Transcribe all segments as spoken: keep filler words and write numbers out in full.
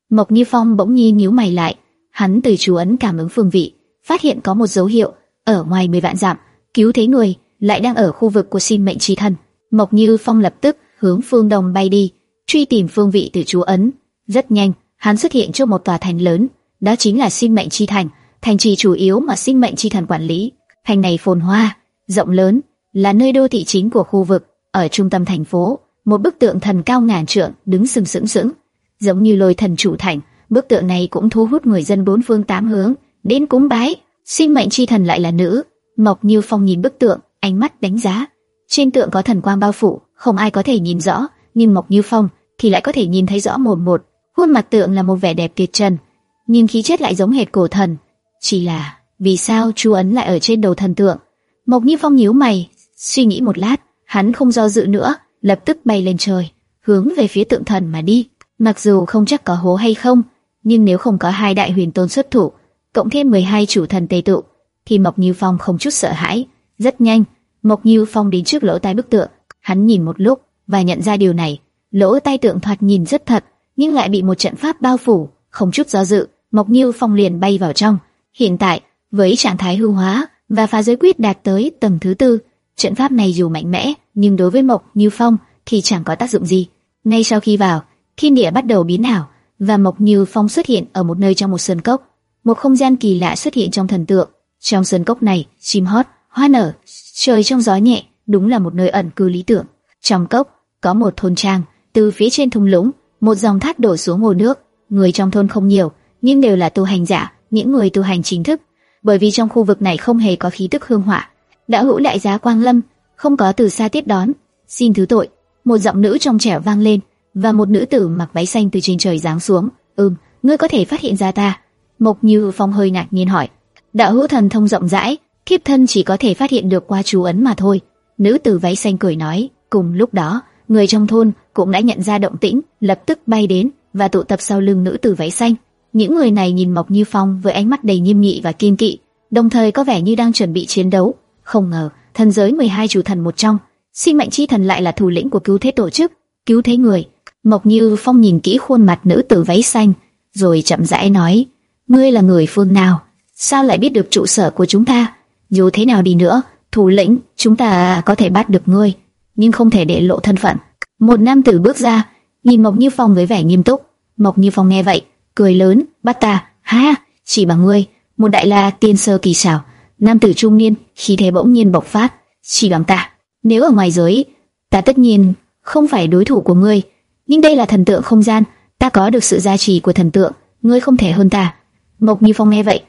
Mộc Như Phong bỗng nhiên nhíu mày lại, hắn từ chú ấn cảm ứng phương vị, phát hiện có một dấu hiệu ở ngoài mười vạn dặm, cứu thế người lại đang ở khu vực của sinh mệnh chi thần. Mộc Như Phong lập tức hướng phương đông bay đi, truy tìm phương vị từ chú ấn. Rất nhanh, hắn xuất hiện trước một tòa thành lớn, đó chính là sinh mệnh chi thành, thành trì chủ yếu mà sinh mệnh chi thần quản lý. Thành này phồn hoa, rộng lớn, là nơi đô thị chính của khu vực. Ở trung tâm thành phố, một bức tượng thần cao ngàn trượng đứng sừng sững sững, giống như Lôi Thần chủ thành. Bức tượng này cũng thu hút người dân bốn phương tám hướng đến cúng bái. Sinh mệnh chi thần lại là nữ. Mộc Như Phong nhìn bức tượng, ánh mắt đánh giá. Trên tượng có thần quang bao phủ, không ai có thể nhìn rõ, nhưng Mộc Như Phong thì lại có thể nhìn thấy rõ một một. Khuôn mặt tượng là một vẻ đẹp tuyệt trần, nhưng khí chất lại giống hệt cổ thần. Chỉ là vì sao chú ấn lại ở trên đầu thần tượng? Mộc Như Phong nhíu mày, suy nghĩ một lát, hắn không do dự nữa, lập tức bay lên trời, hướng về phía tượng thần mà đi. Mặc dù không chắc có hố hay không, nhưng nếu không có hai đại huyền tôn xuất thủ, cộng thêm mười hai chủ thần tề tụ, thì Mộc Như Phong không chút sợ hãi. Rất nhanh, Mộc Như Phong đến trước lỗ tai bức tượng, hắn nhìn một lúc và nhận ra điều này. Lỗ tai tượng thoạt nhìn rất thật, nhưng lại bị một trận pháp bao phủ. Không chút do dự, Mộc Như Phong liền bay vào trong. Hiện tại, với trạng thái hư hóa và phá giới quyết đạt tới tầng thứ tư, trận pháp này dù mạnh mẽ, nhưng đối với Mộc Như Phong thì chẳng có tác dụng gì. Ngay sau khi vào, thiên địa bắt đầu biến ảo, và Mộc Như Phong xuất hiện ở một nơi trong một sơn cốc. Một không gian kỳ lạ xuất hiện trong thần tượng. Trong sơn cốc này, chim hót, hoa nở, trời trong gió nhẹ, đúng là một nơi ẩn cư lý tưởng. Trong cốc có một thôn trang, từ phía trên thung lũng, một dòng thác đổ xuống hồ nước. Người trong thôn không nhiều, nhưng đều là tu hành giả, những người tu hành chính thức. Bởi vì trong khu vực này không hề có khí tức hương hỏa. Đạo hữu đại giá quang lâm, không có từ xa tiếp đón, xin thứ tội. Một giọng nữ trong trẻo vang lên, và một nữ tử mặc váy xanh từ trên trời giáng xuống. Ừm, ngươi có thể phát hiện ra ta? Mộc Như Phong hơi ngạc nhiên hỏi. Đạo hữu thần thông rộng rãi, thiếp thân chỉ có thể phát hiện được qua chú ấn mà thôi. Nữ tử váy xanh cười nói. Cùng lúc đó, người trong thôn cũng đã nhận ra động tĩnh, lập tức bay đến và tụ tập sau lưng nữ tử váy xanh. Những người này nhìn Mộc Như Phong với ánh mắt đầy nghiêm nghị và kiên kỵ, đồng thời có vẻ như đang chuẩn bị chiến đấu. Không ngờ, thần giới mười hai chủ thần một trong, sinh mệnh chi thần lại là thủ lĩnh của cứu thế tổ chức, cứu thế người. Mộc Như Phong nhìn kỹ khuôn mặt nữ tử váy xanh, rồi chậm rãi nói: ngươi là người phương nào? Sao lại biết được trụ sở của chúng ta? Dù thế nào đi nữa, thủ lĩnh, chúng ta có thể bắt được ngươi, nhưng không thể để lộ thân phận. Một nam tử bước ra, nhìn Mộc Như Phong với vẻ nghiêm túc. Mộc Như Phong nghe vậy, cười lớn: bắt ta? Ha, chỉ bằng ngươi, một đại la tiên sơ kỳ sao? Nam tử trung niên khí thế bỗng nhiên bộc phát: chỉ bằng ta? Nếu ở ngoài giới, ta tất nhiên không phải đối thủ của ngươi, nhưng đây là thần tượng không gian, ta có được sự gia trì của thần tượng, ngươi không thể hơn ta. Mộc Như Phong nghe vậy,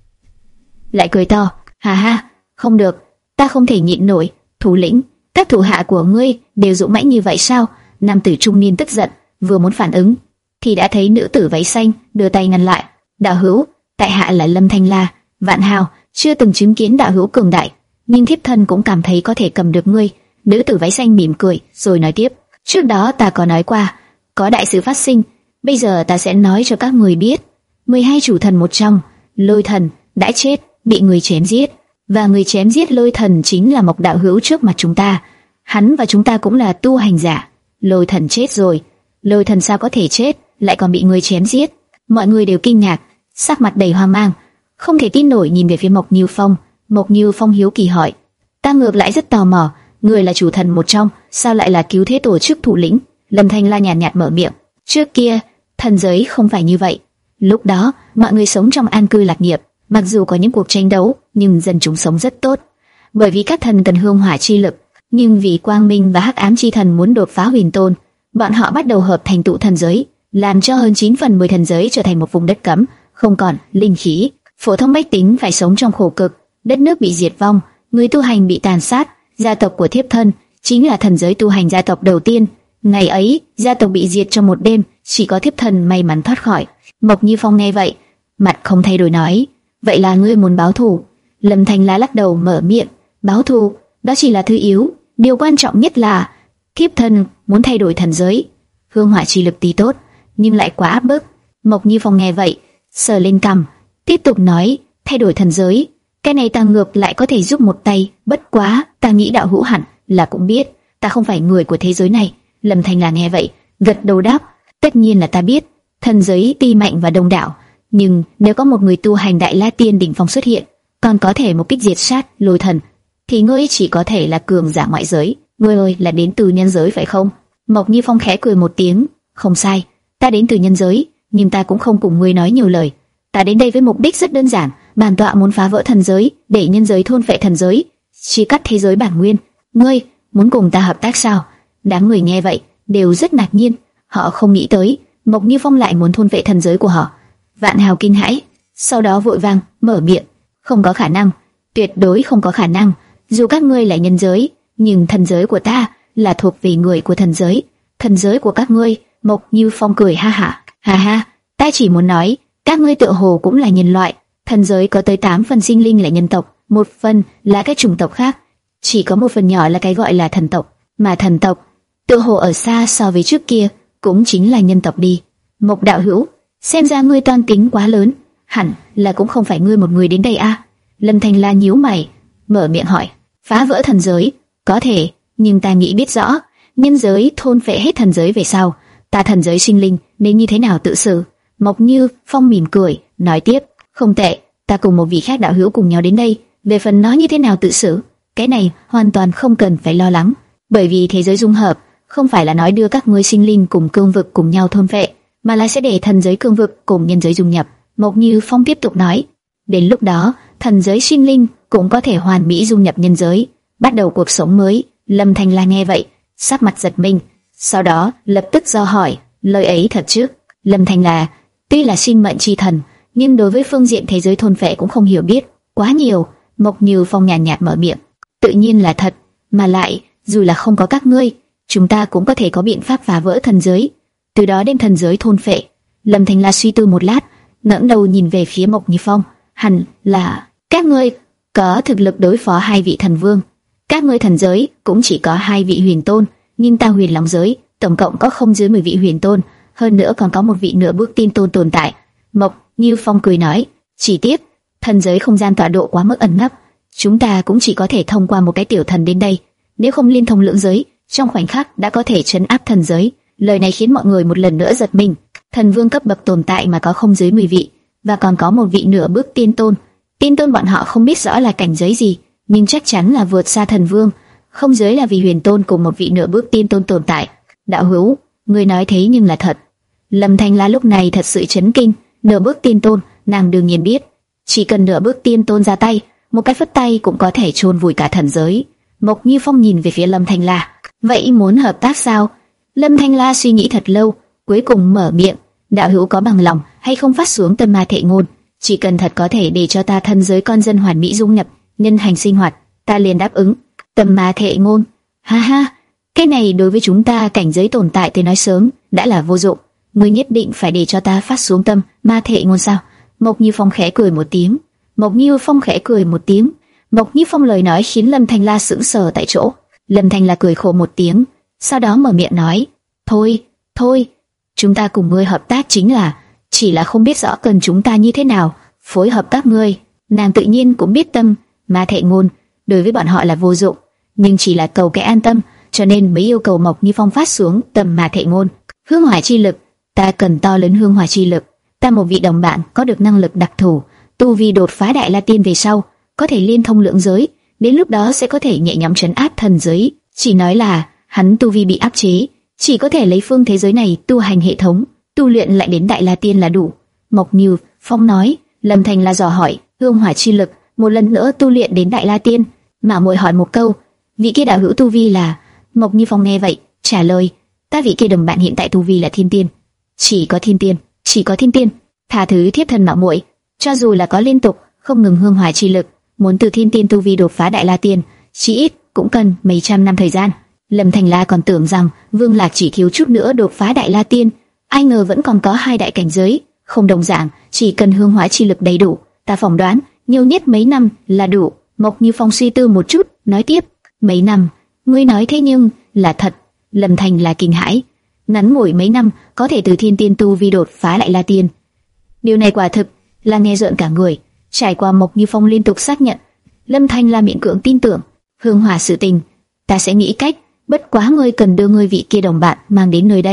lại cười to: ha ha, không được, ta không thể nhịn nổi. Thủ lĩnh, các thủ hạ của ngươi đều dũng mãnh như vậy sao? Nam tử trung niên tức giận, vừa muốn phản ứng thì đã thấy nữ tử váy xanh đưa tay ngăn lại. Đạo hữu, tại hạ là Lâm Thanh La, Vạn Hào, chưa từng chứng kiến đạo hữu cường đại, nhưng thiếp thân cũng cảm thấy có thể cầm được ngươi. Nữ tử váy xanh mỉm cười rồi nói tiếp: trước đó ta có nói qua, có đại sự phát sinh, bây giờ ta sẽ nói cho các người biết. mười hai chủ thần một trong, Lôi Thần đã chết, bị người chém giết, và người chém giết Lôi Thần chính là Mộc đạo hữu trước mặt chúng ta. Hắn và chúng ta cũng là tu hành giả. Lôi Thần chết rồi. Lôi Thần sao có thể chết, lại còn bị người chém giết? Mọi người đều kinh ngạc, sắc mặt đầy hoang mang, không thể tin nổi nhìn về phía Mộc Như Phong. Mộc Như Phong hiếu kỳ hỏi: ta ngược lại rất tò mò, người là chủ thần một trong, sao lại là cứu thế tổ chức thủ lĩnh? Lâm Thanh La nhàn nhạt, nhạt mở miệng: trước kia thần giới không phải như vậy. Lúc đó mọi người sống trong an cư lạc nghiệp, mặc dù có những cuộc tranh đấu, nhưng dân chúng sống rất tốt. Bởi vì các thần cần hương hỏa chi lực, nhưng vì quang minh và hắc ám chi thần muốn đột phá huyền tôn, bọn họ bắt đầu hợp thành tụ thần giới, làm cho hơn chín phần mười thần giới trở thành một vùng đất cấm, không còn linh khí. Phổ thông bách tính phải sống trong khổ cực, đất nước bị diệt vong, người tu hành bị tàn sát. Gia tộc của thiếp thân chính là thần giới tu hành gia tộc đầu tiên. Ngày ấy, gia tộc bị diệt trong một đêm, chỉ có thiếp thân may mắn thoát khỏi. Mộc Như Phong nghe vậy, mặt không thay đổi nói: vậy là ngươi muốn báo thù? Lâm Thanh La lắc đầu mở miệng: báo thù đó chỉ là thứ yếu, điều quan trọng nhất là thiếp thân muốn thay đổi thần giới. Hương hỏa chi lực tí tốt, nhưng lại quá áp bức. Mộc Như Phong nghe vậy, sờ lên cằm, tiếp tục nói: thay đổi thần giới, cái này ta ngược lại có thể giúp một tay, bất quá ta nghĩ đạo hữu hẳn là cũng biết, ta không phải người của thế giới này. Lâm Thanh La nghe vậy, gật đầu đáp: tất nhiên là ta biết, Thần giới tuy mạnh và đông đảo, nhưng nếu có một người tu hành Đại La Tiên đỉnh phong xuất hiện, còn có thể một kích diệt sát lôi thần, thì ngươi chỉ có thể là cường giả ngoại giới. Ngươi ơi, là đến từ nhân giới phải không? Mộc Như Phong khẽ cười một tiếng. Không sai, ta đến từ nhân giới, nhưng ta cũng không cùng ngươi nói nhiều lời. Ta đến đây với mục đích rất đơn giản, bản tọa muốn phá vỡ thần giới, để nhân giới thôn phệ thần giới, chia cắt thế giới bản nguyên. Ngươi muốn cùng ta hợp tác sao? Đám người nghe vậy đều rất ngạc nhiên, họ không nghĩ tới Mộc Như Phong lại muốn thôn phệ thần giới của họ. Vạn Hào kinh hãi, sau đó vội vàng mở miệng, không có khả năng, tuyệt đối không có khả năng. Dù các ngươi là nhân giới, nhưng thần giới của ta là thuộc về người của thần giới. Thần giới của các ngươi? Mộc Như Phong cười ha hả, ha ha, ta chỉ muốn nói, các ngươi tựa hồ cũng là nhân loại. Thần giới có tới tám phần sinh linh là nhân tộc, một phần là các chủng tộc khác, chỉ có một phần nhỏ là cái gọi là thần tộc. Mà thần tộc tựa hồ ở xa so với trước kia, cũng chính là nhân tộc đi. Mộc đạo hữu, xem ra ngươi toan tính quá lớn, hẳn là cũng không phải ngươi một người đến đây à? Lâm Thanh La nhíu mày, mở miệng hỏi. Phá vỡ thần giới, có thể, nhưng ta nghĩ biết rõ, nhân giới thôn phệ hết thần giới về sau, ta thần giới sinh linh nên như thế nào tự xử? Mộc Như Phong mỉm cười, nói tiếp, không tệ, ta cùng một vị khác đạo hữu cùng nhau đến đây, về phần nói như thế nào tự xử, cái này hoàn toàn không cần phải lo lắng, bởi vì thế giới dung hợp không phải là nói đưa các ngươi sinh linh cùng cương vực cùng nhau thôn phệ, mà là sẽ để thần giới cương vực cùng nhân giới dung nhập. Mộc Như Phong tiếp tục nói, đến lúc đó, thần giới sinh linh cũng có thể hoàn mỹ dung nhập nhân giới, bắt đầu cuộc sống mới. Lâm Thanh La nghe vậy, sắc mặt giật mình, sau đó lập tức do hỏi, lời ấy thật chứ? Lâm Thanh La tuy là sinh mệnh chi thần, nhưng đối với phương diện thế giới thôn phệ cũng không hiểu biết quá nhiều. Mộc Như Phong nhàn nhạt mở miệng, tự nhiên là thật, mà lại dù là không có các ngươi, chúng ta cũng có thể có biện pháp phá vỡ thần giới, từ đó đem thần giới thôn phệ. Lâm Thanh La suy tư một lát, ngẩng đầu nhìn về phía Mộc Như Phong, hẳn là các ngươi có thực lực đối phó hai vị thần vương. Các ngươi thần giới cũng chỉ có hai vị huyền tôn, nhưng ta huyền long giới tổng cộng có không dưới mười vị huyền tôn, hơn nữa còn có một vị nửa bước tiên tôn tồn tại. Mộc Như Phong cười nói, chỉ tiếc thần giới không gian tọa độ quá mức ẩn nấp, chúng ta cũng chỉ có thể thông qua một cái tiểu thần đến đây, nếu không liên thông lưỡng giới, trong khoảnh khắc đã có thể trấn áp thần giới. Lời này khiến mọi người một lần nữa giật mình. Thần vương cấp bậc tồn tại mà có không dưới mười vị, và còn có một vị nửa bước tiên tôn. Tiên tôn bọn họ không biết rõ là cảnh giới gì, nhưng chắc chắn là vượt xa thần vương. Không giới là vì huyền tôn cùng một vị nửa bước tiên tôn tồn tại. Đạo hữu, người nói thế nhưng là thật? Lâm Thanh La lúc này thật sự chấn kinh. Nửa bước tiên tôn, nàng đương nhiên biết, chỉ cần nửa bước tiên tôn ra tay, một cái phất tay cũng có thể chôn vùi cả thần giới. Mộc Như Phong nhìn về phía Lâm Thanh La, vậy muốn hợp tác sao? Lâm Thanh La suy nghĩ thật lâu, cuối cùng mở miệng, đạo hữu có bằng lòng hay không phát xuống tâm ma thệ ngôn, chỉ cần thật có thể để cho ta thân giới con dân hoàn mỹ dung nhập nhân hành sinh hoạt, ta liền đáp ứng. Tâm ma thệ ngôn? Ha ha, cái này đối với chúng ta cảnh giới tồn tại thì nói sớm đã là vô dụng. Ngươi nhất định phải để cho ta phát xuống tâm ma thệ ngôn sao? Mộc Như Phong khẽ cười một tiếng. Mộc Như Phong khẽ cười một tiếng. Mộc Như Phong lời nói khiến Lâm Thanh La sững sờ tại chỗ. Lâm Thanh La cười khổ một tiếng, sau đó mở miệng nói, thôi, thôi, chúng ta cùng ngươi hợp tác chính là, chỉ là không biết rõ cần chúng ta như thế nào phối hợp các ngươi. Nàng tự nhiên cũng biết tâm ma thệ ngôn đối với bọn họ là vô dụng, nhưng chỉ là cầu cái an tâm, cho nên mới yêu cầu Mộc Như Phong phát xuống tâm ma thệ ngôn. Hương hỏa chi lực, ta cần to lớn hương hỏa chi lực. Ta một vị đồng bạn có được năng lực đặc thù, tu vi đột phá Đại La Tiên về sau, có thể liên thông lượng giới, đến lúc đó sẽ có thể nhẹ nhõm trấn áp thần giới. Chỉ nói là hắn tu vi bị áp chế, chỉ có thể lấy phương thế giới này tu hành hệ thống, tu luyện lại đến Đại La Tiên là đủ. Mộc Như Phong nói. Lâm Thanh La dò hỏi, hương hỏa chi lực một lần nữa tu luyện đến Đại La Tiên, mà muội hỏi một câu, vị kia đạo hữu tu vi là? Mộc Như Phong nghe vậy trả lời, ta vị kia đồng bạn hiện tại tu vi là thiên tiên. Chỉ có thiên tiên? Chỉ có thiên tiên? Tha thứ thiếp thân mạo muội, cho dù là có liên tục không ngừng hương hỏa chi lực, muốn từ thiên tiên tu vi đột phá Đại La Tiên, chỉ ít cũng cần mấy trăm năm thời gian. Lâm Thanh La còn tưởng rằng Vương Lạc chỉ thiếu chút nữa đột phá Đại La Tiên, ai ngờ vẫn còn có hai đại cảnh giới, không đồng dạng. Chỉ cần hương hỏa chi lực đầy đủ, ta phỏng đoán nhiều nhất mấy năm là đủ. Mộc Như Phong suy tư một chút, nói tiếp, mấy năm? Ngươi nói thế nhưng là thật? Lâm Thanh La kinh hãi, ngắn ngủi mấy năm có thể từ thiên tiên tu vi đột phá Đại La Tiên, điều này quả thực là nghe rợn cả người. Trải qua Mộc Như Phong liên tục xác nhận, Lâm Thanh La miễn cưỡng tin tưởng. Hương hỏa sự tình, ta sẽ nghĩ cách, bất quá ngươi cần đưa ngươi vị kia đồng bạn mang đến nơi đây.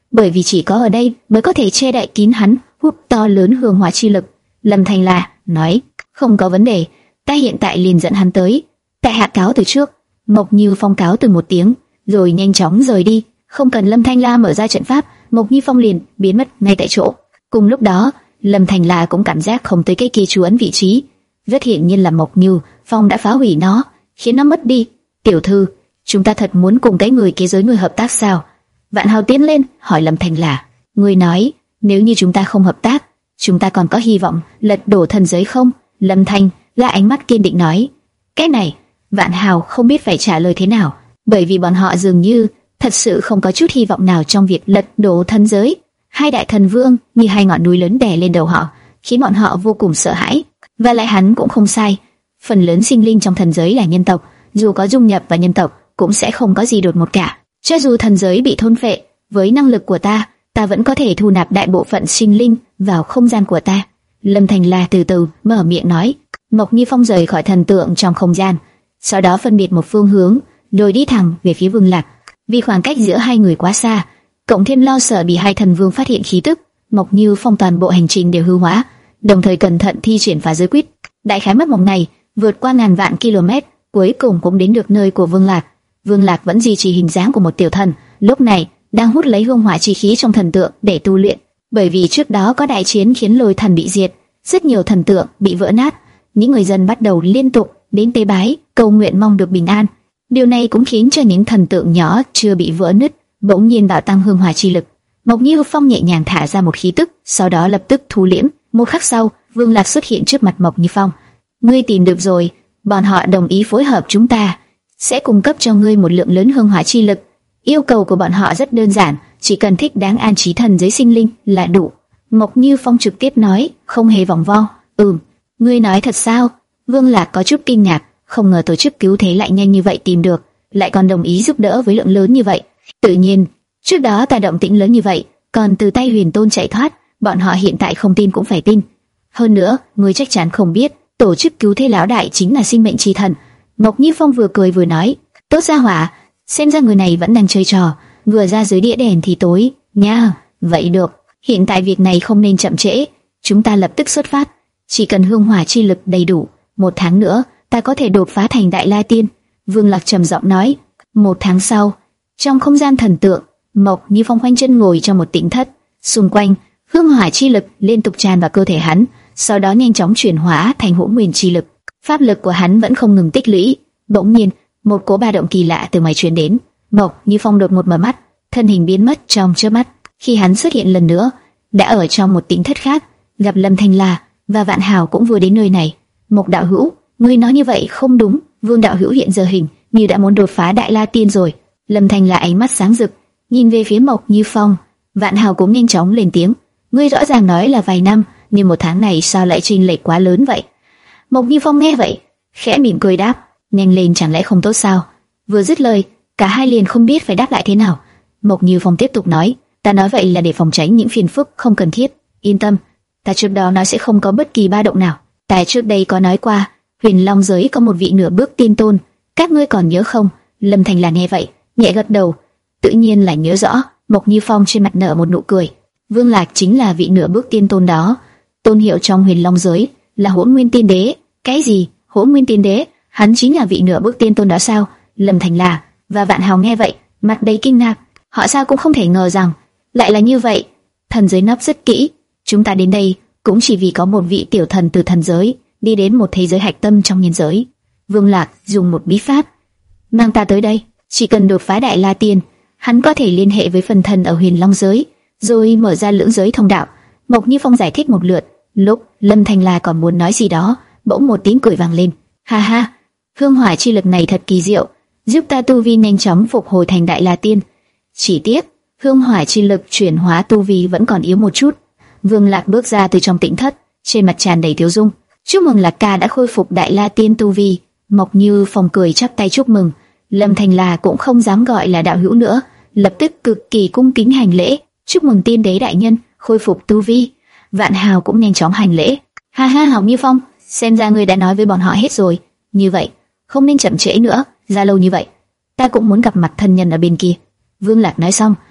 bởi vì chỉ có ở đây mới có thể che đậy kín hắn hút to lớn hương hỏa chi lực. Lâm Thanh La nói, không có vấn đề, ta hiện tại liền dẫn hắn tới. Tại hạ cáo từ trước. Mộc Như Phong cáo từ một tiếng, rồi nhanh chóng rời đi. Không cần Lâm Thanh La mở ra trận pháp, Mộc Như Phong liền biến mất ngay tại chỗ. Cùng lúc đó, Lâm Thanh La cũng cảm giác không tới cái kia chú ấn vị trí. Rất hiển nhiên là Mộc Như Phong đã phá hủy nó, khiến nó mất đi. Tiểu thư, chúng ta thật muốn cùng cái người kế giới người hợp tác sao? Vạn Hào tiến lên hỏi Lâm Thanh La. Người nói, nếu như chúng ta không hợp tác, chúng ta còn có hy vọng lật đổ thần giới không? Lâm Thanh La ánh mắt kiên định nói. Cái này, Vạn Hào không biết phải trả lời thế nào, bởi vì bọn họ dường như thật sự không có chút hy vọng nào trong việc lật đổ thần giới. Hai đại thần vương như hai ngọn núi lớn đè lên đầu họ, khiến bọn họ vô cùng sợ hãi. Và lại hắn cũng không sai, phần lớn sinh linh trong thần giới là nhân tộc, dù có dung nhập vào nhân tộc cũng sẽ không có gì đột ngột cả. Cho dù thần giới bị thôn phệ, với năng lực của ta, ta vẫn có thể thu nạp đại bộ phận sinh linh vào không gian của ta. Lâm Thành La từ từ mở miệng nói. Mộc Như Phong rời khỏi thần tượng trong không gian, sau đó phân biệt một phương hướng, rồi đi thẳng về phía Vương Lạc. Vì khoảng cách giữa hai người quá xa, cộng thêm lo sợ bị hai thần vương phát hiện khí tức, Mộc Như Phong toàn bộ hành trình đều hư hóa, đồng thời cẩn thận thi triển phá giới quyết. Đại khái mất một ngày, vượt qua ngàn vạn km, cuối cùng cũng đến được nơi của Vương Lạc. Vương Lạc vẫn duy trì hình dáng của một tiểu thần, lúc này đang hút lấy hương hỏa chi khí trong thần tượng để tu luyện. Bởi vì trước đó có đại chiến khiến lôi thần bị diệt, rất nhiều thần tượng bị vỡ nát, những người dân bắt đầu liên tục đến tế bái, cầu nguyện mong được bình an. Điều này cũng khiến cho những thần tượng nhỏ chưa bị vỡ nứt bỗng nhiên bạo tăng hương hỏa chi lực. Mộc Như Phong nhẹ nhàng thả ra một khí tức, sau đó lập tức thu liễm. Một khắc sau, Vương Lạc xuất hiện trước mặt Mộc Như Phong. Ngươi tìm được rồi, bọn họ đồng ý phối hợp chúng ta, sẽ cung cấp cho ngươi một lượng lớn hương hỏa chi lực. Yêu cầu của bọn họ rất đơn giản, chỉ cần thích đáng an trí thần giới sinh linh là đủ. Mộc Như Phong trực tiếp nói, không hề vòng vo. Ừm, ngươi nói thật sao? Vương Lạc có chút kinh ngạc, không ngờ tổ chức cứu thế lại nhanh như vậy tìm được, lại còn đồng ý giúp đỡ với lượng lớn như vậy. Tự nhiên, trước đó ta động tĩnh lớn như vậy, còn từ tay Huyền Tôn chạy thoát, bọn họ hiện tại không tin cũng phải tin. Hơn nữa, ngươi chắc chắn không biết, tổ chức cứu thế lão đại chính là sinh mệnh chi thần. Mộc Như Phong vừa cười vừa nói, tốt ra hỏa, xem ra người này vẫn đang chơi trò, vừa ra dưới địa đèn thì tối, nha. Vậy được, hiện tại việc này không nên chậm trễ, chúng ta lập tức xuất phát. Chỉ cần hương hỏa chi lực đầy đủ, một tháng nữa ta có thể đột phá thành Đại La Tiên. Vương Lạc trầm giọng nói. Một tháng sau, trong không gian thần tượng, Mộc Như Phong khoanh chân ngồi trong một tĩnh thất, xung quanh hương hỏa chi lực liên tục tràn vào cơ thể hắn, sau đó nhanh chóng chuyển hóa thành hỗn nguyên chi lực. Pháp lực của hắn vẫn không ngừng tích lũy. Bỗng nhiên, một cỗ ba động kỳ lạ từ ngoài truyền đến. Mộc Như Phong đột ngột mở mắt, thân hình biến mất trong chớp mắt. Khi hắn xuất hiện lần nữa, đã ở trong một tĩnh thất khác, gặp Lâm Thanh La và Vạn Hào cũng vừa đến nơi này. Mộc đạo hữu, ngươi nói như vậy không đúng. Vương đạo hữu hiện giờ hình như đã muốn đột phá Đại La Tiên rồi. Lâm Thanh La ánh mắt sáng rực, nhìn về phía Mộc Như Phong. Vạn Hào cũng nhanh chóng lên tiếng. Ngươi rõ ràng nói là vài năm, nhưng một tháng này sao lại chênh lệch quá lớn vậy? Mộc Như Phong nghe vậy, khẽ mỉm cười đáp, nhanh lên chẳng lẽ không tốt sao? Vừa dứt lời, cả hai liền không biết phải đáp lại thế nào. Mộc Như Phong tiếp tục nói, ta nói vậy là để phòng tránh những phiền phức không cần thiết. Yên tâm, ta trước đó nói sẽ không có bất kỳ ba động nào. Ta trước đây có nói qua, Huyền Long giới có một vị nửa bước tiên tôn, các ngươi còn nhớ không? Lâm Thành là nghe vậy, nhẹ gật đầu, tự nhiên là nhớ rõ. Mộc Như Phong trên mặt nở một nụ cười. Vương Lạc chính là vị nửa bước tiên tôn đó, tôn hiệu trong Huyền Long giới là Hỗn Nguyên Tiên Đế. Cái gì? Hỗn Nguyên Tiên Đế? Hắn chính là vị nửa bước tiên tôn đó sao? Lâm Thành là và Vạn Hào nghe vậy, mặt đầy kinh ngạc. Họ sao cũng không thể ngờ rằng lại là như vậy. Thần giới nấp rất kỹ, chúng ta đến đây cũng chỉ vì có một vị tiểu thần từ thần giới đi đến một thế giới hạch tâm trong nhân giới. Vương Lạc dùng một bí pháp mang ta tới đây, chỉ cần đột phá Đại La Tiên, hắn có thể liên hệ với phần thần ở Huyền Long giới, rồi mở ra lưỡng giới thông đạo. Mộc Như Phong giải thích một lượt, lúc Lâm Thành La còn muốn nói gì đó, bỗng một tiếng cười vang lên. Ha ha, hương hỏa chi lực này thật kỳ diệu, giúp ta tu vi nhanh chóng phục hồi thành Đại La Tiên. Chỉ tiếc, hương hỏa chi lực chuyển hóa tu vi vẫn còn yếu một chút. Vương Lạc bước ra từ trong tĩnh thất, trên mặt tràn đầy tiêu dung. Chúc mừng Lạc ca đã khôi phục Đại La Tiên tu vi. Mộc Như Phong cười chắp tay chúc mừng. Lâm Thành La cũng không dám gọi là đạo hữu nữa, lập tức cực kỳ cung kính hành lễ. Chúc mừng Tiên Đế đại nhân khôi phục tu vi. Vạn Hào cũng nhanh chóng hành lễ. Ha ha, Mộc Như Phong, xem ra ngươi đã nói với bọn họ hết rồi. Như vậy, không nên chậm trễ nữa. Ra lâu như vậy, ta cũng muốn gặp mặt thân nhân ở bên kia. Vương Lạc nói xong,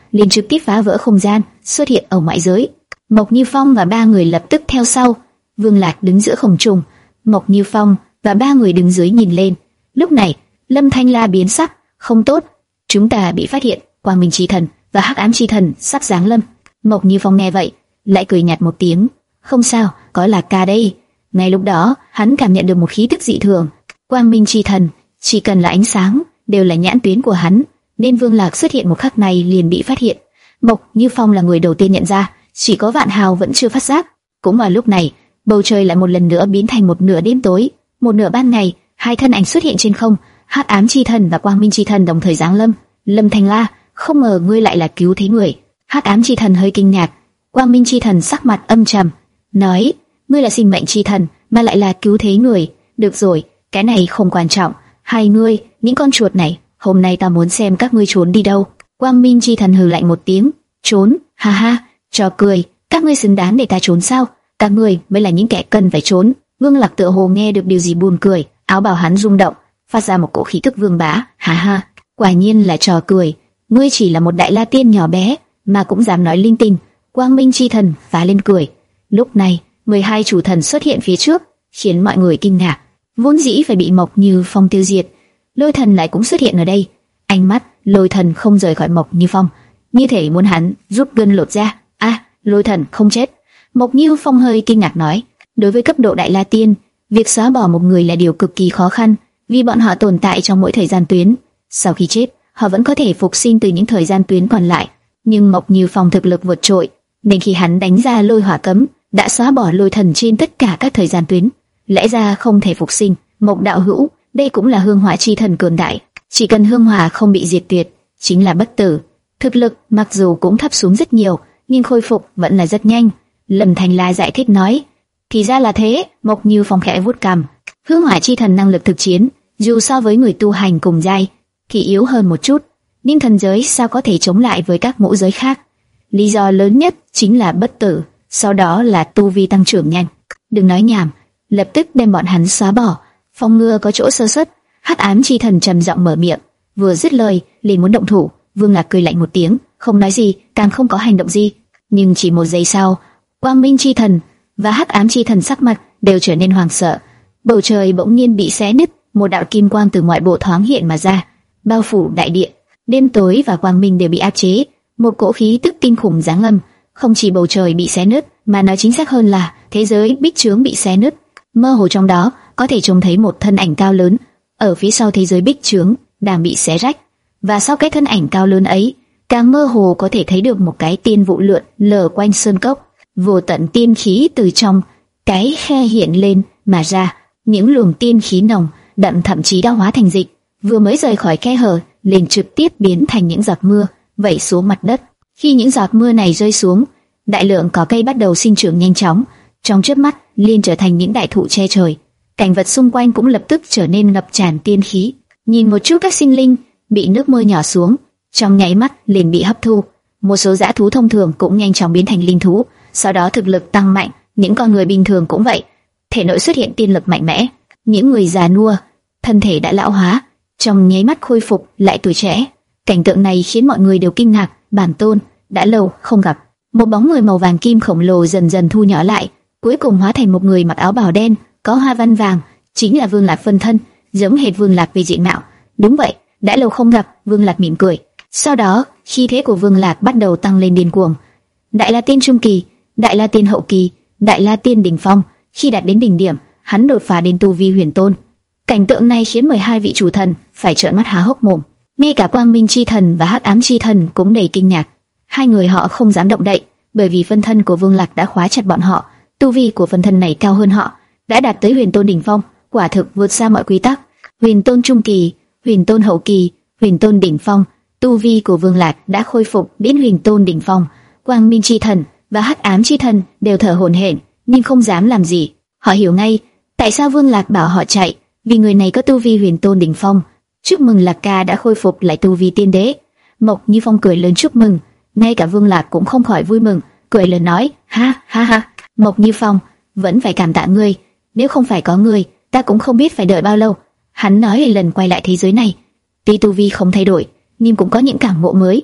liền trực tiếp phá vỡ không gian, xuất hiện ở ngoại giới. Mộc Như Phong và ba người lập tức theo sau. Vương Lạc đứng giữa không trung, Mộc Như Phong và ba người đứng dưới nhìn lên. Lúc này, Lâm Thanh La biến sắc, không tốt, chúng ta bị phát hiện. Quang Minh Chi Thần và Hắc Ám Chi Thần sắp giáng lâm. Mộc Như Phong nghe vậy, lại cười nhạt một tiếng, không sao, có Lạc Ca đây. Ngay lúc đó, hắn cảm nhận được một khí tức dị thường. Quang Minh Chi Thần, chỉ cần là ánh sáng, đều là nhãn tuyến của hắn, nên Vương Lạc xuất hiện một khắc này liền bị phát hiện. Mộc Như Phong là người đầu tiên nhận ra, chỉ có Vạn Hào vẫn chưa phát giác. Cũng vào lúc này, bầu trời lại một lần nữa biến thành một nửa đêm tối, một nửa ban ngày. Hai thân ảnh xuất hiện trên không, Hắc Ám Chi Thần và Quang Minh Chi Thần đồng thời giáng lâm. Lâm Thanh La, không ngờ ngươi lại là cứu thế người. Hắc Ám Chi Thần hơi kinh ngạc, Quang Minh Chi Thần sắc mặt âm trầm, nói: ngươi là sinh mệnh chi thần, mà lại là cứu thế người. Được rồi, cái này không quan trọng. Hai ngươi, những con chuột này, hôm nay ta muốn xem các ngươi trốn đi đâu. Quang Minh Chi Thần hừ lạnh một tiếng, trốn? Ha ha, trò cười. Các ngươi xứng đáng để ta trốn sao? Các ngươi mới là những kẻ cần phải trốn. Vương Lạc tựa hồ nghe được điều gì buồn cười, áo bào hắn rung động, phát ra một cỗ khí tức vương bá. Ha ha, quả nhiên là trò cười. Ngươi chỉ là một đại la tiên nhỏ bé, mà cũng dám nói linh tinh. Quang Minh Chi Thần phá lên cười. Lúc này, mười hai chủ thần xuất hiện phía trước, khiến mọi người kinh ngạc. Vốn dĩ phải bị Mộc Như Phong tiêu diệt, Lôi Thần lại cũng xuất hiện ở đây. Ánh mắt Lôi Thần không rời khỏi Mộc Như Phong, như thể muốn hắn rút gân lột ra. A, à, Lôi Thần không chết. Mộc Như Phong hơi kinh ngạc nói, đối với cấp độ đại la tiên, việc xóa bỏ một người là điều cực kỳ khó khăn, vì bọn họ tồn tại trong mỗi thời gian tuyến. Sau khi chết, họ vẫn có thể phục sinh từ những thời gian tuyến còn lại. Nhưng Mộc Như Phong thực lực vượt trội, nên khi hắn đánh ra lôi hỏa cấm, đã xóa bỏ Lôi Thần trên tất cả các thời gian tuyến. Lẽ ra không thể phục sinh. Mộc đạo hữu, đây cũng là hương hỏa chi thần cường đại, chỉ cần hương hỏa không bị diệt tuyệt, chính là bất tử. Thực lực mặc dù cũng thấp xuống rất nhiều, nhưng khôi phục vẫn là rất nhanh. Lâm Thanh La giải thích nói, thì ra là thế. Mộc Như Phong khẽ vuốt cằm, hương hỏa chi thần năng lực thực chiến, dù so với người tu hành cùng giai thì yếu hơn một chút, nhưng thần giới sao có thể chống lại với các ngũ giới khác? Lý do lớn nhất chính là bất tử, sau đó là tu vi tăng trưởng nhanh. Đừng nói nhảm, lập tức đem bọn hắn xóa bỏ, phòng ngừa có chỗ sơ suất. Hắc Ám Chi Thần trầm giọng mở miệng, vừa dứt lời liền muốn động thủ. Vương Lạc cười lạnh một tiếng, không nói gì, càng không có hành động gì. Nhưng chỉ một giây sau, Quang Minh Chi Thần và Hắc Ám Chi Thần sắc mặt đều trở nên hoảng sợ. Bầu trời bỗng nhiên bị xé nứt, một đạo kim quang từ ngoại bộ thoáng hiện mà ra, bao phủ đại địa. Đêm tối và quang minh đều bị áp chế, một cỗ khí tức kinh khủng giáng lâm. Không chỉ bầu trời bị xé nứt, mà nói chính xác hơn là thế giới bích trướng bị xé nứt. Mơ hồ trong đó có thể trông thấy một thân ảnh cao lớn ở phía sau thế giới bích trướng đang bị xé rách, và sau cái thân ảnh cao lớn ấy, càng mơ hồ có thể thấy được một cái tiên vụ lượn lờ quanh sơn cốc. Vô tận tiên khí từ trong cái khe hiện lên mà ra, những luồng tiên khí nồng đậm thậm chí đã hóa thành dịch, vừa mới rời khỏi khe hở liền trực tiếp biến thành những giọt mưa vẩy xuống mặt đất. Khi những giọt mưa này rơi xuống, đại lượng cỏ cây bắt đầu sinh trưởng nhanh chóng, trong chớp mắt liền trở thành những đại thụ che trời. Cảnh vật xung quanh cũng lập tức trở nên ngập tràn tiên khí. Nhìn một chút các sinh linh bị nước mưa nhỏ xuống, trong nháy mắt liền bị hấp thu. Một số dã thú thông thường cũng nhanh chóng biến thành linh thú, sau đó thực lực tăng mạnh. Những con người bình thường cũng vậy, thể nội xuất hiện tiên lực mạnh mẽ. Những người già nua, thân thể đã lão hóa, trong nháy mắt khôi phục lại tuổi trẻ. Cảnh tượng này khiến mọi người đều kinh ngạc. Bản tôn đã lâu không gặp. Một bóng người màu vàng kim khổng lồ dần dần thu nhỏ lại, cuối cùng hóa thành một người mặc áo bào đen có hoa văn vàng, chính là Vương Lạc phân thân, giống hệt Vương Lạc về diện mạo. Đúng vậy, đã lâu không gặp. Vương Lạc mỉm cười. Sau đó, khí thế của Vương Lạc bắt đầu tăng lên điên cuồng. Đại La Tiên trung kỳ, Đại La Tiên hậu kỳ, Đại La Tiên đỉnh phong. Khi đạt đến đỉnh điểm, hắn đột phá đến tu vi huyền tôn. Cảnh tượng này khiến mười hai vị chủ thần phải trợn mắt há hốc mồm. Ngay cả Quang Minh Chi Thần và Hắc Ám Chi Thần cũng đầy kinh ngạc. Hai người họ không dám động đậy, bởi vì phân thân của Vương Lạc đã khóa chặt bọn họ. Tu vi của phân thân này cao hơn họ, đã đạt tới huyền tôn đỉnh phong, quả thực vượt xa mọi quy tắc. Huyền tôn trung kỳ, huyền tôn hậu kỳ, huyền tôn đỉnh phong. Tu vi của Vương Lạc đã khôi phục đến huyền tôn đỉnh phong. Quang Minh Chi Thần và Hắc Ám Chi Thần đều thở hổn hển, nhưng không dám làm gì. Họ hiểu ngay tại sao Vương Lạc bảo họ chạy, vì người này có tu vi huyền tôn đỉnh phong. Chúc mừng Lạc ca đã khôi phục lại tu vi tiên đế. Mộc Như Phong cười lớn chúc mừng, ngay cả Vương Lạc cũng không khỏi vui mừng, cười lớn nói, ha ha ha, Mộc Như Phong, vẫn phải cảm tạ ngươi, nếu không phải có ngươi, ta cũng không biết phải đợi bao lâu. Hắn nói lần quay lại thế giới này, tuy tu vi không thay đổi, nhưng cũng có những cảm ngộ mới.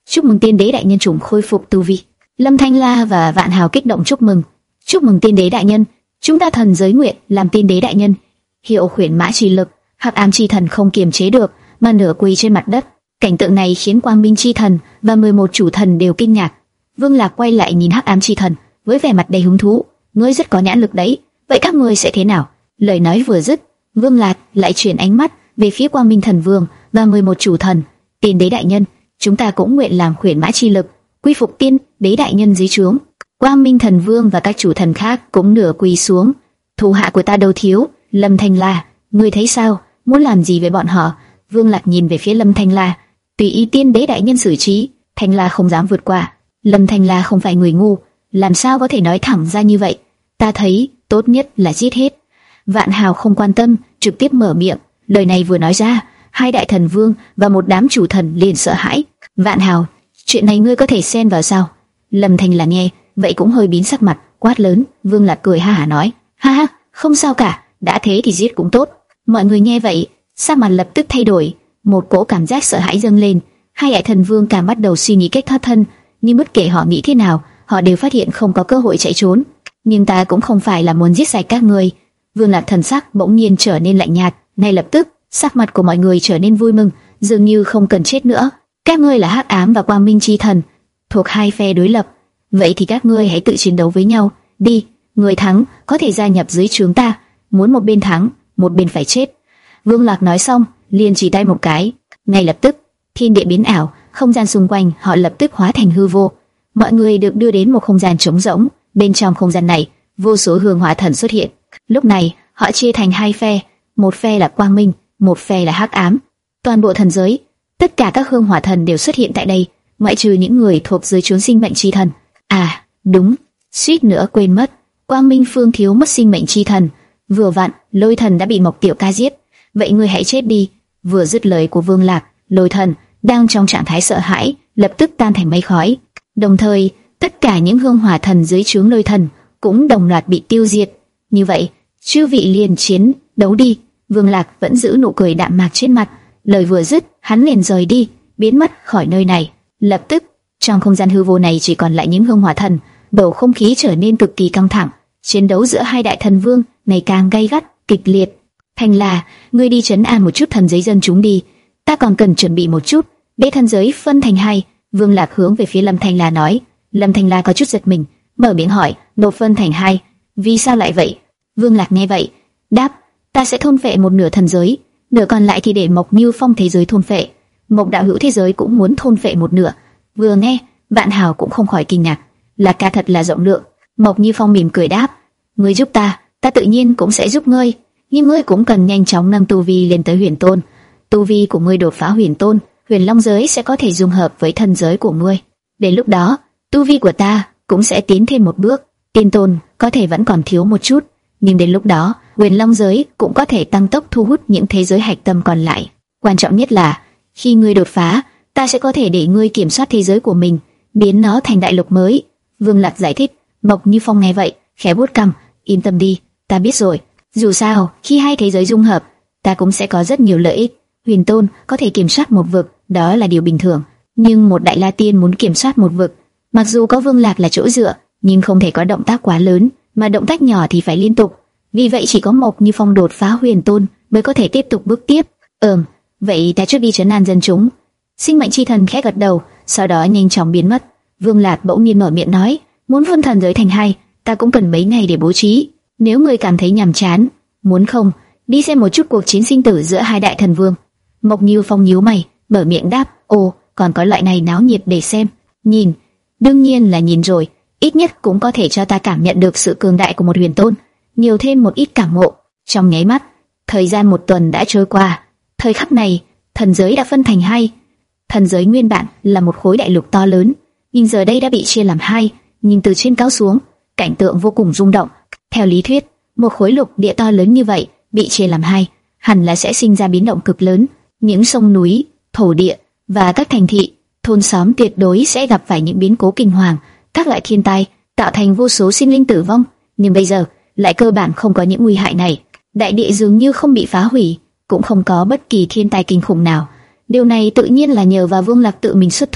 Chúc mừng tiên đế đại nhân trùng khôi phục tu vi. Lâm Thanh La và Vạn Hào kích động chúc mừng. Chúc mừng tiên đế đại nhân, chúng ta thần giới nguyện làm tiên đế đại nhân. Hiệu khuyển mã chi lực, Hắc ám chi thần không kiềm chế được mà nửa quỳ trên mặt đất. Cảnh tượng này khiến Quang Minh chi thần và mười một chủ thần đều kinh ngạc. Vương Lạc quay lại nhìn Hắc ám chi thần với vẻ mặt đầy hứng thú. Ngươi rất có nhãn lực đấy, vậy các ngươi sẽ thế nào? Lời nói vừa dứt, Vương Lạc lại chuyển ánh mắt về phía Quang Minh thần vương và mười một chủ thần. Tiên đế đại nhân, chúng ta cũng nguyện làm khuyển mã chi lực, quy phục tiên đế đại nhân dưới trướng. Quang Minh thần vương và các chủ thần khác cũng nửa quỳ xuống. Thủ hạ của ta đâu thiếu, Lâm Thanh La, ngươi thấy sao? Muốn làm gì với bọn họ? Vương Lạc nhìn về phía Lâm Thanh La. Tùy ý tiên đế đại nhân xử trí, Thanh La không dám vượt qua. Lâm Thanh La không phải người ngu, làm sao có thể nói thẳng ra như vậy? Ta thấy tốt nhất là giết hết. Vạn Hào không quan tâm, trực tiếp mở miệng. Lời này vừa nói ra, hai đại thần vương và một đám chủ thần liền sợ hãi. Vạn Hào, chuyện này ngươi có thể xen vào sao? Lâm Thanh La nghe vậy cũng hơi biến sắc mặt, quát lớn. Vương Lạc cười ha hả nói, ha ha, không sao cả, đã thế thì giết cũng tốt. Mọi người nghe vậy, sắc mặt lập tức thay đổi, một cỗ cảm giác sợ hãi dâng lên. Hai đại thần vương càng bắt đầu suy nghĩ cách thoát thân, nhưng bất kể họ nghĩ thế nào, họ đều phát hiện không có cơ hội chạy trốn. Nhưng ta cũng không phải là muốn giết sạch các ngươi. Vương Lạc thần sắc bỗng nhiên trở nên lạnh nhạt, ngay lập tức sắc mặt của mọi người trở nên vui mừng, dường như không cần chết nữa. Các ngươi là Hắc ám và Quang Minh chi thần, thuộc hai phe đối lập, vậy thì các ngươi hãy tự chiến đấu với nhau đi. Người thắng có thể gia nhập dưới trướng ta, muốn một bên thắng, một bên phải chết. Vương Lạc nói xong, liền chỉ tay một cái, ngay lập tức thiên địa biến ảo, không gian xung quanh họ lập tức hóa thành hư vô. Mọi người được đưa đến một không gian trống rỗng. Bên trong không gian này, vô số hương hỏa thần xuất hiện. Lúc này, họ chia thành hai phe, một phe là Quang Minh, một phe là Hắc ám. Toàn bộ thần giới, tất cả các hương hỏa thần đều xuất hiện tại đây, ngoại trừ những người thuộc dưới chốn sinh mệnh chi thần. À, đúng, suýt nữa quên mất, Quang Minh phương thiếu mất sinh mệnh chi thần. Vừa vặn, Lôi thần đã bị Mộc Tiểu Ca giết, vậy ngươi hãy chết đi. Vừa dứt lời của Vương Lạc, Lôi thần đang trong trạng thái sợ hãi, lập tức tan thành mây khói. Đồng thời, tất cả những hương hỏa thần dưới trướng Lôi thần cũng đồng loạt bị tiêu diệt. Như vậy, chư vị liền chiến đấu đi. Vương Lạc vẫn giữ nụ cười đạm mạc trên mặt. Lời vừa dứt, hắn liền rời đi, biến mất khỏi nơi này. Lập tức, trong không gian hư vô này chỉ còn lại những hương hỏa thần. Bầu không khí trở nên cực kỳ căng thẳng. Chiến đấu giữa hai đại thần vương ngày càng gay gắt, kịch liệt. Thanh La, ngươi đi trấn an một chút thần giới dân chúng đi. Ta còn cần chuẩn bị một chút, để thần giới phân thành hai. Vương Lạc hướng về phía Lâm Thanh La nói. Lâm Thanh La có chút giật mình, mở miệng hỏi, nộp phân thành hai, vì sao lại vậy? Vương Lạc nghe vậy, đáp, ta sẽ thôn phệ một nửa thần giới, nửa còn lại thì để Mộc Như Phong thế giới thôn phệ. Mộc đạo hữu thế giới cũng muốn thôn phệ một nửa. Vừa nghe, Vạn Hào cũng không khỏi kinh ngạc, là ca thật là rộng lượng. Mộc Như Phong mỉm cười đáp, ngươi giúp ta, ta tự nhiên cũng sẽ giúp ngươi, nhưng ngươi cũng cần nhanh chóng nâng tu vi lên tới huyền tôn. Tu vi của ngươi đột phá huyền tôn, huyền long giới sẽ có thể dung hợp với thân giới của ngươi. Đến lúc đó, tu vi của ta cũng sẽ tiến thêm một bước. Tiên tôn có thể vẫn còn thiếu một chút, nhưng đến lúc đó, huyền long giới cũng có thể tăng tốc thu hút những thế giới hạch tâm còn lại. Quan trọng nhất là, khi ngươi đột phá, ta sẽ có thể để ngươi kiểm soát thế giới của mình, biến nó thành đại lục mới. Vương Lạc giải thích. Mộc Như Phong nghe vậy, khẽ vuốt cằm, yên tâm đi, ta biết rồi. Dù sao, khi hai thế giới dung hợp, ta cũng sẽ có rất nhiều lợi ích. Huyền tôn có thể kiểm soát một vực, đó là điều bình thường. Nhưng một đại la tiên muốn kiểm soát một vực, mặc dù có Vương Lạc là chỗ dựa, nhưng không thể có động tác quá lớn, mà động tác nhỏ thì phải liên tục. Vì vậy chỉ có Mộc Như Phong đột phá huyền tôn mới có thể tiếp tục bước tiếp. Ừm, vậy ta trước đi trấn an dân chúng. Sinh mệnh chi thần khẽ gật đầu, sau đó nhanh chóng biến mất. Vương Lạc bỗng nhiên mở miệng nói, muốn phân thần giới thành hai, ta cũng cần mấy ngày để bố trí. Nếu người cảm thấy nhàm chán, muốn không, đi xem một chút cuộc chiến sinh tử giữa hai đại thần vương. Mộc Như Phong nhíu mày, mở miệng đáp, ồ, còn có loại này náo nhiệt để xem. Nhìn, đương nhiên là nhìn rồi, ít nhất cũng có thể cho ta cảm nhận được sự cường đại của một huyền tôn, nhiều thêm một ít cảm ngộ. Trong nháy mắt, thời gian một tuần đã trôi qua. Thời khắc này, thần giới đã phân thành hai. Thần giới nguyên bản là một khối đại lục to lớn, nhưng giờ đây đã bị chia làm hai. Nhìn từ trên cao xuống, cảnh tượng vô cùng rung động. Theo lý thuyết, một khối lục địa to lớn như vậy bị chia làm hai, hẳn là sẽ sinh ra biến động cực lớn. Những sông núi, thổ địa và các thành thị, thôn xóm tuyệt đối sẽ gặp phải những biến cố kinh hoàng, các loại thiên tai, tạo thành vô số sinh linh tử vong. Nhưng bây giờ lại cơ bản không có những nguy hại này. Đại địa dường như không bị phá hủy, cũng không có bất kỳ thiên tai kinh khủng nào. Điều này tự nhiên là nhờ vào Vương Lạc tự mình xuất thủ.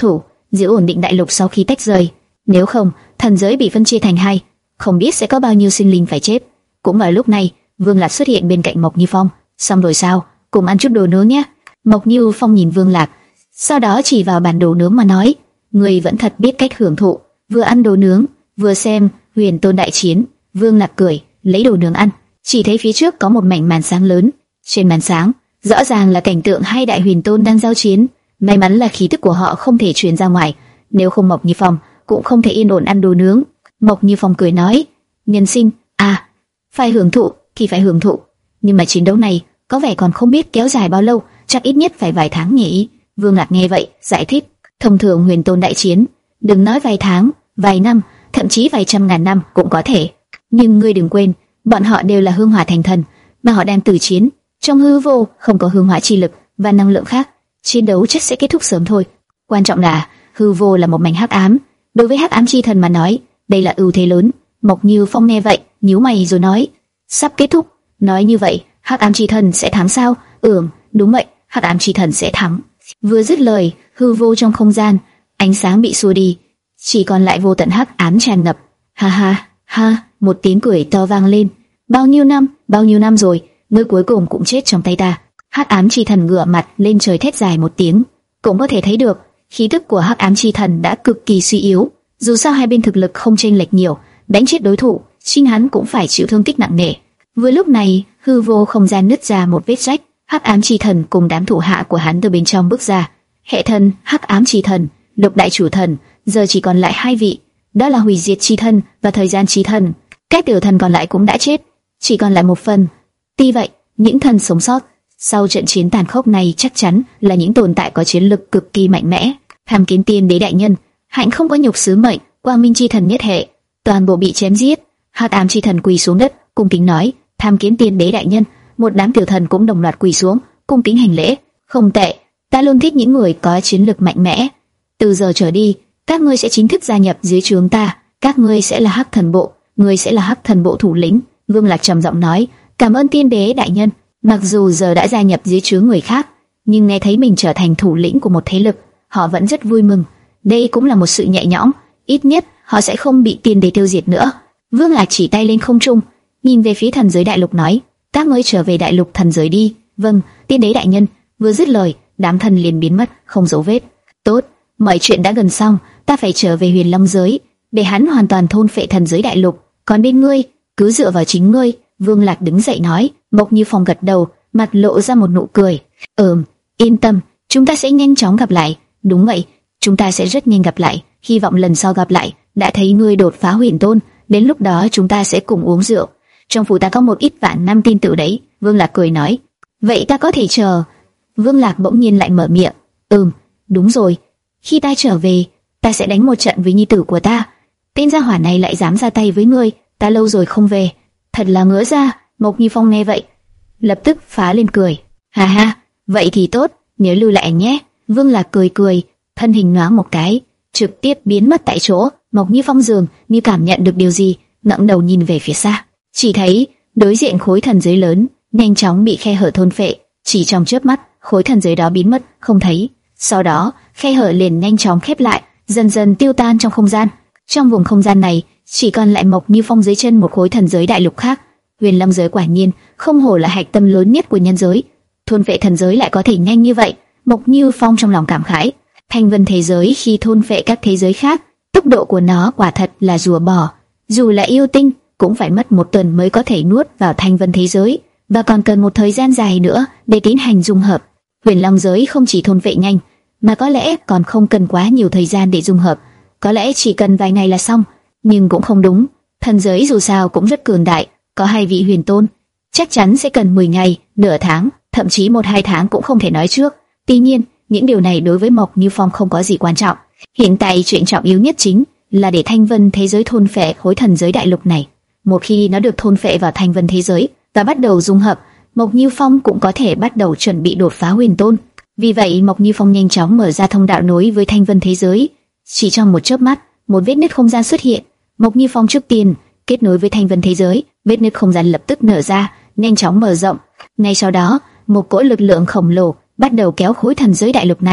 giữ ổn định đại lục sau khi tách rời. Nếu không, thần giới bị phân chia thành hai, không biết sẽ có bao nhiêu sinh linh phải chết. Cũng vào lúc này, Vương Lạc xuất hiện bên cạnh Mộc Như Phong. Xong rồi sao? Cùng ăn chút đồ nướng nhé. Mộc Như Phong nhìn Vương Lạc, sau đó chỉ vào bản đồ nướng mà nói, người vẫn thật biết cách hưởng thụ, vừa ăn đồ nướng, vừa xem Huyền Tôn đại chiến. Vương Lạc cười, lấy đồ nướng ăn. Chỉ thấy phía trước có một mảnh màn sáng lớn, trên màn sáng rõ ràng là cảnh tượng hai đại Huyền Tôn đang giao chiến. May mắn là khí tức của họ không thể truyền ra ngoài, nếu không Mộc Như Phong cũng không thể yên ổn ăn đồ nướng. Mộc Như Phong cười nói, nhân sinh, à, phải hưởng thụ thì phải hưởng thụ, nhưng mà chiến đấu này có vẻ còn không biết kéo dài bao lâu, chắc ít nhất phải vài tháng nhỉ. Vương Lạc nghe vậy, giải thích, thông thường Huyền Tôn đại chiến, đừng nói vài tháng, vài năm, thậm chí vài trăm ngàn năm cũng có thể. Nhưng ngươi đừng quên, bọn họ đều là hương hỏa thành thần, mà họ đang tử chiến trong hư vô, không có hương hỏa chi lực và năng lượng khác, chiến đấu chắc sẽ kết thúc sớm thôi. Quan trọng là hư vô là một mảnh hắc ám, đối với hắc ám chi thần mà nói, đây là ưu thế lớn. Mộc Như Phong nghe vậy, nhíu mày rồi nói, sắp kết thúc, nói như vậy, hắc ám chi thần sẽ thắng sao? Ừm, đúng vậy, hắc ám chi thần sẽ thắng. Vừa dứt lời, hư vô trong không gian, ánh sáng bị xua đi, chỉ còn lại vô tận hắc ám tràn ngập. Ha ha, ha, một tiếng cười to vang lên. Bao nhiêu năm, bao nhiêu năm rồi, ngươi cuối cùng cũng chết trong tay ta. Hắc ám chi thần ngửa mặt lên trời thét dài một tiếng, cũng có thể thấy được khí tức của hắc ám chi thần đã cực kỳ suy yếu. Dù sao hai bên thực lực không chênh lệch nhiều, đánh chết đối thủ, chính hắn cũng phải chịu thương tích nặng nề. Vừa lúc này, hư vô không gian nứt ra một vết rách, hắc ám chi thần cùng đám thủ hạ của hắn từ bên trong bước ra. Hệ thần, hắc ám chi thần, lục đại chủ thần, giờ chỉ còn lại hai vị, đó là hủy diệt chi thần và thời gian chi thần. Các tiểu thần còn lại cũng đã chết, chỉ còn lại một phần. Tuy vậy, những thần sống sót sau trận chiến tàn khốc này chắc chắn là những tồn tại có chiến lực cực kỳ mạnh mẽ. Tham Kiến Tiên Đế đại nhân, hạnh không có nhục sứ mệnh, Quang Minh chi thần nhất hệ, toàn bộ bị chém giết. Hắc ám chi thần quỳ xuống đất, cung kính nói, Tham Kiến Tiên Đế đại nhân. Một đám tiểu thần cũng đồng loạt quỳ xuống, cung kính hành lễ. Không tệ, ta luôn thích những người có chiến lực mạnh mẽ. Từ giờ trở đi, các ngươi sẽ chính thức gia nhập dưới trướng ta. Các ngươi sẽ là Hắc Thần Bộ, ngươi sẽ là Hắc Thần Bộ thủ lĩnh. Vương Lạc trầm giọng nói, cảm ơn Tiên Đế đại nhân. Mặc dù giờ đã gia nhập dưới trướng người khác, nhưng nghe thấy mình trở thành thủ lĩnh của một thế lực, họ vẫn rất vui mừng. Đây cũng là một sự nhẹ nhõm, ít nhất họ sẽ không bị Tiên Đế tiêu diệt nữa. Vương Lạc chỉ tay lên không trung, nhìn về phía thần giới đại lục nói, các ngươi trở về đại lục thần giới đi. Vâng, Tiên Đế đại nhân. Vừa dứt lời, đám thần liền biến mất, không dấu vết. Tốt, mọi chuyện đã gần xong, ta phải trở về Huyền Long giới, để hắn hoàn toàn thôn phệ thần giới đại lục. Còn bên ngươi, cứ dựa vào chính ngươi. Vương Lạc đứng dậy nói. Mộc Như Phong gật đầu, mặt lộ ra một nụ cười. Ừm, yên tâm, chúng ta sẽ nhanh chóng gặp lại. Đúng vậy, chúng ta sẽ rất nhanh gặp lại. Hy vọng lần sau gặp lại, đã thấy ngươi đột phá Huyền Tôn, đến lúc đó chúng ta sẽ cùng uống rượu. Trong phủ ta có một ít vạn năm tin tử đấy. Vương Lạc cười nói. Vậy ta có thể chờ. Vương Lạc bỗng nhiên lại mở miệng. Ừm, đúng rồi, khi ta trở về, ta sẽ đánh một trận với nhi tử của ta. Tên gia hỏa này lại dám ra tay với ngươi, ta lâu rồi không về, thật là ngứa ra. Mộc Như Phong nghe vậy, lập tức phá lên cười. Ha ha, vậy thì tốt, nhớ lưu lại nhé. Vương Lạc cười cười, thân hình nhoáng một cái, trực tiếp biến mất tại chỗ. Mộc Như Phong dường như cảm nhận được điều gì, ngẩng đầu nhìn về phía xa, chỉ thấy đối diện khối thần giới lớn nhanh chóng bị khe hở thôn phệ. Chỉ trong chớp mắt, khối thần giới đó biến mất không thấy. Sau đó, khe hở liền nhanh chóng khép lại, dần dần tiêu tan trong không gian. Trong vùng không gian này, chỉ còn lại Mộc Như Phong dưới chân một khối thần giới đại lục khác. Huyền Lâm giới quả nhiên không hổ là hạch tâm lớn nhất của nhân giới, thôn phệ thần giới lại có thể nhanh như vậy. Mộc Như Phong trong lòng cảm khái. Thanh vân thế giới khi thôn phệ các thế giới khác, tốc độ của nó quả thật là rùa bò. Dù là yêu tinh cũng phải mất một tuần mới có thể nuốt vào thanh vân thế giới, và còn cần một thời gian dài nữa để tiến hành dung hợp. Huyền Long giới không chỉ thôn phệ nhanh, mà có lẽ còn không cần quá nhiều thời gian để dung hợp. Có lẽ chỉ cần vài ngày là xong, nhưng cũng không đúng. Thần giới dù sao cũng rất cường đại, có hai vị huyền tôn, chắc chắn sẽ cần mười ngày, nửa tháng, thậm chí một hai tháng cũng không thể nói trước. Tuy nhiên, những điều này đối với Mộc Như Phong không có gì quan trọng. Hiện tại chuyện trọng yếu nhất chính là để thanh vân thế giới thôn phệ khối thần giới đại lục này. Một khi nó được thôn phệ vào thanh vân thế giới và bắt đầu dung hợp, Mộc Như Phong cũng có thể bắt đầu chuẩn bị đột phá huyền tôn. Vì vậy, Mộc Như Phong nhanh chóng mở ra thông đạo nối với thanh vân thế giới. Chỉ trong một chớp mắt, một vết nứt không gian xuất hiện. Mộc Như Phong trước tiên kết nối với thanh vân thế giới, vết nứt không gian lập tức nở ra, nhanh chóng mở rộng. Ngay sau đó, một cỗ lực lượng khổng lồ bắt đầu kéo khối thần giới đại lục này.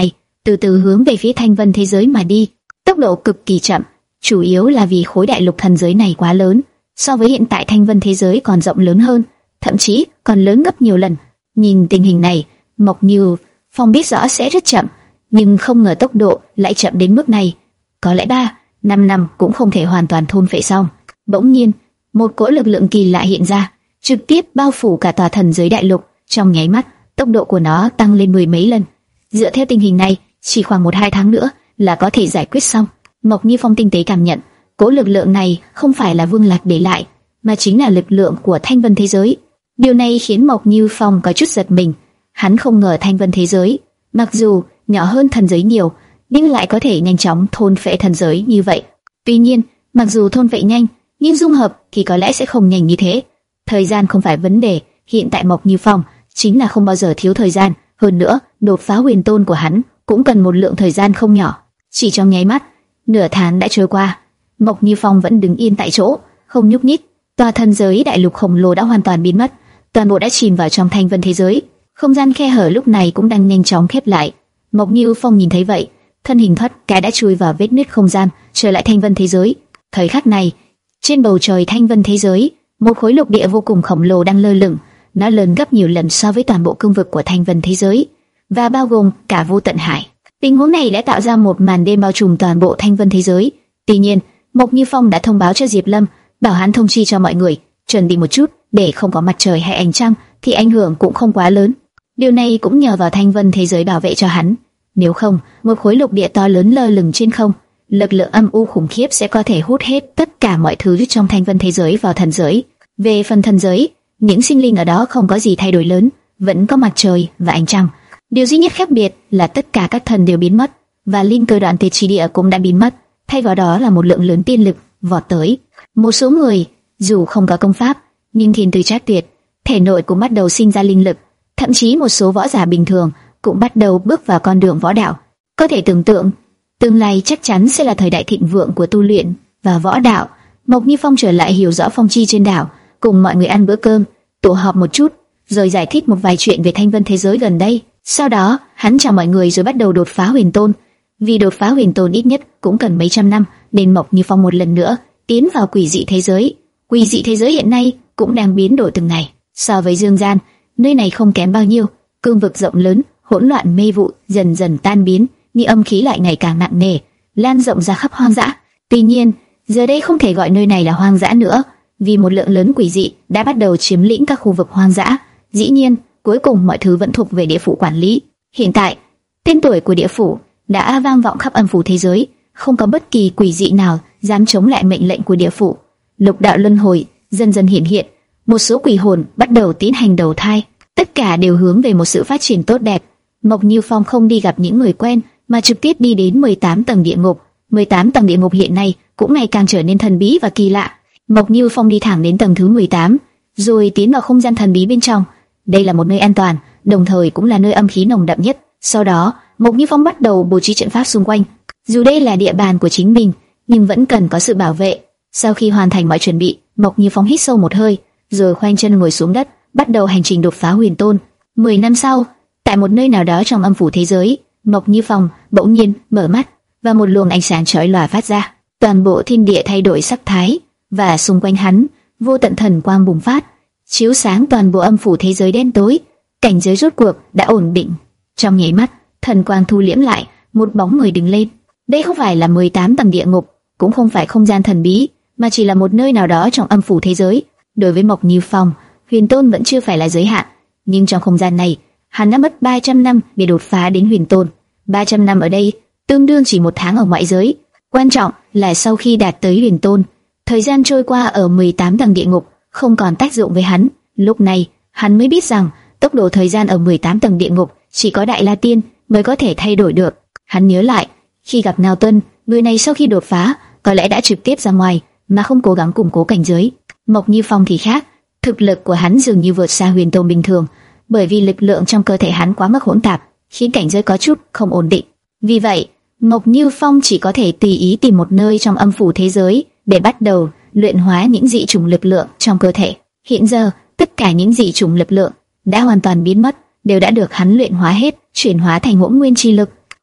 từ từ hướng về phía thanh vân thế giới mà đi. Tốc độ cực kỳ chậm, chủ yếu là vì khối đại lục thần giới này quá lớn, so với hiện tại thanh vân thế giới còn rộng lớn hơn, thậm chí còn lớn gấp nhiều lần. Nhìn tình hình này, Mộc Như Phong biết rõ sẽ rất chậm, nhưng không ngờ tốc độ lại chậm đến mức này. Có lẽ ba, năm năm cũng không thể hoàn toàn thôn phệ xong. Bỗng nhiên, một cỗ lực lượng kỳ lạ hiện ra, trực tiếp bao phủ cả tòa thần giới đại lục. Trong nháy mắt, tốc độ của nó tăng lên mười mấy lần. Dựa theo tình hình này, chỉ khoảng một hai tháng nữa là có thể giải quyết xong. Mộc Như Phong tinh tế cảm nhận, cỗ lực lượng này không phải là Vương Lạc để lại, mà chính là lực lượng của thanh vân thế giới. Điều này khiến Mộc Như Phong có chút giật mình. Hắn không ngờ thanh vân thế giới, mặc dù nhỏ hơn thần giới nhiều, nhưng lại có thể nhanh chóng thôn phệ thần giới như vậy. Tuy nhiên, mặc dù thôn phệ nhanh, nhưng dung hợp thì có lẽ sẽ không nhanh như thế. Thời gian không phải vấn đề, hiện tại Mộc Như Phong chính là không bao giờ thiếu thời gian. Hơn nữa, đột phá huyền tôn của hắn cũng cần một lượng thời gian không nhỏ. Chỉ trong nháy mắt, nửa tháng đã trôi qua, Mộc Như Phong vẫn đứng yên tại chỗ, không nhúc nhích. Tòa thần giới đại lục khổng lồ đã hoàn toàn biến mất, toàn bộ đã chìm vào trong thanh vân thế giới. Không gian khe hở lúc này cũng đang nhanh chóng khép lại. Mộc Như Phong nhìn thấy vậy, thân hình thoát cái đã chui vào vết nứt không gian, trở lại thanh vân thế giới. Thời khắc này, trên bầu trời thanh vân thế giới, một khối lục địa vô cùng khổng lồ đang lơ lửng. Nó lớn gấp nhiều lần so với toàn bộ cương vực của thanh vân thế giới, và bao gồm cả vô tận hải. Tình huống này đã tạo ra một màn đêm bao trùm toàn bộ thanh vân thế giới. Tuy nhiên, Mộc Như Phong đã thông báo cho Diệp Lâm, bảo hắn thông chi cho mọi người chuẩn bị một chút, để không có mặt trời hay ánh trăng thì ảnh hưởng cũng không quá lớn. Điều này cũng nhờ vào thanh vân thế giới bảo vệ cho hắn. Nếu không, một khối lục địa to lớn lơ lửng trên không, lực lượng âm u khủng khiếp sẽ có thể hút hết tất cả mọi thứ trong thanh vân thế giới vào thần giới. Về phần thần giới, những sinh linh ở đó không có gì thay đổi lớn, vẫn có mặt trời và ánh trăng. Điều duy nhất khác biệt là tất cả các thần đều biến mất, và linh cơ đoạn tuyệt chi địa cũng đã biến mất. Thay vào đó là một lượng lớn tiên lực vọt tới. Một số người dù không có công pháp, nhưng thiên tư trác tuyệt, thể nội cũng bắt đầu sinh ra linh lực. Thậm chí một số võ giả bình thường cũng bắt đầu bước vào con đường võ đạo. Có thể tưởng tượng, tương lai chắc chắn sẽ là thời đại thịnh vượng của tu luyện và võ đạo. Mộc Như Phong trở lại hiểu rõ phong chi trên đảo, cùng mọi người ăn bữa cơm, tụ họp một chút, rồi giải thích một vài chuyện về thanh vân thế giới gần đây. Sau đó, hắn chào mọi người rồi bắt đầu đột phá huyền tôn. Vì đột phá huyền tôn ít nhất cũng cần mấy trăm năm, nên Mộc Như Phong một lần nữa tiến vào quỷ dị thế giới. Quỷ dị thế giới hiện nay cũng đang biến đổi từng ngày. So với dương gian, nơi này không kém bao nhiêu. Cương vực rộng lớn, hỗn loạn mê vụ dần dần tan biến, nhưng âm khí lại ngày càng nặng nề, lan rộng ra khắp hoang dã. Tuy nhiên, giờ đây không thể gọi nơi này là hoang dã nữa, vì một lượng lớn quỷ dị đã bắt đầu chiếm lĩnh các khu vực hoang dã. Dĩ nhiên, cuối cùng mọi thứ vẫn thuộc về địa phủ quản lý. Hiện tại, tên tuổi của địa phủ đã vang vọng khắp âm phủ thế giới, không có bất kỳ quỷ dị nào dám chống lại mệnh lệnh của địa phủ. Lục đạo luân hồi dần dần hiện hiện, một số quỷ hồn bắt đầu tiến hành đầu thai, tất cả đều hướng về một sự phát triển tốt đẹp. Mộc Như Phong không đi gặp những người quen, mà trực tiếp đi đến mười tám tầng địa ngục. mười tám tầng địa ngục hiện nay cũng ngày càng trở nên thần bí và kỳ lạ. Mộc Như Phong đi thẳng đến tầng thứ mười tám, rồi tiến vào không gian thần bí bên trong. Đây là một nơi an toàn, đồng thời cũng là nơi âm khí nồng đậm nhất. Sau đó, Mộc Như Phong bắt đầu bố trí trận pháp xung quanh. Dù đây là địa bàn của chính mình, nhưng vẫn cần có sự bảo vệ. Sau khi hoàn thành mọi chuẩn bị, Mộc Như Phong hít sâu một hơi, rồi khoanh chân ngồi xuống đất, bắt đầu hành trình đột phá huyền tôn. Mười năm sau, tại một nơi nào đó trong âm phủ thế giới, Mộc Như Phong bỗng nhiên mở mắt, và một luồng ánh sáng chói lòa phát ra. Toàn bộ thiên địa thay đổi sắc thái, và xung quanh hắn, vô tận thần quang bùng phát, chiếu sáng toàn bộ âm phủ thế giới đen tối. Cảnh giới rốt cuộc đã ổn định. Trong nháy mắt, thần quang thu liễm lại, một bóng người đứng lên. Đây không phải là mười tám tầng địa ngục, cũng không phải không gian thần bí, mà chỉ là một nơi nào đó trong âm phủ thế giới. Đối với Mộc Như Phong, huyền tôn vẫn chưa phải là giới hạn, nhưng trong không gian này, hắn đã mất ba trăm năm để đột phá đến huyền tôn. ba trăm năm ở đây tương đương chỉ một tháng ở ngoại giới. Quan trọng là sau khi đạt tới huyền tôn, thời gian trôi qua ở mười tám tầng địa ngục không còn tác dụng với hắn. Lúc này, hắn mới biết rằng tốc độ thời gian ở mười tám tầng địa ngục chỉ có Đại La Tiên mới có thể thay đổi được. Hắn nhớ lại, khi gặp Ngao Tuân, người này sau khi đột phá có lẽ đã trực tiếp ra ngoài mà không cố gắng củng cố cảnh giới. Mộc Như Phong thì khác, thực lực của hắn dường như vượt xa huyền tôn bình thường, bởi vì lực lượng trong cơ thể hắn quá mức hỗn tạp, khiến cảnh giới có chút không ổn định. Vì vậy, Mộc Như Phong chỉ có thể tùy ý tìm một nơi trong âm phủ thế giới để bắt đầu luyện hóa những dị chủng lực lượng trong cơ thể. Hiện giờ, tất cả những dị chủng lực lượng đã hoàn toàn biến mất, đều đã được hắn luyện hóa hết, chuyển hóa thành hỗn nguyên chi lực.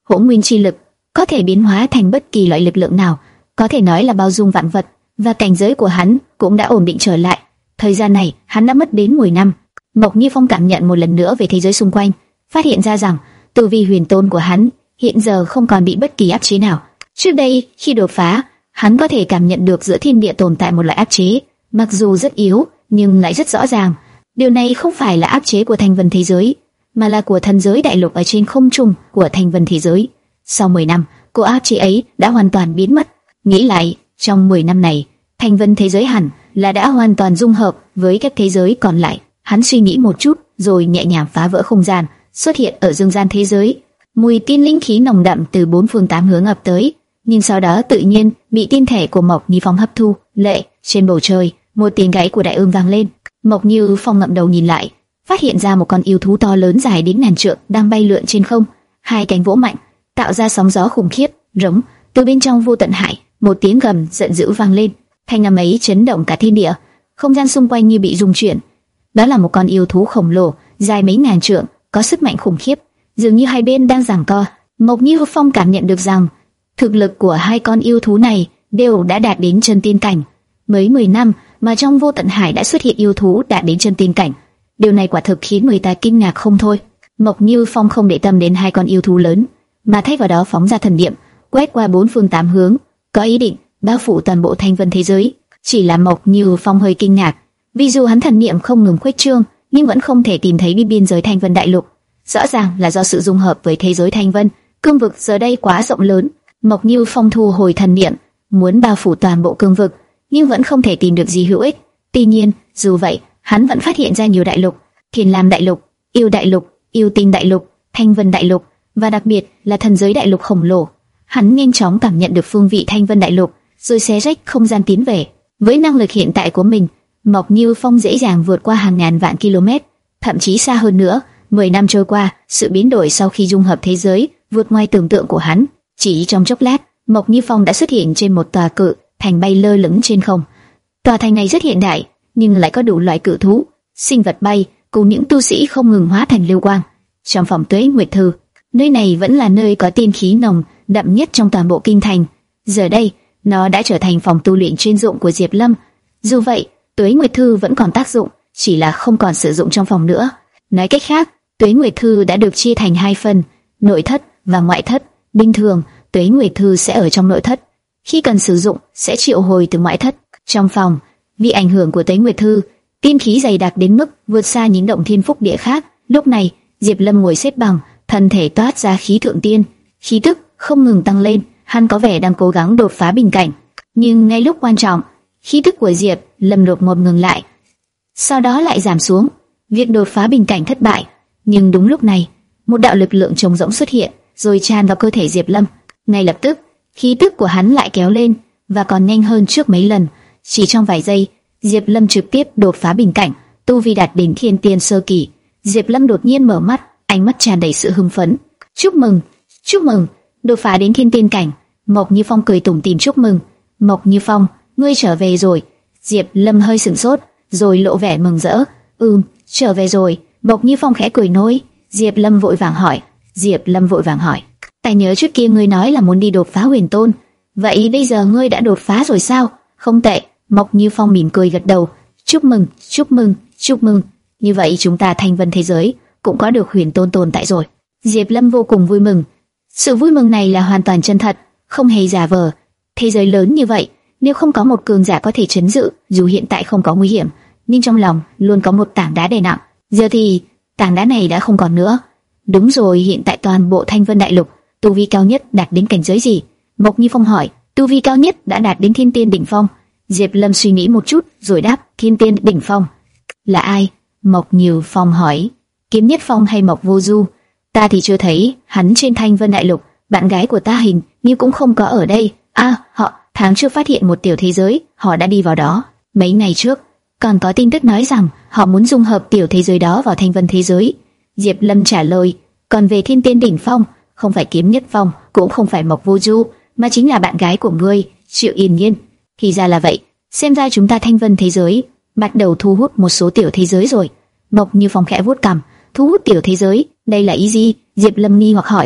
hỗn nguyên chi lực có thể biến hóa thành bất kỳ loại lực lượng nào, có thể nói là bao dung vạn vật, và cảnh giới của hắn cũng đã ổn định trở lại. Thời gian này, hắn đã mất đến mười năm. Mộc Như Phong cảm nhận một lần nữa về thế giới xung quanh, phát hiện ra rằng tu vi huyền tôn của hắn hiện giờ không còn bị bất kỳ áp chế nào. Trước đây, khi đột phá, hắn có thể cảm nhận được giữa thiên địa tồn tại một loại áp chế, mặc dù rất yếu nhưng lại rất rõ ràng. Điều này không phải là áp chế của thành vân thế giới, mà là của thần giới đại lục ở trên không trung của thành vân thế giới. Sau mười năm, cô áp chế ấy đã hoàn toàn biến mất. Nghĩ lại, trong mười năm này, thành vân thế giới hẳn là đã hoàn toàn dung hợp với các thế giới còn lại. Hắn suy nghĩ một chút, rồi nhẹ nhàng phá vỡ không gian, xuất hiện ở dương gian thế giới. Mùi tiên linh khí nồng đậm từ bốn phương tám hướng ập tới, nhưng sau đó tự nhiên bị tiên thể của Mộc Như Phong hấp thu. Lệ, trên bầu trời, một tiếng gáy của đại ương vang lên. Mộc Như Phong ngẩng đầu nhìn lại, phát hiện ra một con yêu thú to lớn dài đến ngàn trượng đang bay lượn trên không, hai cánh vỗ mạnh, tạo ra sóng gió khủng khiếp. Rống, từ bên trong vô tận hải, một tiếng gầm giận dữ vang lên, thanh âm ấy chấn động cả thiên địa, không gian xung quanh như bị rung chuyển. Đó là một con yêu thú khổng lồ, dài mấy ngàn trượng, có sức mạnh khủng khiếp, dường như hai bên đang giằng co. Mộc Như Phong cảm nhận được rằng thực lực của hai con yêu thú này đều đã đạt đến chân tiên cảnh. Mấy mười năm mà trong vô tận hải đã xuất hiện yêu thú đạt đến chân tiên cảnh, điều này quả thực khiến người ta kinh ngạc không thôi. Mộc Như Phong không để tâm đến hai con yêu thú lớn, mà thay vào đó phóng ra thần niệm, quét qua bốn phương tám hướng, có ý định bao phủ toàn bộ thanh vân thế giới. Chỉ là Mộc Như Phong hơi kinh ngạc, vì dù hắn thần niệm không ngừng khuếch trương, nhưng vẫn không thể tìm thấy biên giới thanh vân đại lục. Rõ ràng là do sự dung hợp với thế giới thanh vân, cương vực giờ đây quá rộng lớn. Mộc Như Phong thu hồi thần niệm, muốn bao phủ toàn bộ cương vực, nhưng vẫn không thể tìm được gì hữu ích. Tuy nhiên, dù vậy, hắn vẫn phát hiện ra nhiều đại lục: Thiên Lam đại lục, Yêu đại lục, Yêu Tinh đại lục, Thanh Vân đại lục, và đặc biệt là thần giới đại lục khổng lồ. Hắn nhanh chóng cảm nhận được phương vị Thanh Vân đại lục, rồi xé rách không gian tiến về. Với năng lực hiện tại của mình, Mộc Như Phong dễ dàng vượt qua hàng ngàn vạn km, thậm chí xa hơn nữa. Mười năm trôi qua, sự biến đổi sau khi dung hợp thế giới vượt ngoài tưởng tượng của hắn. Chỉ trong chốc lát, Mộc Như Phong đã xuất hiện trên một tòa cự thành bay lơ lửng trên không. Tòa thành này rất hiện đại, nhưng lại có đủ loại cự thú, sinh vật bay, cùng những tu sĩ không ngừng hóa thành lưu quang. Trong phòng Tuế Nguyệt Thư, nơi này vẫn là nơi có tiên khí nồng đậm nhất trong toàn bộ kinh thành. Giờ đây, nó đã trở thành phòng tu luyện chuyên dụng của Diệp Lâm. Dù vậy, Tuế Nguyệt Thư vẫn còn tác dụng, chỉ là không còn sử dụng trong phòng nữa. Nói cách khác, Tuế Nguyệt Thư đã được chia thành hai phần, nội thất và ngoại thất. Bình thường, Tuế Nguyệt Thư sẽ ở trong nội thất, khi cần sử dụng sẽ triệu hồi từ ngoại thất. Trong phòng, vì ảnh hưởng của Tuế Nguyệt Thư, tiên khí dày đặc đến mức vượt xa những động thiên phúc địa khác. Lúc này, Diệp Lâm ngồi xếp bằng, thân thể toát ra khí thượng tiên, khí tức không ngừng tăng lên. Hắn có vẻ đang cố gắng đột phá bình cảnh, nhưng ngay lúc quan trọng, khí tức của Diệp Lâm đột ngột ngừng lại, sau đó lại giảm xuống. Việc đột phá bình cảnh thất bại. Nhưng đúng lúc này, một đạo lực lượng trống rỗng xuất hiện, rồi tràn vào cơ thể Diệp Lâm. Ngay lập tức, khí tức của hắn lại kéo lên, và còn nhanh hơn trước mấy lần. Chỉ trong vài giây, Diệp Lâm trực tiếp đột phá bình cảnh, tu vi đạt đến thiên tiên sơ kỳ. Diệp Lâm đột nhiên mở mắt, ánh mắt tràn đầy sự hưng phấn. Chúc mừng, chúc mừng, đột phá đến thiên tiên cảnh. Mộc Như Phong cười tủm tỉm chúc mừng. Mộc Như Phong, ngươi trở về rồi. Diệp Lâm hơi sửng sốt, rồi lộ vẻ mừng rỡ. Ừm, trở về rồi. Mộc Như Phong khẽ cười nói. Diệp Lâm vội vàng hỏi. Diệp Lâm vội vàng hỏi. Ta nhớ trước kia ngươi nói là muốn đi đột phá huyền tôn, vậy bây giờ ngươi đã đột phá rồi sao? Không tệ. Mộc Như Phong mỉm cười gật đầu. Chúc mừng, chúc mừng, chúc mừng. Như vậy chúng ta thanh vân thế giới cũng có được huyền tôn tồn tại rồi. Diệp Lâm vô cùng vui mừng. Sự vui mừng này là hoàn toàn chân thật, không hề giả vờ. Thế giới lớn như vậy, nếu không có một cường giả có thể trấn giữ, dù hiện tại không có nguy hiểm, nhưng trong lòng luôn có một tảng đá đè nặng. Giờ thì tảng đá này đã không còn nữa. Đúng rồi, hiện tại toàn bộ Thanh Vân đại lục, tu vi cao nhất đạt đến cảnh giới gì? Mộc Như Phong hỏi. Tu vi cao nhất đã đạt đến thiên tiên đỉnh phong. Diệp Lâm suy nghĩ một chút rồi đáp. Thiên tiên đỉnh phong là ai? Mộc Như Phong hỏi. Kiếm Nhất Phong hay Mộc Vô Du? Ta thì chưa thấy hắn trên Thanh Vân đại lục. Bạn gái của ta hình như cũng không có ở đây. À, họ tháng trước phát hiện một tiểu thế giới, họ đã đi vào đó. Mấy ngày trước còn có tin tức nói rằng họ muốn dung hợp tiểu thế giới đó vào Thanh Vân thế giới. Diệp Lâm trả lời. Còn về thiên tiên đỉnh phong, không phải Kiếm Nhất Phong, cũng không phải Mộc Vô Du, mà chính là bạn gái của ngươi, Triệu Yên Nhiên. Thì ra là vậy, xem ra chúng ta Thanh Vân thế giới bắt đầu thu hút một số tiểu thế giới rồi. Mộc Như Phong khẽ vuốt cằm. Thu hút tiểu thế giới, đây là ý gì? Diệp Lâm nghi hoặc hỏi.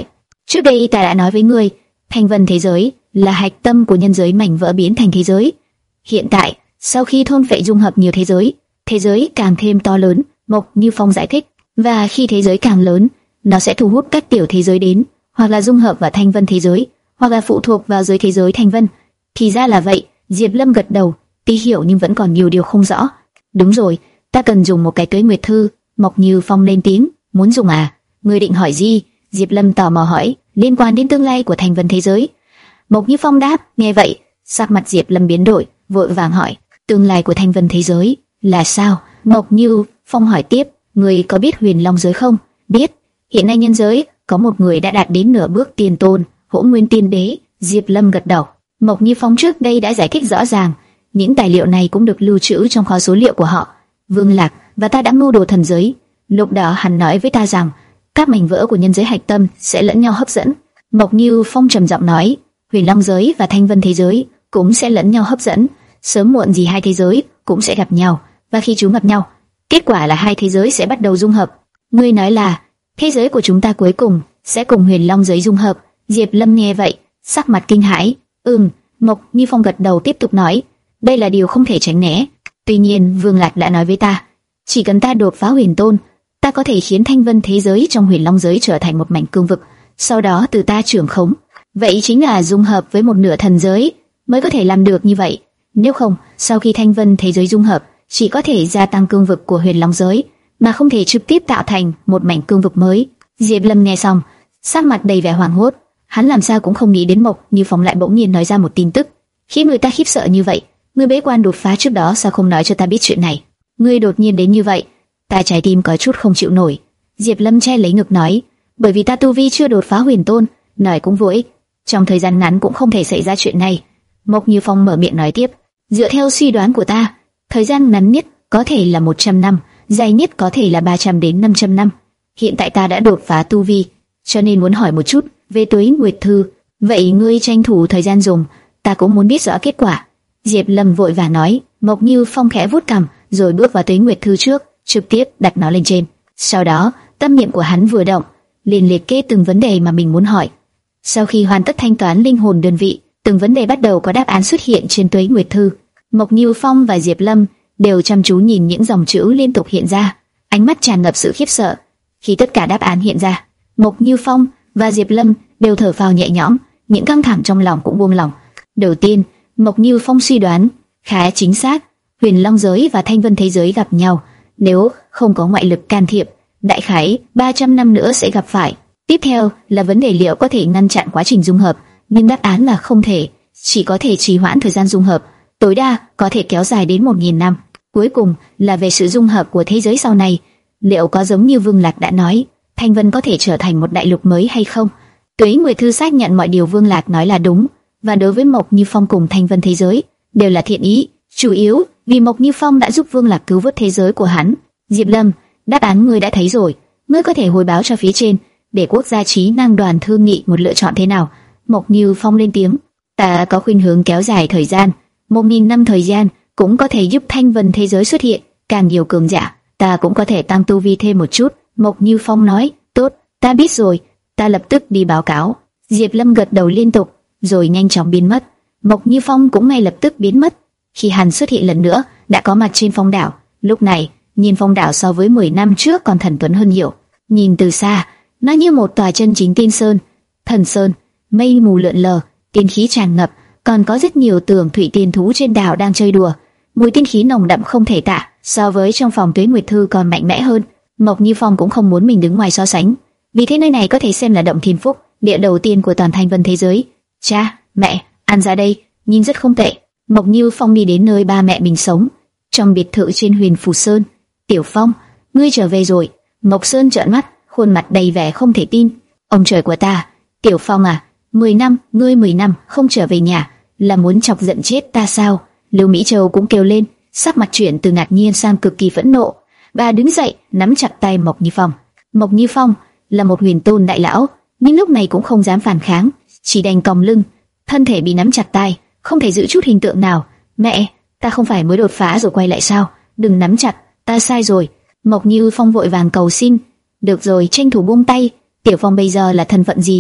Trước đây ta đã nói với ngươi, thanh vân thế giới là hạch tâm của nhân giới mảnh vỡ biến thành thế giới. Hiện tại, sau khi thôn phệ dung hợp nhiều thế giới, thế giới càng thêm to lớn, Mộc Như Phong giải thích. Và khi thế giới càng lớn, nó sẽ thu hút các tiểu thế giới đến, hoặc là dung hợp vào thanh vân thế giới, hoặc là phụ thuộc vào giới thế giới thanh vân. Thì ra là vậy. Diệp Lâm gật đầu, tí hiểu nhưng vẫn còn nhiều điều không rõ. Đúng rồi, ta cần dùng một cái tuế nguyệt thư. Mộc Như Phong lên tiếng. Muốn dùng à? Ngươi định hỏi gì? Diệp Lâm tò mò hỏi. Liên quan đến tương lai của thanh vân thế giới. Mộc Như Phong đáp. Nghe vậy, sắc mặt Diệp Lâm biến đổi, vội vàng hỏi. Tương lai của thanh vân thế giới là sao? Mộc Như Phong hỏi tiếp. Ngươi có biết huyền long giới không? Biết. Hiện nay nhân giới có một người đã đạt đến nửa bước tiền tôn, Hỗn Nguyên Tiên Đế. Diệp Lâm gật đầu. Mộc Như Phong trước đây đã giải thích rõ ràng, những tài liệu này cũng được lưu trữ trong kho số liệu của họ. Vương Lạc và ta đã mưu đồ thần giới. Lúc đó hắn nói với ta rằng các mảnh vỡ của nhân giới hạch tâm sẽ lẫn nhau hấp dẫn. Mộc Như Phong trầm giọng nói, huyền long giới và thanh vân thế giới cũng sẽ lẫn nhau hấp dẫn. Sớm muộn gì hai thế giới cũng sẽ gặp nhau, và khi chúng gặp nhau, kết quả là hai thế giới sẽ bắt đầu dung hợp. Ngươi nói là thế giới của chúng ta cuối cùng sẽ cùng huyền long giới dung hợp? Diệp Lâm nghe vậy, sắc mặt kinh hãi. Ừm, Mộc Như Phong gật đầu tiếp tục nói, đây là điều không thể tránh né. Tuy nhiên, Vương Lạc đã nói với ta, chỉ cần ta đột phá huyền tôn, ta có thể khiến thanh vân thế giới trong huyền long giới trở thành một mảnh cương vực, sau đó từ ta trưởng khống. Vậy chính là dung hợp với một nửa thần giới mới có thể làm được như vậy. Nếu không, sau khi thanh vân thế giới dung hợp, chỉ có thể gia tăng cương vực của huyền long giới, mà không thể trực tiếp tạo thành một mảnh cương vực mới. Diệp Lâm nghe xong, sắc mặt đầy vẻ hoảng hốt. Hắn làm sao cũng không nghĩ đến Mộc Như Phong lại bỗng nhiên nói ra một tin tức khiến người ta khiếp sợ như vậy. Ngươi bế quan đột phá trước đó sao không nói cho ta biết chuyện này? Ngươi đột nhiên đến như vậy, ta trái tim có chút không chịu nổi. Diệp Lâm che lấy ngực nói, bởi vì ta tu vi chưa đột phá huyền tôn, nói cũng vô ích. Trong thời gian ngắn cũng không thể xảy ra chuyện này. Mộc Như Phong mở miệng nói tiếp, dựa theo suy đoán của ta, thời gian ngắn nhất có thể là một trăm năm, dài nhất có thể là ba trăm đến năm trăm năm. Hiện tại ta đã đột phá tu vi, cho nên muốn hỏi một chút về tuế nguyệt thư. Vậy ngươi tranh thủ thời gian dùng, ta cũng muốn biết rõ kết quả. Diệp Lâm vội vàng nói. Mộc Như Phong khẽ vuốt cằm, rồi bước vào tuế nguyệt thư trước, trực tiếp đặt nó lên trên. Sau đó, tâm niệm của hắn vừa động, liền liệt kê từng vấn đề mà mình muốn hỏi. Sau khi hoàn tất thanh toán linh hồn đơn vị, từng vấn đề bắt đầu có đáp án xuất hiện trên tuế nguyệt thư. Mộc Như Phong và Diệp Lâm đều chăm chú nhìn những dòng chữ liên tục hiện ra, ánh mắt tràn ngập sự khiếp sợ. Khi tất cả đáp án hiện ra, Mộc Như Phong và Diệp Lâm đều thở phào nhẹ nhõm, những căng thẳng trong lòng cũng buông lỏng. Đầu tiên, Mộc Như Phong suy đoán khá chính xác, huyền long giới và thanh vân thế giới gặp nhau, nếu không có ngoại lực can thiệp, đại khái ba trăm năm nữa sẽ gặp phải. Tiếp theo là vấn đề liệu có thể ngăn chặn quá trình dung hợp, nhưng đáp án là không thể, chỉ có thể trì hoãn thời gian dung hợp, tối đa có thể kéo dài đến một nghìn năm. Cuối cùng là về sự dung hợp của thế giới sau này, liệu có giống như Vương Lạc đã nói, Thanh Vân có thể trở thành một đại lục mới hay không? Tuế Nguyệt Thư xác nhận mọi điều Vương Lạc nói là đúng, và đối với Mộc Như Phong cùng Thanh Vân thế giới đều là thiện ý, chủ yếu vì Mộc Như Phong đã giúp Vương Lạc cứu vớt thế giới của hắn. Diệp Lâm, đáp án ngươi đã thấy rồi, ngươi có thể hồi báo cho phía trên để quốc gia trí năng đoàn thương nghị một lựa chọn thế nào. Mộc Như Phong lên tiếng, ta có khuynh hướng kéo dài thời gian, một nghìn năm thời gian cũng có thể giúp Thanh Vân thế giới xuất hiện càng nhiều cường giả, ta cũng có thể tăng tu vi thêm một chút. Mộc Như Phong nói, tốt, ta biết rồi, ta lập tức đi báo cáo. Diệp Lâm gật đầu liên tục, rồi nhanh chóng biến mất. Mộc Như Phong cũng ngay lập tức biến mất. Khi hắn xuất hiện lần nữa, đã có mặt trên phong đảo. Lúc này, nhìn phong đảo so với mười năm trước còn thần tuấn hơn nhiều. Nhìn từ xa, nó như một tòa chân chính tiên sơn, thần sơn, mây mù lượn lờ, tiên khí tràn ngập, còn có rất nhiều tường thủy tiên thú trên đảo đang chơi đùa. Mùi tiên khí nồng đậm không thể tả, so với trong phòng Tuế Nguyệt Thư còn mạnh mẽ hơn. Mộc Như Phong cũng không muốn mình đứng ngoài so sánh, vì thế nơi này có thể xem là động thiên phúc, địa đầu tiên của toàn Thanh Vân thế giới. Cha, mẹ, ăn ra đây, nhìn rất không tệ. Mộc Như Phong đi đến nơi ba mẹ mình sống, trong biệt thự trên Huyền Phù Sơn. Tiểu Phong, ngươi trở về rồi. Mộc Sơn trợn mắt, khuôn mặt đầy vẻ không thể tin. Ông trời của ta, Tiểu Phong à, mười năm, ngươi mười năm không trở về nhà, là muốn chọc giận chết ta sao? Lưu Mỹ Châu cũng kêu lên, sắc mặt chuyển từ ngạc nhiên sang cực kỳ phẫn nộ. Bà đứng dậy, nắm chặt tay Mộc Như Phong. Mộc Như Phong là một huyền tôn đại lão, nhưng lúc này cũng không dám phản kháng, chỉ đành còng lưng, thân thể bị nắm chặt tay, không thể giữ chút hình tượng nào. Mẹ, ta không phải mới đột phá rồi quay lại sao? Đừng nắm chặt, ta sai rồi. Mộc Như Phong vội vàng cầu xin. Được rồi, tranh thủ buông tay. Tiểu Phong bây giờ là thân phận gì?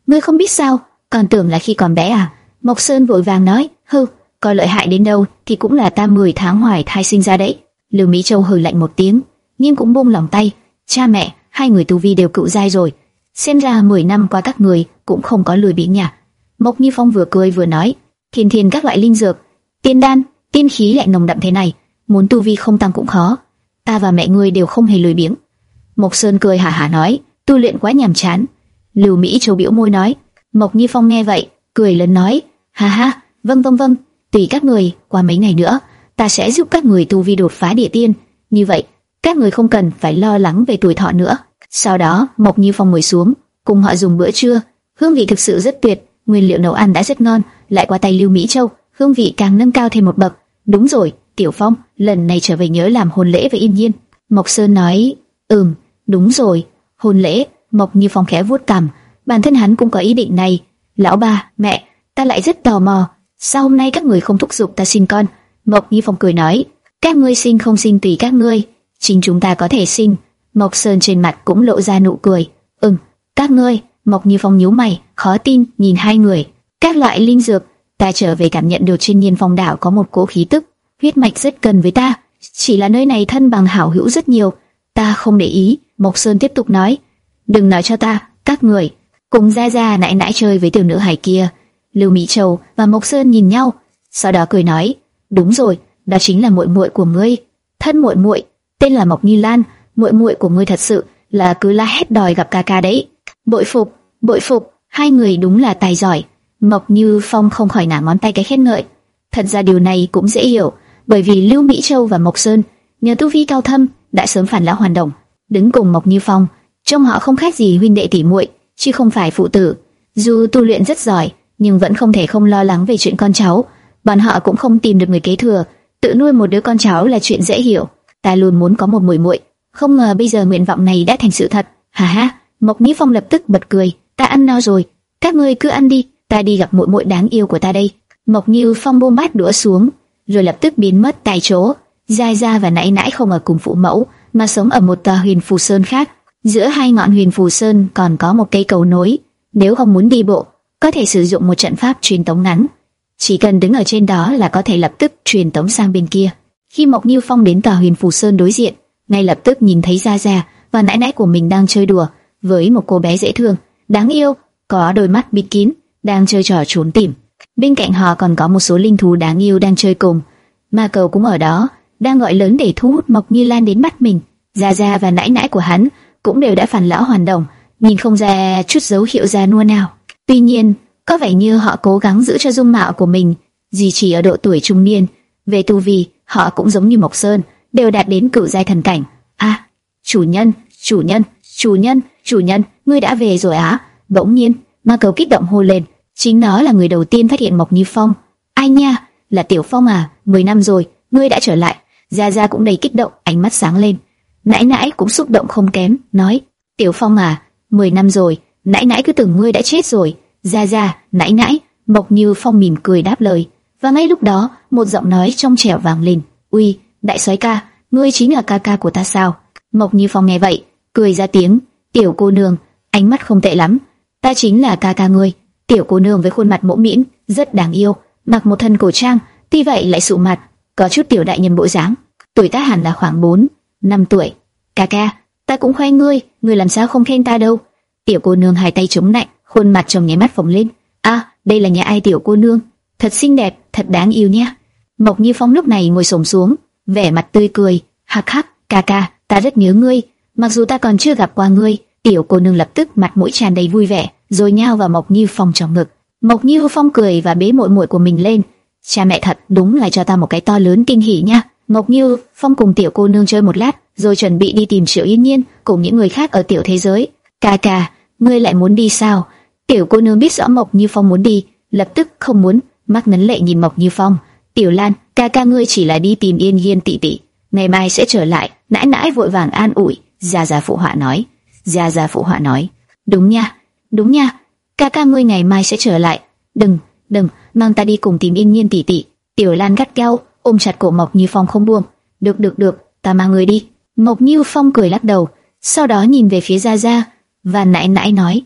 ngươi không biết sao? Còn tưởng là khi còn bé à? Mộc Sơn vội vàng nói, hừ, có lợi hại đến đâu thì cũng là ta mười tháng hoài thai sinh ra đấy. Lưu Mỹ Châu hừ lạnh một tiếng, nhưng cũng buông lòng tay. Cha mẹ, hai người tu vi đều cựu giai rồi, xem ra mười năm qua các người cũng không có lười biếng nhỉ? Mộc Như Phong vừa cười vừa nói, thiên thiên các loại linh dược, tiên đan, tiên khí lại nồng đậm thế này, muốn tu vi không tăng cũng khó. Ta và mẹ ngươi đều không hề lười biếng. Mộc Sơn cười hả hả nói, tu luyện quá nhàm chán. Lưu Mỹ Châu bĩu môi nói. Mộc Như Phong nghe vậy, cười lớn nói, ha ha, vâng vâng vâng, tùy các người, qua mấy ngày nữa, ta sẽ giúp các người tu vi đột phá địa tiên, như vậy, các người không cần phải lo lắng về tuổi thọ nữa. Sau đó, Mộc Như Phong ngồi xuống, cùng họ dùng bữa trưa, hương vị thực sự rất tuyệt, nguyên liệu nấu ăn đã rất ngon, lại qua tay Lưu Mỹ Châu, hương vị càng nâng cao thêm một bậc. Đúng rồi, Tiểu Phong, lần này trở về nhớ làm hôn lễ với Yên Nhiên. Mộc Sơn nói, ừm, đúng rồi, hôn lễ. Mộc Như Phong khẽ vuốt cằm, bản thân hắn cũng có ý định này. Lão ba, mẹ, ta lại rất tò mò, sao hôm nay các người không thúc giục ta sinh con? Mộc Như Phong cười nói, các ngươi sinh không sinh tùy các ngươi, chính chúng ta có thể sinh. Mộc Sơn trên mặt cũng lộ ra nụ cười, ừm, các ngươi. Mộc Như Phong nhíu mày, khó tin nhìn hai người. Các loại linh dược, ta trở về cảm nhận được trên Nhiên Phong đảo có một cỗ khí tức, huyết mạch rất gần với ta, chỉ là nơi này thân bằng hảo hữu rất nhiều, ta không để ý. Mộc Sơn tiếp tục nói, đừng nói cho ta, các người cùng ra ra nãy nãy chơi với tiểu nữ hài kia. Lưu Mỹ Châu và Mộc Sơn nhìn nhau, sau đó cười nói, đúng rồi, đó chính là muội muội của ngươi, thân muội muội, tên là Mộc Như Lan, muội muội của ngươi thật sự là cứ la hét đòi gặp ca ca đấy. Bội phục, bội phục, hai người đúng là tài giỏi. Mộc Như Phong không khỏi nả ngón tay cái khen ngợi. Thật ra điều này cũng dễ hiểu, bởi vì Lưu Mỹ Châu và Mộc Sơn nhờ tu vi cao thâm đã sớm phản lão hoàn đồng, đứng cùng Mộc Như Phong, trông họ không khác gì huynh đệ tỷ muội, chứ không phải phụ tử. Dù tu luyện rất giỏi, nhưng vẫn không thể không lo lắng về chuyện con cháu. Bọn họ cũng không tìm được người kế thừa, tự nuôi một đứa con cháu là chuyện dễ hiểu. Ta luôn muốn có một muội muội, không ngờ bây giờ nguyện vọng này đã thành sự thật. Ha ha, Mộc Như Phong lập tức bật cười, ta ăn no rồi, các ngươi cứ ăn đi, ta đi gặp muội muội đáng yêu của ta đây. Mộc Như Phong buông bát đũa xuống, rồi lập tức biến mất tại chỗ. Gia Gia và nãy nãy không ở cùng phụ mẫu, mà sống ở một tòa huyền phù sơn khác. Giữa hai ngọn huyền phù sơn còn có một cây cầu nối. Nếu không muốn đi bộ, có thể sử dụng một trận pháp truyền tống ngắn. Chỉ cần đứng ở trên đó là có thể lập tức truyền tống sang bên kia. Khi Mộc Như Phong đến tòa huyền phù sơn đối diện, ngay lập tức nhìn thấy Gia Gia và nãy nãy của mình đang chơi đùa với một cô bé dễ thương, đáng yêu, có đôi mắt bịt kín, đang chơi trò trốn tìm. Bên cạnh họ còn có một số linh thú đáng yêu đang chơi cùng. Ma Cầu cũng ở đó, đang gọi lớn để thu hút Mộc Như Lan đến bắt mình. Gia Gia và nãy nãy của hắn cũng đều đã phản lão hoàn đồng, nhìn không ra chút dấu hiệu già nua nào. Tuy nhiên, có vẻ như họ cố gắng giữ cho dung mạo của mình duy trì ở độ tuổi trung niên. Về tu vi, họ cũng giống như Mộc Sơn, đều đạt đến cửu giai thần cảnh. À, chủ nhân, chủ nhân, chủ nhân, chủ nhân, ngươi đã về rồi á? Bỗng nhiên, Ma Cầu kích động hô lên. Chính nó là người đầu tiên phát hiện Mộc Như Phong. Ai nha, là Tiểu Phong à? Mười năm rồi, ngươi đã trở lại. Gia Gia cũng đầy kích động, ánh mắt sáng lên. Nãy nãy cũng xúc động không kém, nói: Tiểu Phong à, mười năm rồi, nãy nãy cứ tưởng ngươi đã chết rồi. Gia Gia, nãy nãy. Mộc Như Phong mỉm cười đáp lời. Và ngay lúc đó, một giọng nói trong trẻo vang lên: Uy, đại soái ca, ngươi chính là ca ca của ta sao? Mộc Như Phong nghe vậy, cười ra tiếng: Tiểu cô nương, ánh mắt không tệ lắm, ta chính là ca ca ngươi. Tiểu cô nương với khuôn mặt mẫu mĩn, rất đáng yêu, mặc một thân cổ trang, tuy vậy lại sụ mặt, có chút tiểu đại nhân bộ dáng. Tuổi ta hẳn là khoảng bốn, năm tuổi. Ca ca, ta cũng khoe ngươi, ngươi làm sao không khen ta đâu? Tiểu cô nương hai tay chống nạnh, khuôn mặt trong nháy mắt phồng lên. À, đây là nhà ai tiểu cô nương? Thật xinh đẹp, thật đáng yêu nha. Mộc Như Phong lúc này ngồi xổm xuống, vẻ mặt tươi cười. Hắc hắc, ca ca, ta rất nhớ ngươi, mặc dù ta còn chưa gặp qua ngươi. Tiểu cô nương lập tức mặt mũi tràn đầy vui vẻ, rồi nhào vào Mộc Như Phong trong ngực. Mộc Như Phong cười và bế muội muội của mình lên. Cha mẹ thật đúng là cho ta một cái to lớn kinh hỉ nha. Mộc Như Phong cùng tiểu cô nương chơi một lát, rồi chuẩn bị đi tìm Triệu Yên Nhiên cùng những người khác ở tiểu thế giới. Ca ca, ngươi lại muốn đi sao? Tiểu cô nương biết rõ Mộc Như Phong muốn đi, lập tức không muốn, mắt ngấn lệ nhìn Mộc Như Phong. Tiểu Lan, ca ca ngươi chỉ là đi tìm Yên Nhiên tỷ tỷ, ngày mai sẽ trở lại. Nãi nãi vội vàng an ủi. Gia Gia phụ họa nói. Gia Gia phụ họa nói. Đúng nha, đúng nha, ca ca ngươi ngày mai sẽ trở lại. Đừng, đừng, mang ta đi cùng tìm Yên Nhiên tỷ tỷ. Tiểu Lan gắt gao ôm chặt cổ Mộc Như Phong không buông. Được được được, ta mang người đi. Mộc Như Phong cười lắc đầu, sau đó nhìn về phía Gia Gia và nãi nãi nói.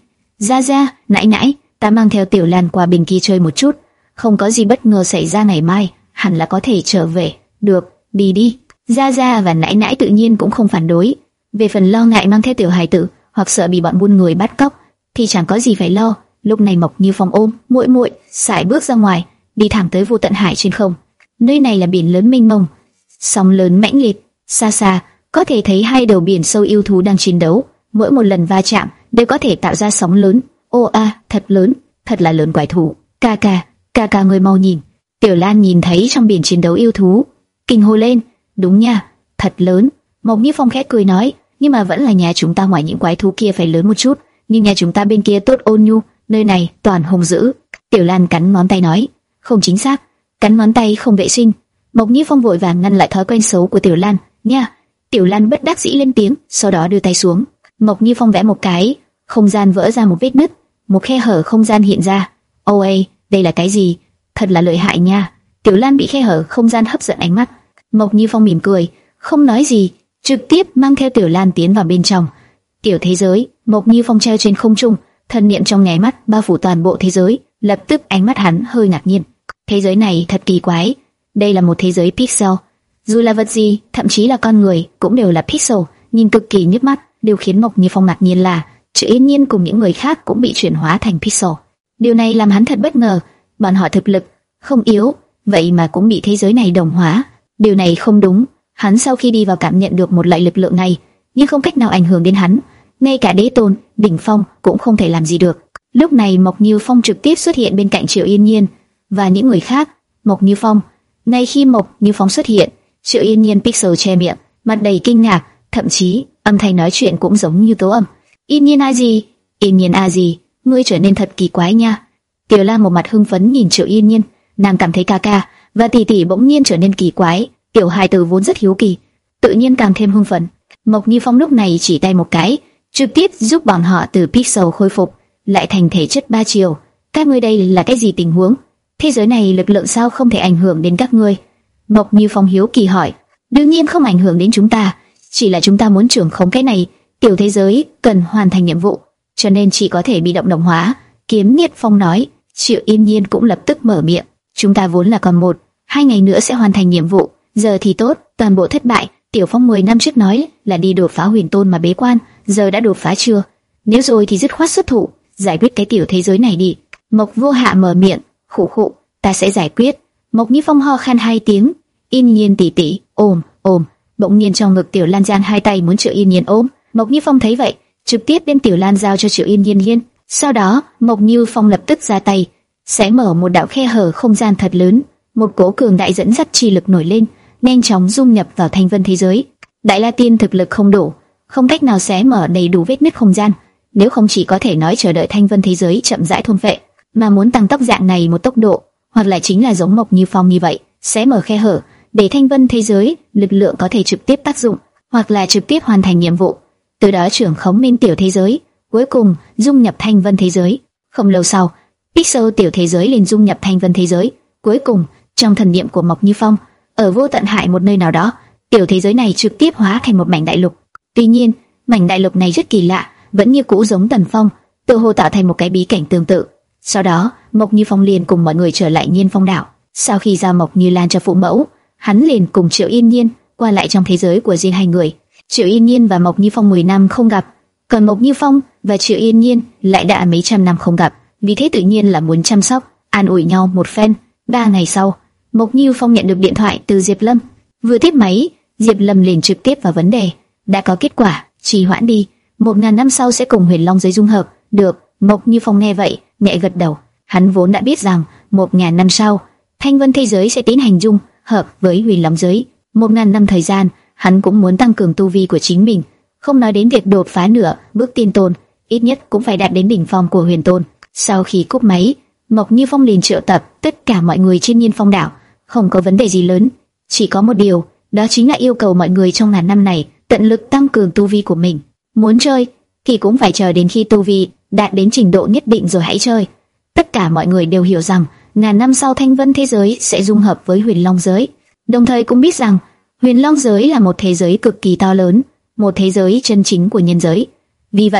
Ra ra, nãy nãy, ta mang theo Tiểu Lan qua bên kia chơi một chút, không có gì bất ngờ xảy ra ngày mai, hẳn là có thể trở về. Được, đi đi. Ra ra và nãy nãy tự nhiên cũng không phản đối. Về phần lo ngại mang theo tiểu hài tử hoặc sợ bị bọn buôn người bắt cóc thì chẳng có gì phải lo. Lúc này Mộc Như Phong ôm muội muội, sải bước ra ngoài, đi thẳng tới vô tận hải trên không. Nơi này là biển lớn mênh mông, sóng lớn mãnh liệt, xa xa có thể thấy hai đầu biển sâu yêu thú đang chiến đấu, mỗi một lần va chạm đều có thể tạo ra sóng lớn. Ô a, à, thật lớn, thật là lớn quái thú. Ca ca, ca ca người mau nhìn. Tiểu Lan nhìn thấy trong biển chiến đấu yêu thú, kinh hô lên. Đúng nha, thật lớn. Mộc Như Phong khẽ cười nói, nhưng mà vẫn là nhà chúng ta ngoài những quái thú kia phải lớn một chút, nhưng nhà chúng ta bên kia tốt ôn nhu, nơi này toàn hung dữ. Tiểu Lan cắn ngón tay nói, không chính xác, cắn ngón tay không vệ sinh. Mộc Như Phong vội vàng ngăn lại thói quen xấu của Tiểu Lan. Nha. Tiểu Lan bất đắc dĩ lên tiếng, sau đó đưa tay xuống. Mộc Như Phong vẽ một cái, không gian vỡ ra một vết nứt, một khe hở không gian hiện ra. Ôi, đây là cái gì? Thật là lợi hại nha. Tiểu Lan bị khe hở không gian hấp dẫn ánh mắt. Mộc Như Phong mỉm cười, không nói gì, trực tiếp mang theo Tiểu Lan tiến vào bên trong. Tiểu thế giới, Mộc Như Phong treo trên không trung, thần niệm trong nháy mắt bao phủ toàn bộ thế giới. Lập tức ánh mắt hắn hơi ngạc nhiên. Thế giới này thật kỳ quái. Đây là một thế giới pixel. Dù là vật gì, thậm chí là con người, cũng đều là pixel, nhìn cực kỳ nhức mắt. Điều khiến Mộc Như Phong ngạc nhiên là Triệu Yên Nhiên cùng những người khác cũng bị chuyển hóa thành pixel. Điều này làm hắn thật bất ngờ. Bọn họ thực lực không yếu, vậy mà cũng bị thế giới này đồng hóa. Điều này không đúng. Hắn sau khi đi vào cảm nhận được một loại lực lượng này, nhưng không cách nào ảnh hưởng đến hắn. Ngay cả đế tôn, đỉnh phong cũng không thể làm gì được. Lúc này Mộc Như Phong trực tiếp xuất hiện bên cạnh Triệu Yên Nhiên và những người khác. Mộc Như Phong. Ngay khi Mộc Như Phong xuất hiện, Triệu Yên Nhiên pixel che miệng, mặt đầy kinh ngạc, thậm chí âm thanh nói chuyện cũng giống như tố âm. Yên Nhiên a gì? Yên Nhiên a gì? Ngươi trở nên thật kỳ quái nha. Tiểu Lan một mặt hưng phấn nhìn Triệu Yên Nhiên, nàng cảm thấy ca ca và tỷ tỷ bỗng nhiên trở nên kỳ quái. Tiểu hài tử vốn rất hiếu kỳ, tự nhiên càng thêm hưng phấn. Mộc Như Phong lúc này chỉ tay một cái, trực tiếp giúp bọn họ từ pixel khôi phục lại thành thể chất ba chiều. Các ngươi đây là cái gì tình huống? Thế giới này lực lượng sao không thể ảnh hưởng đến các ngươi? Mộc Như Phong hiếu kỳ hỏi. Đương nhiên không ảnh hưởng đến chúng ta, chỉ là chúng ta muốn trưởng khống cái này. Tiểu thế giới cần hoàn thành nhiệm vụ, cho nên chỉ có thể bị động đồng hóa. Kiếm Niết Phong nói. Triệu Yên Nhiên cũng lập tức mở miệng. Chúng ta vốn là còn một, hai ngày nữa sẽ hoàn thành nhiệm vụ. Giờ thì tốt, toàn bộ thất bại. Tiểu Phong mười năm trước nói là đi đột phá huyền tôn mà bế quan, giờ đã đột phá chưa? Nếu rồi thì dứt khoát xuất thủ, giải quyết cái tiểu thế giới này đi. Mộc Vô Hạ mở miệng, khụ khụ, ta sẽ giải quyết. Mộc Như Phong ho khan hai tiếng. Yên Nhiên tỷ tỷ, ôm, ôm. Bỗng nhiên trong ngực Tiểu Lan giang hai tay muốn Triệu Yên Nhiên ôm. Mộc Như Phong thấy vậy, trực tiếp đem Tiểu Lan giao cho Triệu Yên Nhiên Nhiên. Sau đó, Mộc Như Phong lập tức ra tay, sẽ mở một đạo khe hở không gian thật lớn. Một cỗ cường đại dẫn dắt chi lực nổi lên, nhanh chóng dung nhập vào thanh vân thế giới. Đại La Tiên thực lực không đủ, không cách nào xé mở đầy đủ vết nứt không gian, nếu không chỉ có thể nói chờ đợi thanh vân thế giới chậm rãi thôn phệ, mà muốn tăng tốc dạng này một tốc độ, hoặc là chính là giống Mộc Như Phong như vậy, xé mở khe hở để thanh vân thế giới lực lượng có thể trực tiếp tác dụng, hoặc là trực tiếp hoàn thành nhiệm vụ, từ đó trưởng khống minh tiểu thế giới, cuối cùng dung nhập thanh vân thế giới. Không lâu sau, pixel tiểu thế giới liền dung nhập thanh vân thế giới. Cuối cùng, trong thần niệm của Mộc Như Phong, ở vô tận hải một nơi nào đó, tiểu thế giới này trực tiếp hóa thành một mảnh đại lục. Tuy nhiên, mảnh đại lục này rất kỳ lạ, vẫn như cũ giống Tần Phong, tự hồ tạo thành một cái bí cảnh tương tự. Sau đó, Mộc Như Phong liền cùng mọi người trở lại Nhiên Phong đảo. Sau khi giao Mộc Như Lan cho phụ mẫu, hắn liền cùng Triệu Yên Nhiên qua lại trong thế giới của riêng hai người. Triệu Yên Nhiên và Mộc Như Phong mười năm không gặp, còn Mộc Như Phong và Triệu Yên Nhiên lại đã mấy trăm năm không gặp, vì thế tự nhiên là muốn chăm sóc, an ủi nhau một phen. Ba ngày sau, Mộc Như Phong nhận được điện thoại từ Diệp Lâm. Vừa tiếp máy, Diệp Lâm liền trực tiếp vào vấn đề. Đã có kết quả, trì hoãn đi. Một ngàn năm sau sẽ cùng Huyền Long giới dung hợp. Được. Mộc Như Phong nghe vậy, nhẹ gật đầu. Hắn vốn đã biết rằng một ngàn năm sau, thanh vân thế giới sẽ tiến hành dung hợp với Huyền Long giới. Một ngàn năm thời gian, hắn cũng muốn tăng cường tu vi của chính mình. Không nói đến việc đột phá nửa bước tiên tôn, ít nhất cũng phải đạt đến đỉnh phong của Huyền Tôn. Sau khi cúp máy, Mộc Như Phong liền triệu tập tất cả mọi người trên Nhiên Phong đảo. Không có vấn đề gì lớn, chỉ có một điều, đó chính là yêu cầu mọi người trong ngàn năm này tận lực tăng cường tu vi của mình. Muốn chơi thì cũng phải chờ đến khi tu vi đạt đến trình độ nhất định rồi hãy chơi. Tất cả mọi người đều hiểu rằng ngàn năm sau thanh vân thế giới sẽ dung hợp với Huyền Long giới, đồng thời cũng biết rằng Huyền Long giới là một thế giới cực kỳ to lớn, một thế giới chân chính của nhân giới. Vì vậy,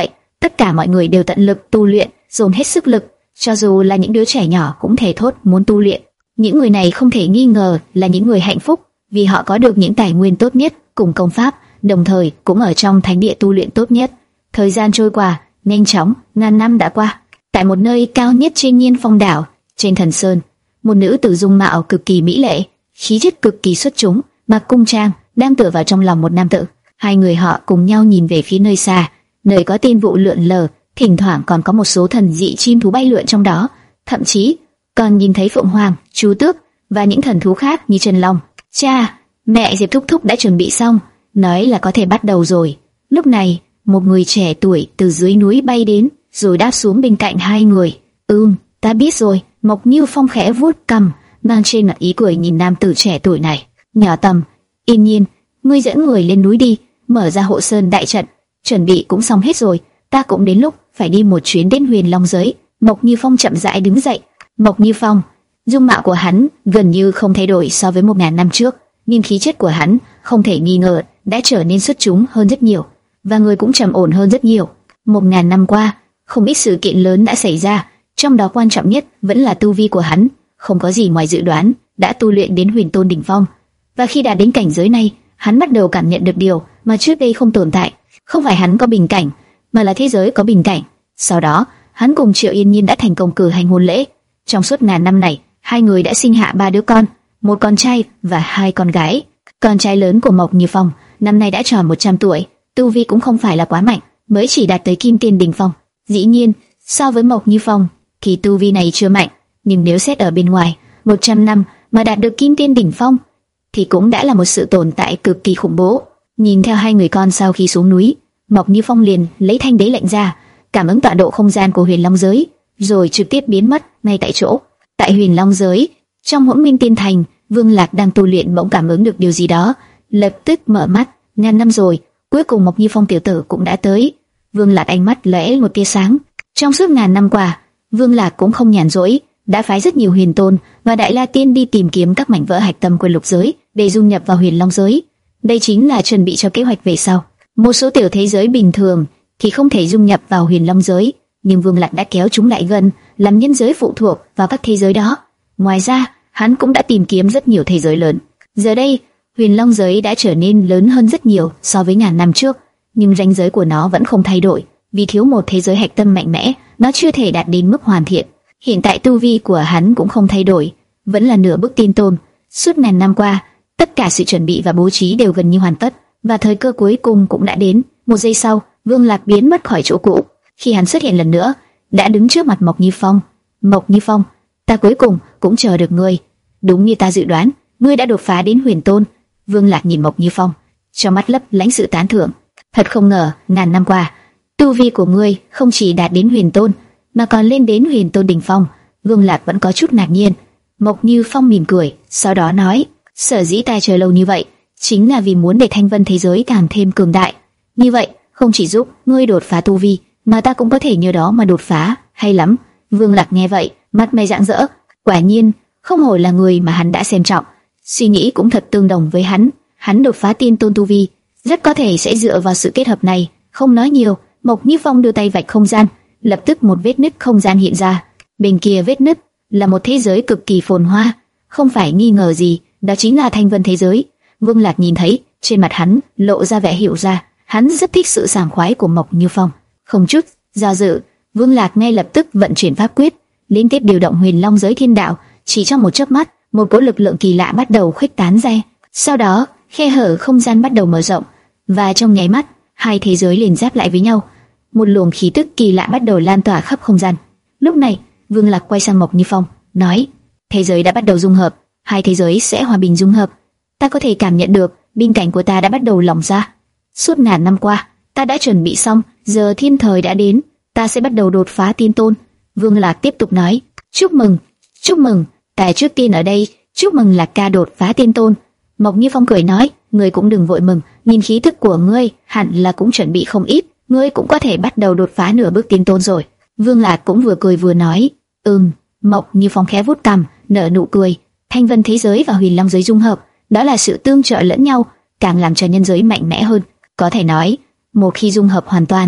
Tất cả mọi người đều tận lực tu luyện, dồn hết sức lực, cho dù là những đứa trẻ nhỏ cũng thề thốt muốn tu luyện. Những người này không thể nghi ngờ là những người hạnh phúc, vì họ có được những tài nguyên tốt nhất cùng công pháp, đồng thời cũng ở trong thánh địa tu luyện tốt nhất. Thời gian trôi qua nhanh chóng, ngàn năm đã qua. Tại một nơi cao nhất trên Nhiên Phong đảo, trên Thần Sơn, một nữ tử dung mạo cực kỳ mỹ lệ, khí chất cực kỳ xuất chúng, mặc cung trang, đang tựa vào trong lòng một nam tử. Hai người họ cùng nhau nhìn về phía nơi xa, nơi có tiên vụ lượn lờ, thỉnh thoảng còn có một số thần dị chim thú bay lượn trong đó, thậm chí còn nhìn thấy phượng hoàng, chu tước và những thần thú khác như chân long. Cha, mẹ Diệp thúc thúc đã chuẩn bị xong, nói là có thể bắt đầu rồi. Lúc này, một người trẻ tuổi từ dưới núi bay đến, rồi đáp xuống bên cạnh hai người. Ừm, ta biết rồi. Mộc Như Phong khẽ vuốt cằm, mang trên mặt ý cười nhìn nam tử trẻ tuổi này. Nhỏ Tầm, Yên Nhiên, ngươi dẫn người lên núi đi, mở ra hộ sơn đại trận, chuẩn bị cũng xong hết rồi. Ta cũng đến lúc phải đi một chuyến đến Huyền Long giới. Mộc Như Phong chậm rãi đứng dậy. Mộc Như Phong, dung mạo của hắn gần như không thay đổi so với một ngàn năm trước, nhưng khí chất của hắn không thể nghi ngờ đã trở nên xuất chúng hơn rất nhiều, và người cũng trầm ổn hơn rất nhiều. Một ngàn năm qua, không ít sự kiện lớn đã xảy ra, trong đó quan trọng nhất vẫn là tu vi của hắn, không có gì ngoài dự đoán, đã tu luyện đến Huyền Tôn đỉnh phong. Và khi đạt đến cảnh giới này, hắn bắt đầu cảm nhận được điều mà trước đây không tồn tại. Không phải hắn có bình cảnh, mà là thế giới có bình cảnh. Sau đó, hắn cùng Triệu Yên Nhiên đã thành công cử hành hôn lễ. Trong suốt ngàn năm này, hai người đã sinh hạ ba đứa con, một con trai và hai con gái. Con trai lớn của Mộc Như Phong năm nay đã tròn một trăm tuổi, tu vi cũng không phải là quá mạnh, mới chỉ đạt tới Kim Tiên đỉnh phong. Dĩ nhiên, so với Mộc Như Phong thì tu vi này chưa mạnh, nhưng nếu xét ở bên ngoài, một trăm năm mà đạt được Kim Tiên đỉnh phong thì cũng đã là một sự tồn tại cực kỳ khủng bố. Nhìn theo hai người con sau khi xuống núi, Mộc Như Phong liền lấy thanh đế lệnh ra, cảm ứng tọa độ không gian của Huyền Long giới, rồi trực tiếp biến mất ngay tại chỗ. Tại Huyền Long giới, trong Hỗn Minh Tiên Thành, Vương Lạc đang tu luyện bỗng cảm ứng được điều gì đó, lập tức mở mắt. Ngàn năm rồi, cuối cùng Mộc Như Phong tiểu tử cũng đã tới. Vương Lạc ánh mắt lóe một tia sáng. Trong suốt ngàn năm qua, Vương Lạc cũng không nhàn rỗi, đã phái rất nhiều huyền tôn và đại la tiên đi tìm kiếm các mảnh vỡ hạch tâm của lục giới để dung nhập vào Huyền Long giới. Đây chính là chuẩn bị cho kế hoạch về sau. Một số tiểu thế giới bình thường thì không thể dung nhập vào Huyền Long giới, nhưng Vương Lạc đã kéo chúng lại gần, làm nhân giới phụ thuộc vào các thế giới đó. Ngoài ra, hắn cũng đã tìm kiếm rất nhiều thế giới lớn. Giờ đây, Huyền Long giới đã trở nên lớn hơn rất nhiều so với ngàn năm trước, nhưng ranh giới của nó vẫn không thay đổi, vì thiếu một thế giới hạch tâm mạnh mẽ, nó chưa thể đạt đến mức hoàn thiện. Hiện tại tu vi của hắn cũng không thay đổi, vẫn là nửa bước tiên tôn. Suốt ngàn năm qua, tất cả sự chuẩn bị và bố trí đều gần như hoàn tất, và thời cơ cuối cùng cũng đã đến. Một giây sau, Vương Lạc biến mất khỏi chỗ cũ. Khi hắn xuất hiện lần nữa, đã đứng trước mặt Mộc Như Phong. Mộc Như Phong, ta cuối cùng cũng chờ được ngươi. Đúng như ta dự đoán, ngươi đã đột phá đến Huyền Tôn. Vương Lạc nhìn Mộc Như Phong, trong mắt lấp lánh sự tán thưởng. Thật không ngờ, ngàn năm qua, tu vi của ngươi không chỉ đạt đến Huyền Tôn, mà còn lên đến Huyền Tôn đỉnh phong. Vương Lạc vẫn có chút ngạc nhiên. Mộc Như Phong mỉm cười, sau đó nói: sở dĩ ta chờ lâu như vậy, chính là vì muốn để thanh vân thế giới càng thêm cường đại. Như vậy, không chỉ giúp ngươi đột phá tu vi, mà ta cũng có thể nhờ đó mà đột phá. Hay lắm. Vương Lạc nghe vậy, mắt mày rạng rỡ. Quả nhiên, không hổ là người mà hắn đã xem trọng. Suy nghĩ cũng thật tương đồng với hắn. Hắn đột phá tiên tôn tu vi, rất có thể sẽ dựa vào sự kết hợp này. Không nói nhiều, Mộc Như Phong đưa tay vạch không gian, lập tức một vết nứt không gian hiện ra. Bên kia vết nứt là một thế giới cực kỳ phồn hoa, không phải nghi ngờ gì, đó chính là thanh vân thế giới. Vương Lạc nhìn thấy, trên mặt hắn lộ ra vẻ hiểu ra, hắn rất thích sự sảng khoái của Mộc Như Phong. Không chút do dự, Vương Lạc ngay lập tức vận chuyển pháp quyết, liên tiếp điều động Huyền Long giới thiên đạo. Chỉ trong một chớp mắt, một cỗ lực lượng kỳ lạ bắt đầu khuếch tán ra. Sau đó, khe hở không gian bắt đầu mở rộng, và trong nháy mắt, hai thế giới liền giáp lại với nhau. Một luồng khí tức kỳ lạ bắt đầu lan tỏa khắp không gian. Lúc này, Vương Lạc quay sang Mộc Như Phong, nói: thế giới đã bắt đầu dung hợp, hai thế giới sẽ hòa bình dung hợp. Ta có thể cảm nhận được, binh cảnh của ta đã bắt đầu lỏng ra. Suốt ngàn năm qua, ta đã chuẩn bị xong, giờ thiên thời đã đến, ta sẽ bắt đầu đột phá tiên tôn. Vương Lạc tiếp tục nói: chúc mừng, chúc mừng, ta trước tiên ở đây, chúc mừng Lạc ca đột phá tiên tôn. Mộc Như Phong cười nói: ngươi cũng đừng vội mừng, nhìn khí tức của ngươi, hẳn là cũng chuẩn bị không ít, ngươi cũng có thể bắt đầu đột phá nửa bước tiên tôn rồi. Vương Lạc cũng vừa cười vừa nói: ừm. Mộc Như Phong khẽ vuốt cằm, nở nụ cười. Thanh vân thế giới và Huyền Long giới dung hợp, đó là sự tương trợ lẫn nhau, càng làm cho nhân giới mạnh mẽ hơn. Có thể nói, một khi dung hợp hoàn toàn,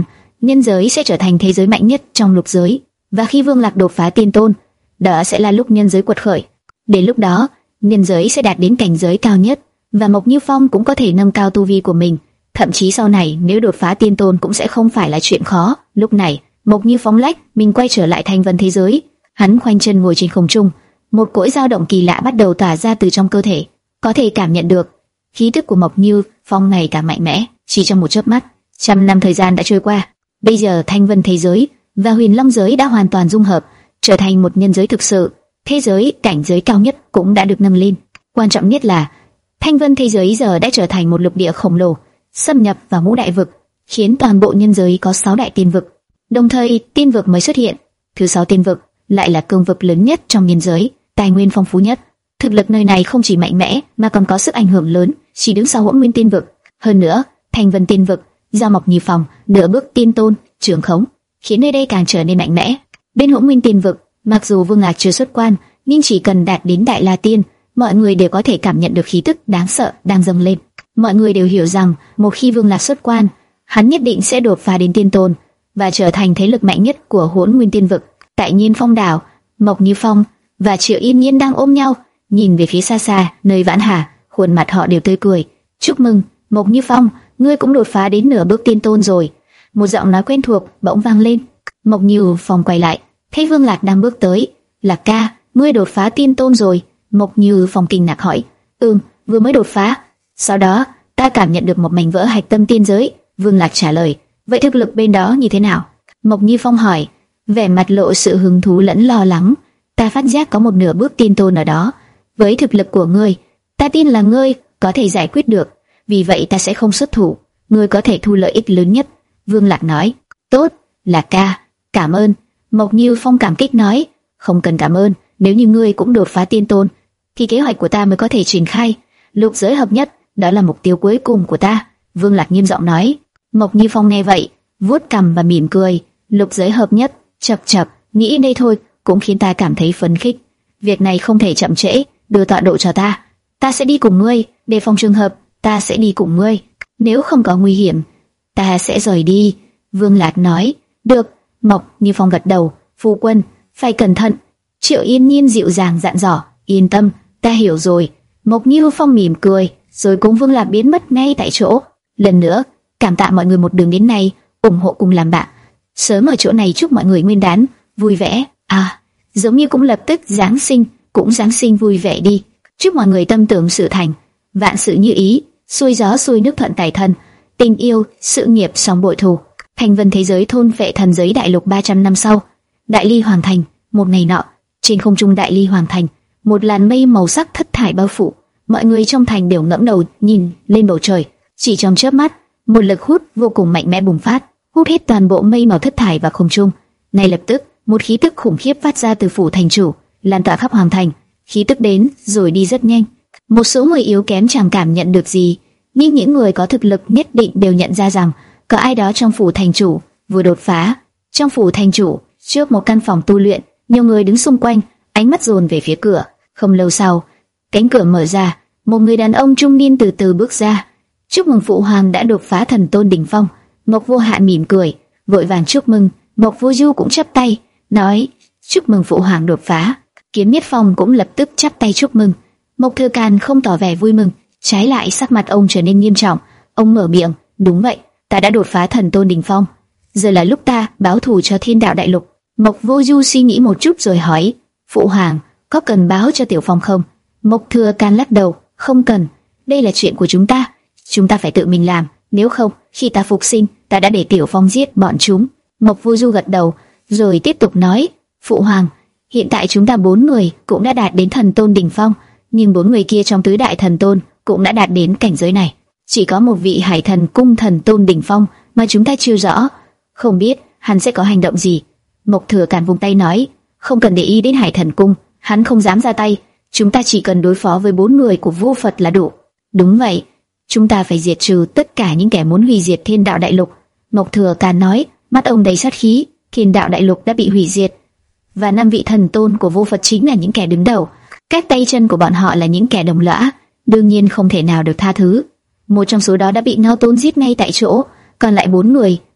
nhân giới sẽ trở thành thế giới mạnh nhất trong lục giới, và khi Vương Lạc đột phá tiên tôn, đó sẽ là lúc nhân giới quật khởi. Đến lúc đó, nhân giới sẽ đạt đến cảnh giới cao nhất, và Mộc Như Phong cũng có thể nâng cao tu vi của mình. Thậm chí sau này nếu đột phá tiên tôn cũng sẽ không phải là chuyện khó. Lúc này, Mộc Như Phong lách mình quay trở lại thanh vân thế giới. Hắn khoanh chân ngồi trên không trung, một cỗ dao động kỳ lạ bắt đầu tỏa ra từ trong cơ thể. Có thể cảm nhận được khí tức của Mộc Như Phong ngày càng mạnh mẽ. Chỉ trong một chớp mắt, trăm năm thời gian đã trôi qua. Bây giờ thanh vân thế giới và huyền long giới đã hoàn toàn dung hợp, trở thành một nhân giới thực sự. Thế giới cảnh giới cao nhất cũng đã được nâng lên. Quan trọng nhất là thanh vân thế giới giờ đã trở thành một lục địa khổng lồ, xâm nhập vào ngũ đại vực, khiến toàn bộ nhân giới có sáu đại tiên vực. Đồng thời tiên vực mới xuất hiện, thứ sáu tiên vực lại là cương vực lớn nhất trong nhân giới, tài nguyên phong phú nhất. Thực lực nơi này không chỉ mạnh mẽ mà còn có sức ảnh hưởng lớn, chỉ đứng sau Hỗn Nguyên tiên vực. Hơn nữa, thanh vân tiên vực do Mộc Như Phong nửa bước tiên tôn trưởng khống, khiến nơi đây càng trở nên mạnh mẽ. Bên Hỗn Nguyên tiên vực, mặc dù Vương Lạc chưa xuất quan, nhưng chỉ cần đạt đến Đại La Tiên, mọi người đều có thể cảm nhận được khí tức đáng sợ đang dâng lên. Mọi người đều hiểu rằng một khi Vương Lạc xuất quan, hắn nhất định sẽ đột phá đến tiên tôn và trở thành thế lực mạnh nhất của Hỗn Nguyên tiên vực. Tại Nhiên Phong đảo, Mộc Như Phong và Triệu Yên Nhiên đang ôm nhau, nhìn về phía xa xa nơi Vãn Hà, khuôn mặt họ đều tươi cười. Chúc mừng, Mộc Như Phong, ngươi cũng đột phá đến nửa bước tiên tôn rồi. Một giọng nói quen thuộc bỗng vang lên. Mộc Như Phong quay lại, thấy Vương Lạc đang bước tới. Lạc ca, ngươi đột phá tiên tôn rồi? Mộc Như Phong kinh ngạc hỏi. Ừm, vừa mới đột phá. Sau đó, ta cảm nhận được một mảnh vỡ hạch tâm tiên giới. Vương Lạc trả lời. Vậy thực lực bên đó như thế nào? Mộc Như Phong hỏi, vẻ mặt lộ sự hứng thú lẫn lo lắng. Ta phát giác có một nửa bước tiên tôn ở đó. Với thực lực của ngươi, ta tin là ngươi có thể giải quyết được. Vì vậy ta sẽ không xuất thủ, ngươi có thể thu lợi ích lớn nhất. Vương Lạc nói. Tốt, Lạc ca, cảm ơn. Mộc Như Phong cảm kích nói. Không cần cảm ơn, nếu như ngươi cũng đột phá tiên tôn, thì kế hoạch của ta mới có thể triển khai. Lục giới hợp nhất, đó là mục tiêu cuối cùng của ta. Vương Lạc nghiêm giọng nói. Mộc Như Phong nghe vậy, vuốt cằm và mỉm cười. Lục giới hợp nhất, chập chập, nghĩ đây thôi cũng khiến ta cảm thấy phấn khích. Việc này không thể chậm trễ, đưa tọa độ cho ta. Ta sẽ đi cùng ngươi, đề phòng trường hợp, ta sẽ đi cùng ngươi. Nếu không có nguy hiểm, ta sẽ rời đi. Vương Lạc nói. Được. Mộc Như Phong gật đầu. Phu quân, phải cẩn thận. Triệu Yên Nhiên dịu dàng dặn dò. Yên tâm, ta hiểu rồi. Mộc Như Phong mỉm cười, rồi cùng Vương Lạc biến mất ngay tại chỗ. Lần nữa, cảm tạ mọi người một đường đến nay ủng hộ cùng làm bạn. Sớm ở chỗ này chúc mọi người Nguyên đán vui vẻ. À, giống như cũng lập tức Giáng sinh, cũng Giáng sinh vui vẻ đi. Chúc mọi người tâm tưởng sự thành, vạn sự như ý, xuôi gió xuôi nước thuận tài thân, tình yêu, sự nghiệp song bội thù. Thanh vân thế giới thôn vệ thần giới đại lục ba trăm năm sau, Đại Ly Hoàng Thành. Một ngày nọ, trên không trung Đại Ly Hoàng Thành, một làn mây màu sắc thất thải bao phủ. Mọi người trong thành đều ngẩng đầu nhìn lên bầu trời. Chỉ trong chớp mắt, một lực hút vô cùng mạnh mẽ bùng phát, hút hết toàn bộ mây màu thất thải vào không trung. Ngay lập tức, một khí tức khủng khiếp phát ra từ phủ thành chủ, lan tỏa khắp hoàng thành. Khí tức đến rồi đi rất nhanh. Một số người yếu kém chẳng cảm nhận được gì, nhưng những người có thực lực nhất định đều nhận ra rằng có ai đó trong phủ thành chủ vừa đột phá. Trong phủ thành chủ, trước một căn phòng tu luyện, nhiều người đứng xung quanh, ánh mắt dồn về phía cửa. Không lâu sau, cánh cửa mở ra, một người đàn ông trung niên từ từ bước ra. Chúc mừng phụ hoàng đã đột phá thần tôn đỉnh phong. Mộc Vô Hạ mỉm cười, vội vàng chúc mừng. Mộc Vô Du cũng chắp tay, nói chúc mừng phụ hoàng đột phá. Kiếm Miết Phong cũng lập tức chắp tay chúc mừng. Mộc Thừa Càn không tỏ vẻ vui mừng, trái lại sắc mặt ông trở nên nghiêm trọng. Ông mở miệng, đúng vậy, ta đã đột phá thần tôn đỉnh phong. Giờ là lúc ta báo thù cho Thiên Đạo Đại Lục. Mộc Vô Du suy nghĩ một chút rồi hỏi, phụ hoàng có cần báo cho Tiểu Phong không? Mộc Thừa Càn lắc đầu, không cần, đây là chuyện của chúng ta, chúng ta phải tự mình làm. Nếu không, khi ta phục sinh, ta đã để Tiểu Phong giết bọn chúng. Mộc Vô Du gật đầu, rồi tiếp tục nói, phụ hoàng, hiện tại chúng ta bốn người cũng đã đạt đến thần tôn đỉnh phong, nhưng bốn người kia trong tứ đại thần tôn cũng đã đạt đến cảnh giới này. Chỉ có một vị Hải Thần Cung thần tôn đỉnh phong mà chúng ta chưa rõ, không biết hắn sẽ có hành động gì. Mộc Thừa Càn vung tay nói, không cần để ý đến Hải Thần Cung, hắn không dám ra tay, chúng ta chỉ cần đối phó với bốn người của Vô Phật là đủ. Đúng vậy, chúng ta phải diệt trừ tất cả những kẻ muốn hủy diệt Thiên Đạo Đại Lục. Mộc Thừa Càn nói, mắt ông đầy sát khí. Thiên Đạo Đại Lục đã bị hủy diệt, và năm vị thần tôn của Vô Phật chính là những kẻ đứng đầu. Các tay chân của bọn họ là những kẻ đồng lõa, đương nhiên không thể nào được tha thứ. Một trong số đó đã bị Ngao Tôn giết ngay tại chỗ, còn lại bốn người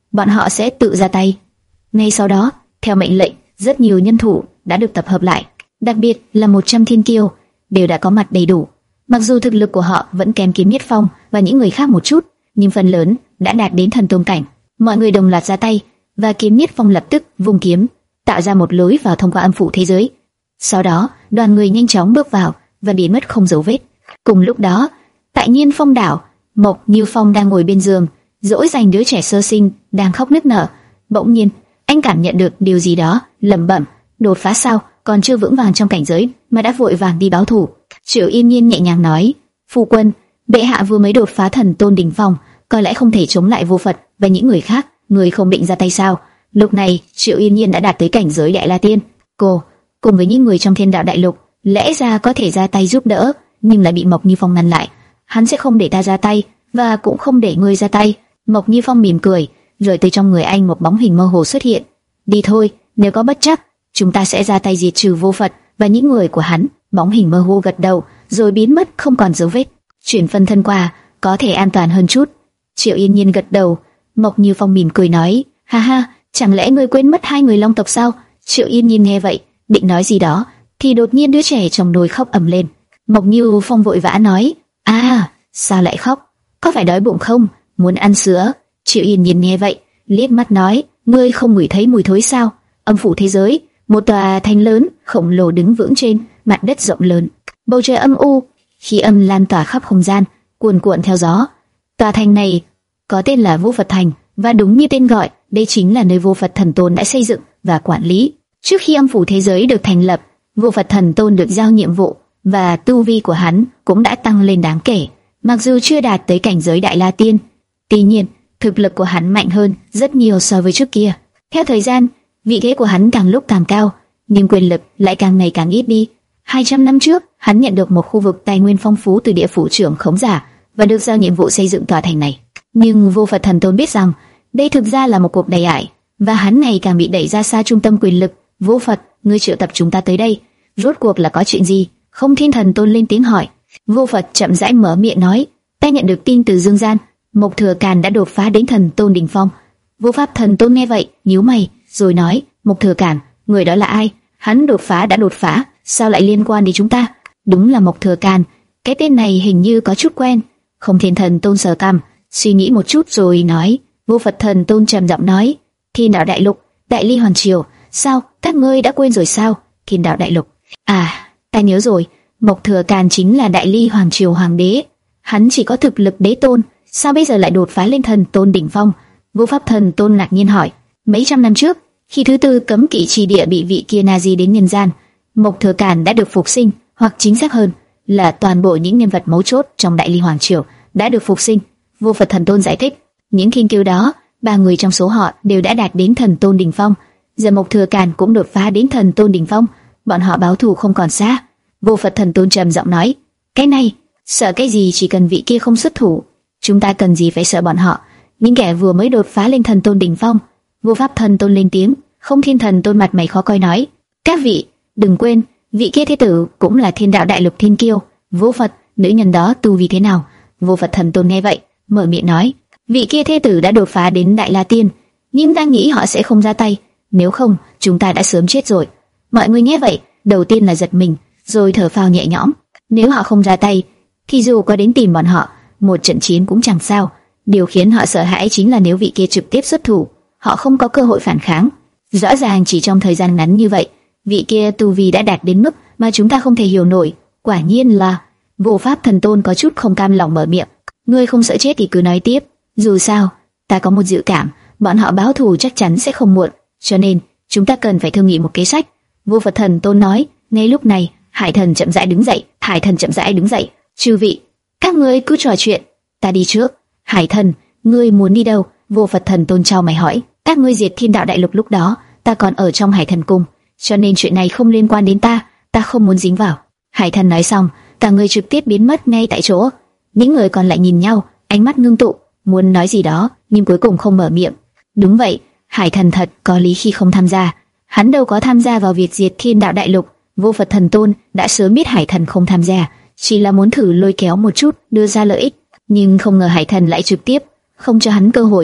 bọn họ sẽ tự ra tay. Ngay sau đó, theo mệnh lệnh, rất nhiều nhân thủ đã được tập hợp lại, đặc biệt là một trăm thiên kiêu đều đã có mặt đầy đủ. Mặc dù thực lực của họ vẫn kém Kiếm Nhất Phong và những người khác một chút, nhưng phần lớn đã đạt đến thần tôn cảnh. Mọi người đồng loạt ra tay, và Kiếm Nhất Phong lập tức vung kiếm, tạo ra một lối vào thông qua âm phủ thế giới. Sau đó, đoàn người nhanh chóng bước vào và biến mất không dấu vết. Cùng lúc đó, tại Nhiên Phong đảo, Mộc Như Phong đang ngồi bên giường, dỗ dành đứa trẻ sơ sinh đang khóc nức nở. Bỗng nhiên, anh cảm nhận được điều gì đó, lẩm bẩm: đột phá sao? Còn chưa vững vàng trong cảnh giới mà đã vội vàng đi báo thù. Triệu Yên Nhiên nhẹ nhàng nói: phu quân, bệ hạ vừa mới đột phá thần tôn đỉnh phong, có lẽ không thể chống lại Vô Phật và những người khác. Người không định ra tay sao? Lúc này Triệu Yên Nhiên đã đạt tới cảnh giới Đại La Tiên. Cô cùng với những người trong Thiên Đạo Đại Lục lẽ ra có thể ra tay giúp đỡ, nhưng lại bị Mộc Như Phong ngăn lại. Hắn sẽ không để ta ra tay, và cũng không để ngươi ra tay. Mộc Như Phong mỉm cười, rồi từ trong người anh một bóng hình mơ hồ xuất hiện. Đi thôi, nếu có bất trắc, chúng ta sẽ ra tay diệt trừ Vô Phật và những người của hắn. Bóng hình mơ hồ gật đầu, rồi biến mất không còn dấu vết. Chuyển phân thân qua, có thể an toàn hơn chút. Triệu Yên Nhiên gật đầu. Mộc Như Phong mỉm cười nói: ha ha, chẳng lẽ ngươi quên mất hai người Long tộc sao? Triệu Yên Nhiên nghe vậy, định nói gì đó, thì đột nhiên đứa trẻ trong nồi khóc ầm lên. Mộc Như Phong vội vã nói: à, sao lại khóc? Có phải đói bụng không? Muốn ăn sữa? Triệu Yên Nhiên nghe vậy, liếc mắt nói: ngươi không ngửi thấy mùi thối sao? Âm phủ thế giới, một tòa thành lớn khổng lồ đứng vững trên mặt đất rộng lớn, bầu trời âm u, khí âm lan tỏa khắp không gian, cuồn cuộn theo gió. Tòa thành này có tên là Vô Phật Thành, và đúng như tên gọi, đây chính là nơi Vô Phật Thần Tôn đã xây dựng và quản lý. Trước khi âm phủ thế giới được thành lập, Vô Phật Thần Tôn được giao nhiệm vụ, và tu vi của hắn cũng đã tăng lên đáng kể. Mặc dù chưa đạt tới cảnh giới Đại La Tiên, tuy nhiên thực lực của hắn mạnh hơn rất nhiều so với trước kia. Theo thời gian, vị thế của hắn càng lúc càng cao, nhưng quyền lực lại càng ngày càng ít đi. hai trăm năm trước, hắn nhận được một khu vực tài nguyên phong phú từ địa phủ trưởng khống giả và được giao nhiệm vụ xây dựng tòa thành này. Nhưng Vô Phật Thần Tôn biết rằng đây thực ra là một cuộc đẩy ải, và hắn ngày càng bị đẩy ra xa trung tâm quyền lực. Vô Phật, ngươi triệu tập chúng ta tới đây, rốt cuộc là có chuyện gì? Không Thiên Thần Tôn lên tiếng hỏi. Vô Phật chậm rãi mở miệng nói: ta nhận được tin từ Dương Gian, Mộc Thừa Càn đã đột phá đến thần tôn đỉnh phong. Vô Pháp Thần Tôn nghe vậy, nhíu mày, rồi nói: Mộc Thừa Càn, người đó là ai? Hắn đột phá đã đột phá, sao lại liên quan đến chúng ta? Đúng là Mộc Thừa Càn, cái tên này hình như có chút quen. Không Thiên Thần Tôn sờ cằm, suy nghĩ một chút rồi nói. Vô Phật Thần Tôn trầm giọng nói: Thiên Đạo Đại Lục, Đại Ly Hoàng Triều, sao các ngươi đã quên rồi sao? Thiên Đạo Đại Lục, à, ta nhớ rồi. Mộc Thừa Càn chính là Đại Ly Hoàng Triều Hoàng đế. Hắn chỉ có thực lực đế tôn, sao bây giờ lại đột phá lên thần tôn đỉnh phong? Vô Pháp Thần Tôn ngạc nhiên hỏi. Mấy trăm năm trước, khi thứ tư cấm kỵ trì địa bị vị kia Nazi đến nhân gian, Mộc Thừa Càn đã được phục sinh, hoặc chính xác hơn là toàn bộ những nhân vật mấu chốt trong Đại Ly Hoàng Triều đã được phục sinh. Vô Phật Thần Tôn giải thích, những thiên kiêu đó, ba người trong số họ đều đã đạt đến thần tôn đỉnh phong. Giờ Mộc Thừa Càn cũng đột phá đến thần tôn đỉnh phong, bọn họ báo thù không còn xa. Vô Phật Thần Tôn trầm giọng nói: cái này, sợ cái gì? Chỉ cần vị kia không xuất thủ, chúng ta cần gì phải sợ bọn họ? Những kẻ vừa mới đột phá lên thần tôn đỉnh phong. Vô Pháp Thần Tôn lên tiếng. Không Thiên Thần Tôn mặt mày khó coi nói: các vị, đừng quên, vị kia thế tử cũng là Thiên Đạo Đại Lục thiên kiêu. Vô Phật, nữ nhân đó tu vi thế nào? Vô Phật Thần Tôn nghe vậy, mở miệng nói: vị kia thế tử đã đột phá đến Đại La Tiên, nhưng ta nghĩ họ sẽ không ra tay, nếu không chúng ta đã sớm chết rồi. Mọi người nghe vậy, đầu tiên là giật mình, rồi thở phào nhẹ nhõm. Nếu họ không ra tay, thì dù có đến tìm bọn họ, một trận chiến cũng chẳng sao. Điều khiến họ sợ hãi chính là nếu vị kia trực tiếp xuất thủ, họ không có cơ hội phản kháng. Rõ ràng chỉ trong thời gian ngắn như vậy, vị kia tu vi đã đạt đến mức mà chúng ta không thể hiểu nổi. Quả nhiên là... Vô Pháp Thần Tôn có chút không cam lòng mở miệng: ngươi không sợ chết thì cứ nói tiếp. Dù sao, ta có một dự cảm, bọn họ báo thù chắc chắn sẽ không muộn, cho nên chúng ta cần phải thương nghị một kế sách. Vô Phật Thần Tôn nói. Ngay lúc này, Hải Thần chậm rãi đứng dậy. Hải Thần chậm rãi đứng dậy. Chư vị, các ngươi cứ trò chuyện, ta đi trước. Hải Thần, ngươi muốn đi đâu? Vô Phật Thần Tôn chau mày hỏi. Các ngươi diệt Thiên Đạo Đại Lục lúc đó, ta còn ở trong Hải Thần Cung, cho nên chuyện này không liên quan đến ta, ta không muốn dính vào. Hải Thần nói xong, cả người trực tiếp biến mất ngay tại chỗ. Những người còn lại nhìn nhau, ánh mắt ngưng tụ, muốn nói gì đó, nhưng cuối cùng không mở miệng. Đúng vậy, Hải Thần thật có lý khi không tham gia. Hắn đâu có tham gia vào việc diệt Thiên Đạo Đại Lục. Vô Phật Thần Tôn đã sớm biết Hải Thần không tham gia, chỉ là muốn thử lôi kéo một chút, đưa ra lợi ích. Nhưng không ngờ Hải Thần lại trực tiếp không cho hắn cơ hội.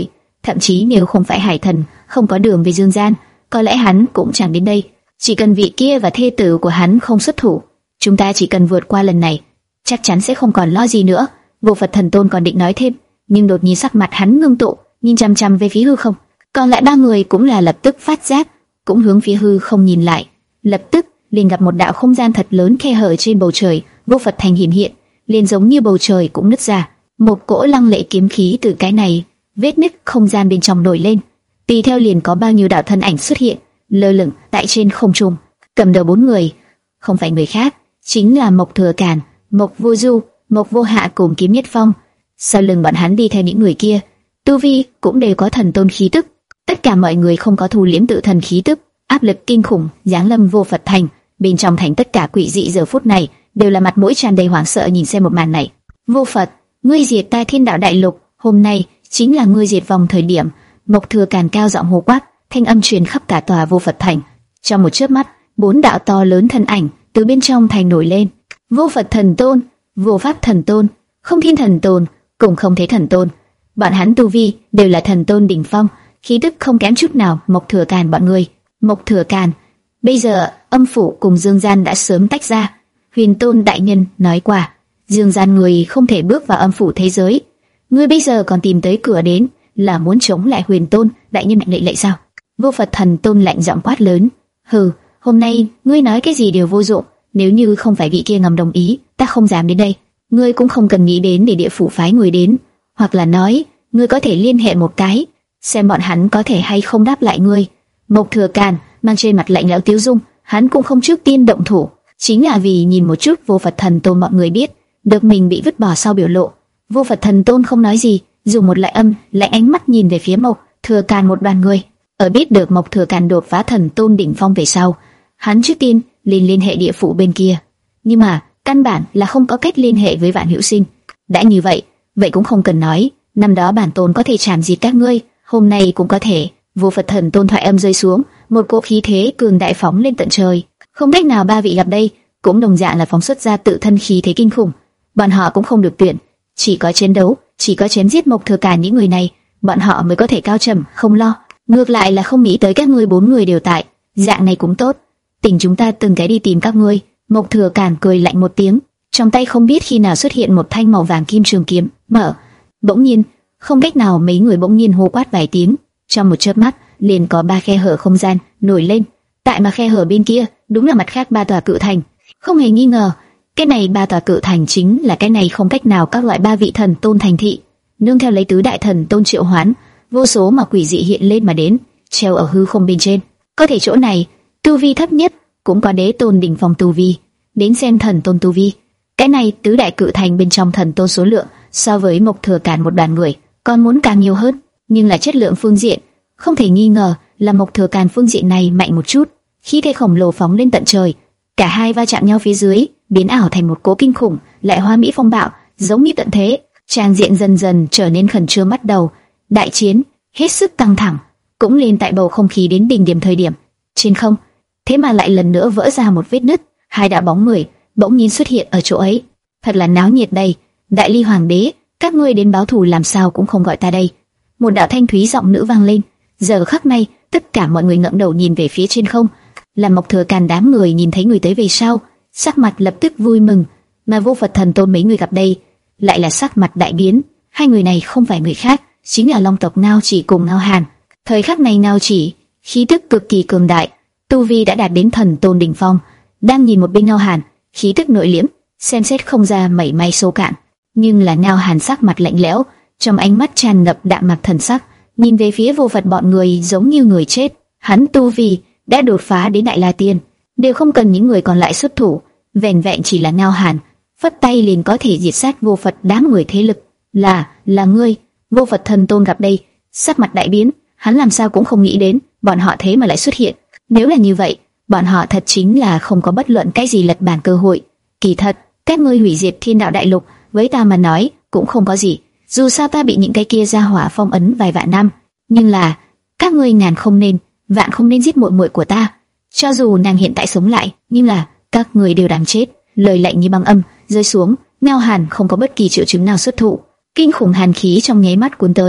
thậm chí nếu không phải hải thần, không có đường về dương gian, có lẽ hắn cũng chẳng đến đây. Chỉ cần vị kia và thê tử của hắn không xuất thủ, chúng ta chỉ cần vượt qua lần này, chắc chắn sẽ không còn lo gì nữa. Vô Phật Thần Tôn còn định nói thêm, nhưng đột nhiên sắc mặt hắn ngưng tụ, nhìn chăm chăm về phía hư không. Còn lại ba người cũng là lập tức phát giác, cũng hướng phía hư không nhìn lại. Lập tức liền gặp một đạo không gian thật lớn khe hở trên bầu trời, Vô Phật Thành hiển hiện, liền giống như bầu trời cũng nứt ra. Một cỗ lăng lệ kiếm khí từ cái này vết nứt không gian bên trong nổi lên, tùy theo liền có bao nhiêu đạo thân ảnh xuất hiện, lơ lửng tại trên không trung. Cầm đầu bốn người, không phải người khác, chính là Mộc Thừa Càn, Mộc Vô Du, Mộc Vô Hạ cùng Kiếm Nhất Phong. Sau lưng bọn hắn đi theo những người kia, tu vi cũng đều có thần tôn khí tức. Tất cả mọi người không có thu liễm tự thần khí tức, áp lực kinh khủng giáng lâm Vô Phật Thành. Bên trong thành tất cả quỷ dị giờ phút này đều là mặt mũi tràn đầy hoảng sợ nhìn xem một màn này. Vô Phật, ngươi diệt ta Thiên Đạo Đại Lục, hôm nay chính là ngươi diệt vong thời điểm. Mộc Thừa Càn cao giọng hô quát, thanh âm truyền khắp cả tòa Vô Phật Thành. Trong một chớp mắt, bốn đạo to lớn thân ảnh từ bên trong thành nổi lên. Vô Phật Thần Tôn, Vô Pháp Thần Tôn, Không Thiên Thần Tôn, cùng Không Thế Thần Tôn. Bọn hắn tu vi đều là thần tôn đỉnh phong, khí tức không kém chút nào Mộc Thừa Càn bọn người. Mộc Thừa Càn, bây giờ âm phủ cùng dương gian đã sớm tách ra. Huyền Tôn đại nhân nói qua, dương gian người không thể bước vào âm phủ thế giới. Ngươi bây giờ còn tìm tới cửa đến, là muốn chống lại Huyền Tôn đại nhân mệnh lệnh lại sao? Vô Phật Thần Tôn lạnh giọng quát lớn. Hừ, hôm nay ngươi nói cái gì đều vô dụng. Nếu như không phải vị kia ngầm đồng ý, ta không dám đến đây. Ngươi cũng không cần nghĩ đến để địa phủ phái người đến, hoặc là nói, ngươi có thể liên hệ một cái, xem bọn hắn có thể hay không đáp lại ngươi. Mộc Thừa Càn mang trên mặt lạnh lẽo tiêu dung, hắn cũng không trước tiên động thủ, chính là vì nhìn một chút Vô Phật Thần Tôn mọi người biết được mình bị vứt bỏ sau biểu lộ. Vô Phật Thần Tôn không nói gì, dùng một loại âm lạnh ánh mắt nhìn về phía Mộc Thừa Càn một đoàn người. Ở biết được Mộc Thừa Càn đột phá thần tôn đỉnh phong về sau, hắn trước tiên liền liên hệ địa phủ bên kia, nhưng mà căn bản là không có cách liên hệ với Vạn Hữu Sinh. Đã như vậy, vậy cũng không cần nói, năm đó bản tôn có thể chảm diệt các ngươi, hôm nay cũng có thể. Vô Phật Thần Tôn thoại âm rơi xuống, một cỗ khí thế cường đại phóng lên tận trời. Không cách nào ba vị gặp đây, cũng đồng dạng là phóng xuất ra tự thân khí thế kinh khủng. Bọn họ cũng không được tuyển, chỉ có chiến đấu, chỉ có chém giết Mộc Thừa Càn những người này, bọn họ mới có thể cao trầm không lo. Ngược lại là không nghĩ tới các ngươi bốn người đều tại, dạng này cũng tốt. Tỉnh chúng ta từng cái đi tìm các ngươi. Mộc Thừa Càn cười lạnh một tiếng, trong tay không biết khi nào xuất hiện một thanh màu vàng kim trường kiếm, mở. Bỗng nhiên, không cách nào mấy người bỗng nhiên hô quát vài tiếng, trong một chớp mắt, liền có ba khe hở không gian nổi lên. Tại mà khe hở bên kia, đúng là mặt khác ba tòa cự thành. Không hề nghi ngờ, cái này ba tòa cự thành chính là cái này không cách nào các loại ba vị thần tôn thành thị. Nương theo lấy tứ đại thần tôn triệu hoán, vô số mà quỷ dị hiện lên mà đến, treo ở hư không bên trên. Có thể chỗ này, tu vi thấp nhất cũng có đế tôn đỉnh phong tu vi, đến xem thần tôn tu vi. Cái này tứ đại cự thành bên trong thần tôn số lượng so với Mộc Thừa Càn một đoàn người còn muốn càng nhiều hơn, nhưng là chất lượng phương diện, không thể nghi ngờ là Mộc Thừa Càn phương diện này mạnh một chút. Khí thế khổng lồ phóng lên tận trời, cả hai va chạm nhau phía dưới, biến ảo thành một cỗ kinh khủng, lại hoa mỹ phong bạo, giống như tận thế. Trang diện dần dần trở nên khẩn trương bắt đầu, đại chiến hết sức căng thẳng, cũng lên tại bầu không khí đến đỉnh điểm thời điểm. Trên không, thế mà lại lần nữa vỡ ra một vết nứt, hai đạo bóng người bỗng nhiên xuất hiện ở chỗ ấy. Thật là náo nhiệt đây. Đại Ly Hoàng đế, các ngươi đến báo thù làm sao cũng không gọi ta đây. Một đạo thanh thúy giọng nữ vang lên. Giờ khắc này, tất cả mọi người ngẩng đầu nhìn về phía trên không. Là Mộc Thừa Càn đám người nhìn thấy người tới về sau, sắc mặt lập tức vui mừng, mà Vô Phật Thần Tôn mấy người gặp đây, lại là sắc mặt đại biến. Hai người này không phải người khác, chính là Long tộc Ngao Chỉ cùng Ngao Hàn. Thời khắc này Ngao Chỉ khí tức cực kỳ cường đại, tu vi đã đạt đến thần tôn đỉnh phong, đang nhìn một bên Ngao Hàn, khí tức nội liễm, xem xét không ra mảy may sâu cạn. Nhưng là Ngao Hàn sắc mặt lạnh lẽo, trong ánh mắt tràn ngập đạm mạc thần sắc, nhìn về phía Vô Phật bọn người giống như người chết. Hắn tu vi đã đột phá đến Đại La Tiên, đều không cần những người còn lại xuất thủ, vẻn vẹn chỉ là Ngao Hàn phất tay liền có thể diệt sát Vô Phật đám người thế lực. Là, là ngươi. Vô Phật Thần Tôn gặp đây, sắc mặt đại biến, hắn làm sao cũng không nghĩ đến, bọn họ thế mà lại xuất hiện. Nếu là như vậy, bọn họ thật chính là không có bất luận cái gì lật bàn cơ hội. Kỳ thật, các ngươi hủy diệt Thiên Đạo Đại Lục, với ta mà nói cũng không có gì. Dù sao ta bị những cái kia ra hỏa phong ấn vài vạn năm, nhưng là các ngươi ngàn không nên, vạn không nên giết muội muội của ta. Cho dù nàng hiện tại sống lại, nhưng là các ngươi đều đáng chết. Lời lạnh như băng âm rơi xuống, Ngao Hàn không có bất kỳ triệu chứng nào xuất thủ, kinh khủng hàn khí trong nháy mắt cuốn tới,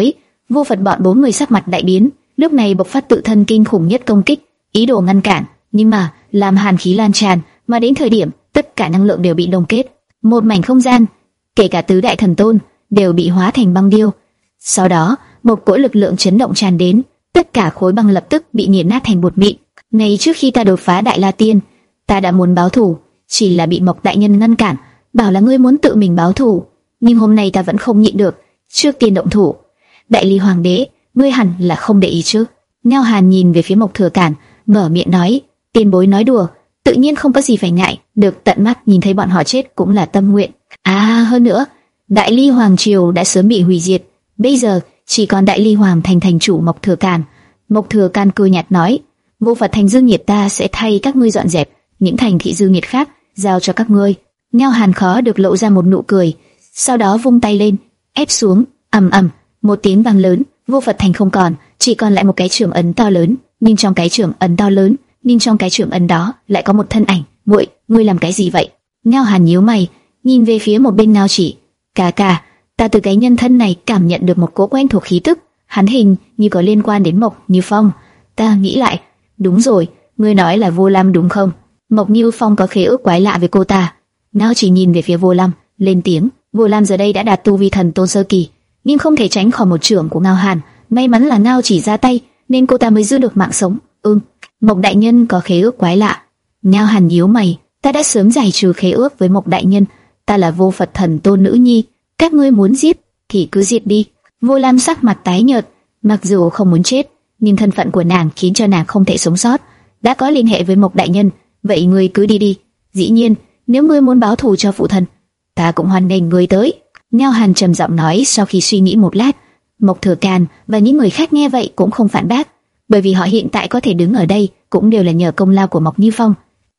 Vô Phật bọn bốn người sắc mặt đại biến, lúc này bộc phát tự thân kinh khủng nhất công kích, ý đồ ngăn cản, nhưng mà làm hàn khí lan tràn, mà đến thời điểm tất cả năng lượng đều bị đông kết, một mảnh không gian, kể cả tứ đại thần tôn đều bị hóa thành băng điêu. Sau đó, một cỗ lực lượng chấn động tràn đến, tất cả khối băng lập tức bị nghiền nát thành bột mịn. Ngay trước khi ta đột phá Đại La Tiên, ta đã muốn báo thù, chỉ là bị Mộc đại nhân ngăn cản, bảo là ngươi muốn tự mình báo thù, nhưng hôm nay ta vẫn không nhịn được, trước tiên động thủ. Đại Ly Hoàng đế, ngươi hẳn là không để ý chứ? Ngao Hàn nhìn về phía Mộc Thừa Cản, mở miệng nói, tiền bối nói đùa, tự nhiên không có gì phải ngại, được tận mắt nhìn thấy bọn họ chết cũng là tâm nguyện. À, hơn nữa, Đại Ly Hoàng triều đã sớm bị hủy diệt, bây giờ chỉ còn Đại Ly Hoàng thành thành chủ Mộc Thừa Cản. Mộc Thừa Cản cười nhạt nói, Vô Phật thành Dương Nhiệt ta sẽ thay các ngươi dọn dẹp, những thành thị Dương Nhiệt khác giao cho các ngươi. Ngao Hàn khó được lộ ra một nụ cười, sau đó vung tay lên, ép xuống, ầm ầm, một tiếng vang lớn, Vô Phật thành không còn, chỉ còn lại một cái trưởng ấn to lớn, nhưng trong cái trưởng ấn to lớn, nhưng trong cái trưởng ấn đó lại có một thân ảnh. Muội, ngươi làm cái gì vậy? Ngao Hàn nhíu mày, nhìn về phía một bên Ngao Chỉ. Cà cà, ta từ cái nhân thân này cảm nhận được một cỗ quen thuộc khí tức, hắn hình như có liên quan đến Mộc Như Phong. Ta nghĩ lại, đúng rồi, ngươi nói là Vô Lam đúng không? Mộc Như Phong có khế ước quái lạ với cô ta. Ngao Chỉ nhìn về phía Vô Lam, lên tiếng. Vô Lam giờ đây đã đạt tu vi thần tôn sơ kỳ, nhưng không thể tránh khỏi một chưởng của Ngao Hàn. May mắn là Ngao Chỉ ra tay, nên cô ta mới giữ được mạng sống. Ừm, Mộc đại nhân có khế ước quái lạ. Ngao Hàn nhíu mày, ta đã sớm giải trừ khế ước với Mộc đại nhân. Ta là Vô Phật thần tôn nữ nhi, các ngươi muốn giết thì cứ giết đi. Vô Lam sắc mặt tái nhợt, mặc dù không muốn chết, nhưng thân phận của nàng khiến cho nàng không thể sống sót. Đã có liên hệ với Mộc đại nhân, vậy ngươi cứ đi đi. Dĩ nhiên, nếu ngươi muốn báo thù cho phụ thân, ta cũng hoan nghênh ngươi tới. Ngao Hàn trầm giọng nói. Sau khi suy nghĩ một lát, Mộc Thừa Cản và những người khác nghe vậy cũng không phản bác, bởi vì họ hiện tại có thể đứng ở đây cũng đều là nhờ công lao của Mộc Như Phong.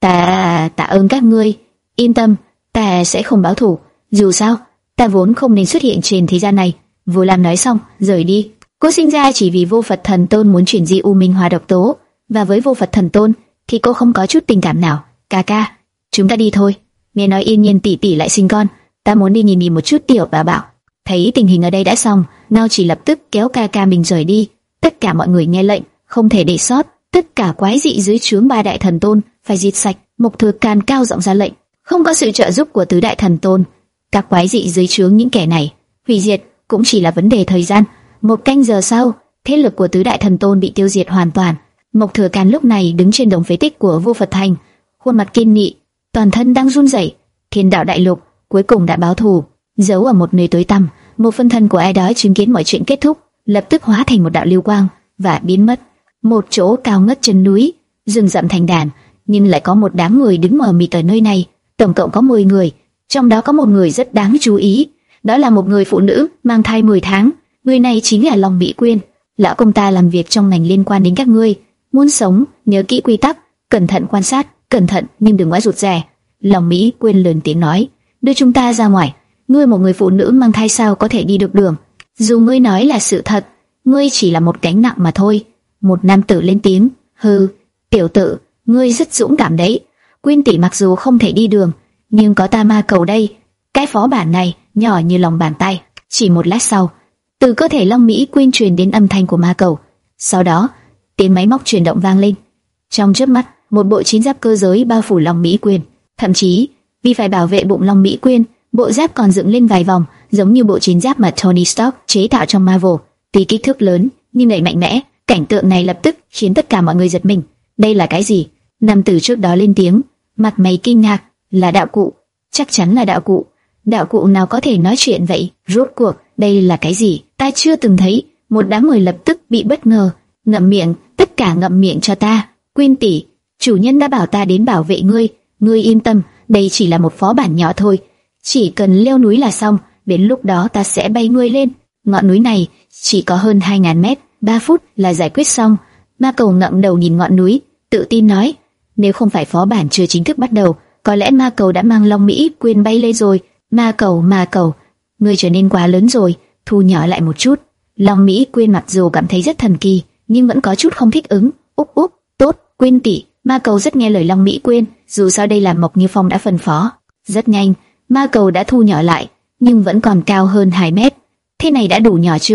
Ta tạ ơn các ngươi, yên tâm, ta sẽ không báo thù. Dù sao, ta vốn không nên xuất hiện trên thế gian này. Vô Lam nói xong, rời đi. Cô sinh ra chỉ vì Vô Phật thần tôn muốn chuyển di U Minh Hoa độc tố, và với Vô Phật thần tôn thì cô không có chút tình cảm nào. Ca ca, chúng ta đi thôi. Nghe nói Yên Nhiên tỷ tỷ lại sinh con, ta muốn đi nhìn nhìn một chút tiểu Bảo Bảo. Thấy tình hình ở đây đã xong, Ngao Chỉ lập tức kéo ca ca mình rời đi. Tất cả mọi người nghe lệnh, không thể để sót. Tất cả quái dị dưới trướng ba đại thần tôn phải diệt sạch. Mộc Thừa Cản cao giọng ra lệnh. Không có sự trợ giúp của tứ đại thần tôn, các quái dị dưới trướng những kẻ này hủy diệt cũng chỉ là vấn đề thời gian. Một canh giờ sau, thế lực của tứ đại thần tôn bị tiêu diệt hoàn toàn. Mộc Thừa Cản lúc này đứng trên đống phế tích của Vô Phật thành, khuôn mặt kiên nghị, toàn thân đang run rẩy. Thiên đạo đại lục cuối cùng đã báo thù. Giấu ở một nơi tối tăm, một phân thân của ai đó chứng kiến mọi chuyện kết thúc, lập tức hóa thành một đạo lưu quang và biến mất. Một chỗ cao ngất chân núi, rừng rậm thành đàn, nhưng lại có một đám người đứng mờ mịt ở nơi này. Tổng cộng có mười người, trong đó có một người rất đáng chú ý, đó là một người phụ nữ mang thai mười tháng. Người này chính là Long Mỹ Quyên. Lão công ta làm việc trong ngành liên quan đến các ngươi, muốn sống nhớ kỹ quy tắc, cẩn thận quan sát, cẩn thận nhưng đừng quá rụt rè. Long Mỹ Quyên lớn tiếng nói, đưa chúng ta ra ngoài. Ngươi một người phụ nữ mang thai sao có thể đi được đường? Dù ngươi nói là sự thật, ngươi chỉ là một gánh nặng mà thôi. Một nam tử lên tiếng, hừ, tiểu tử, ngươi rất dũng cảm đấy. Quyên tỷ mặc dù không thể đi đường, nhưng có ta ma cầu đây. Cái phó bản này nhỏ như lòng bàn tay. Chỉ một lát sau, từ cơ thể Long Mỹ Quyên truyền đến âm thanh của ma cầu. Sau đó, tiếng máy móc chuyển động vang lên. Trong chớp mắt, một bộ chiến giáp cơ giới bao phủ Long Mỹ Quyên. Thậm chí, vì phải bảo vệ bụng Long Mỹ Quyên, bộ giáp còn dựng lên vài vòng, giống như bộ chiến giáp mà Tony Stark chế tạo trong Marvel. Tuy kích thước lớn, nhưng lại mạnh mẽ. Cảnh tượng này lập tức khiến tất cả mọi người giật mình. Đây là cái gì? Nam tử trước đó lên tiếng, mặt mày kinh ngạc. Là đạo cụ, chắc chắn là đạo cụ. Đạo cụ nào có thể nói chuyện vậy? Rốt cuộc đây là cái gì? Ta chưa từng thấy. Một đám người lập tức bị bất ngờ. Ngậm miệng, tất cả ngậm miệng cho ta. Quyên tỷ, chủ nhân đã bảo ta đến bảo vệ ngươi. Ngươi yên tâm, đây chỉ là một phó bản nhỏ thôi. Chỉ cần leo núi là xong. Đến lúc đó ta sẽ bay ngươi lên. Ngọn núi này chỉ có hơn hai nghìn mét, ba phút là giải quyết xong. Ma cầu ngậm đầu nhìn ngọn núi, tự tin nói, nếu không phải phó bản chưa chính thức bắt đầu, có lẽ ma cầu đã mang Long Mỹ Quyên bay lên rồi. Ma cầu, ma cầu, ngươi trở nên quá lớn rồi, thu nhỏ lại một chút. Long Mỹ Quyên mặc dù cảm thấy rất thần kỳ, nhưng vẫn có chút không thích ứng. Úp úp, tốt, Quyên tỷ. Ma cầu rất nghe lời Long Mỹ Quyên, dù sao đây là Mộc Như Phong đã phân phó. Rất nhanh, ma cầu đã thu nhỏ lại, nhưng vẫn còn cao hơn hai mét. Thế này đã đủ nhỏ chưa?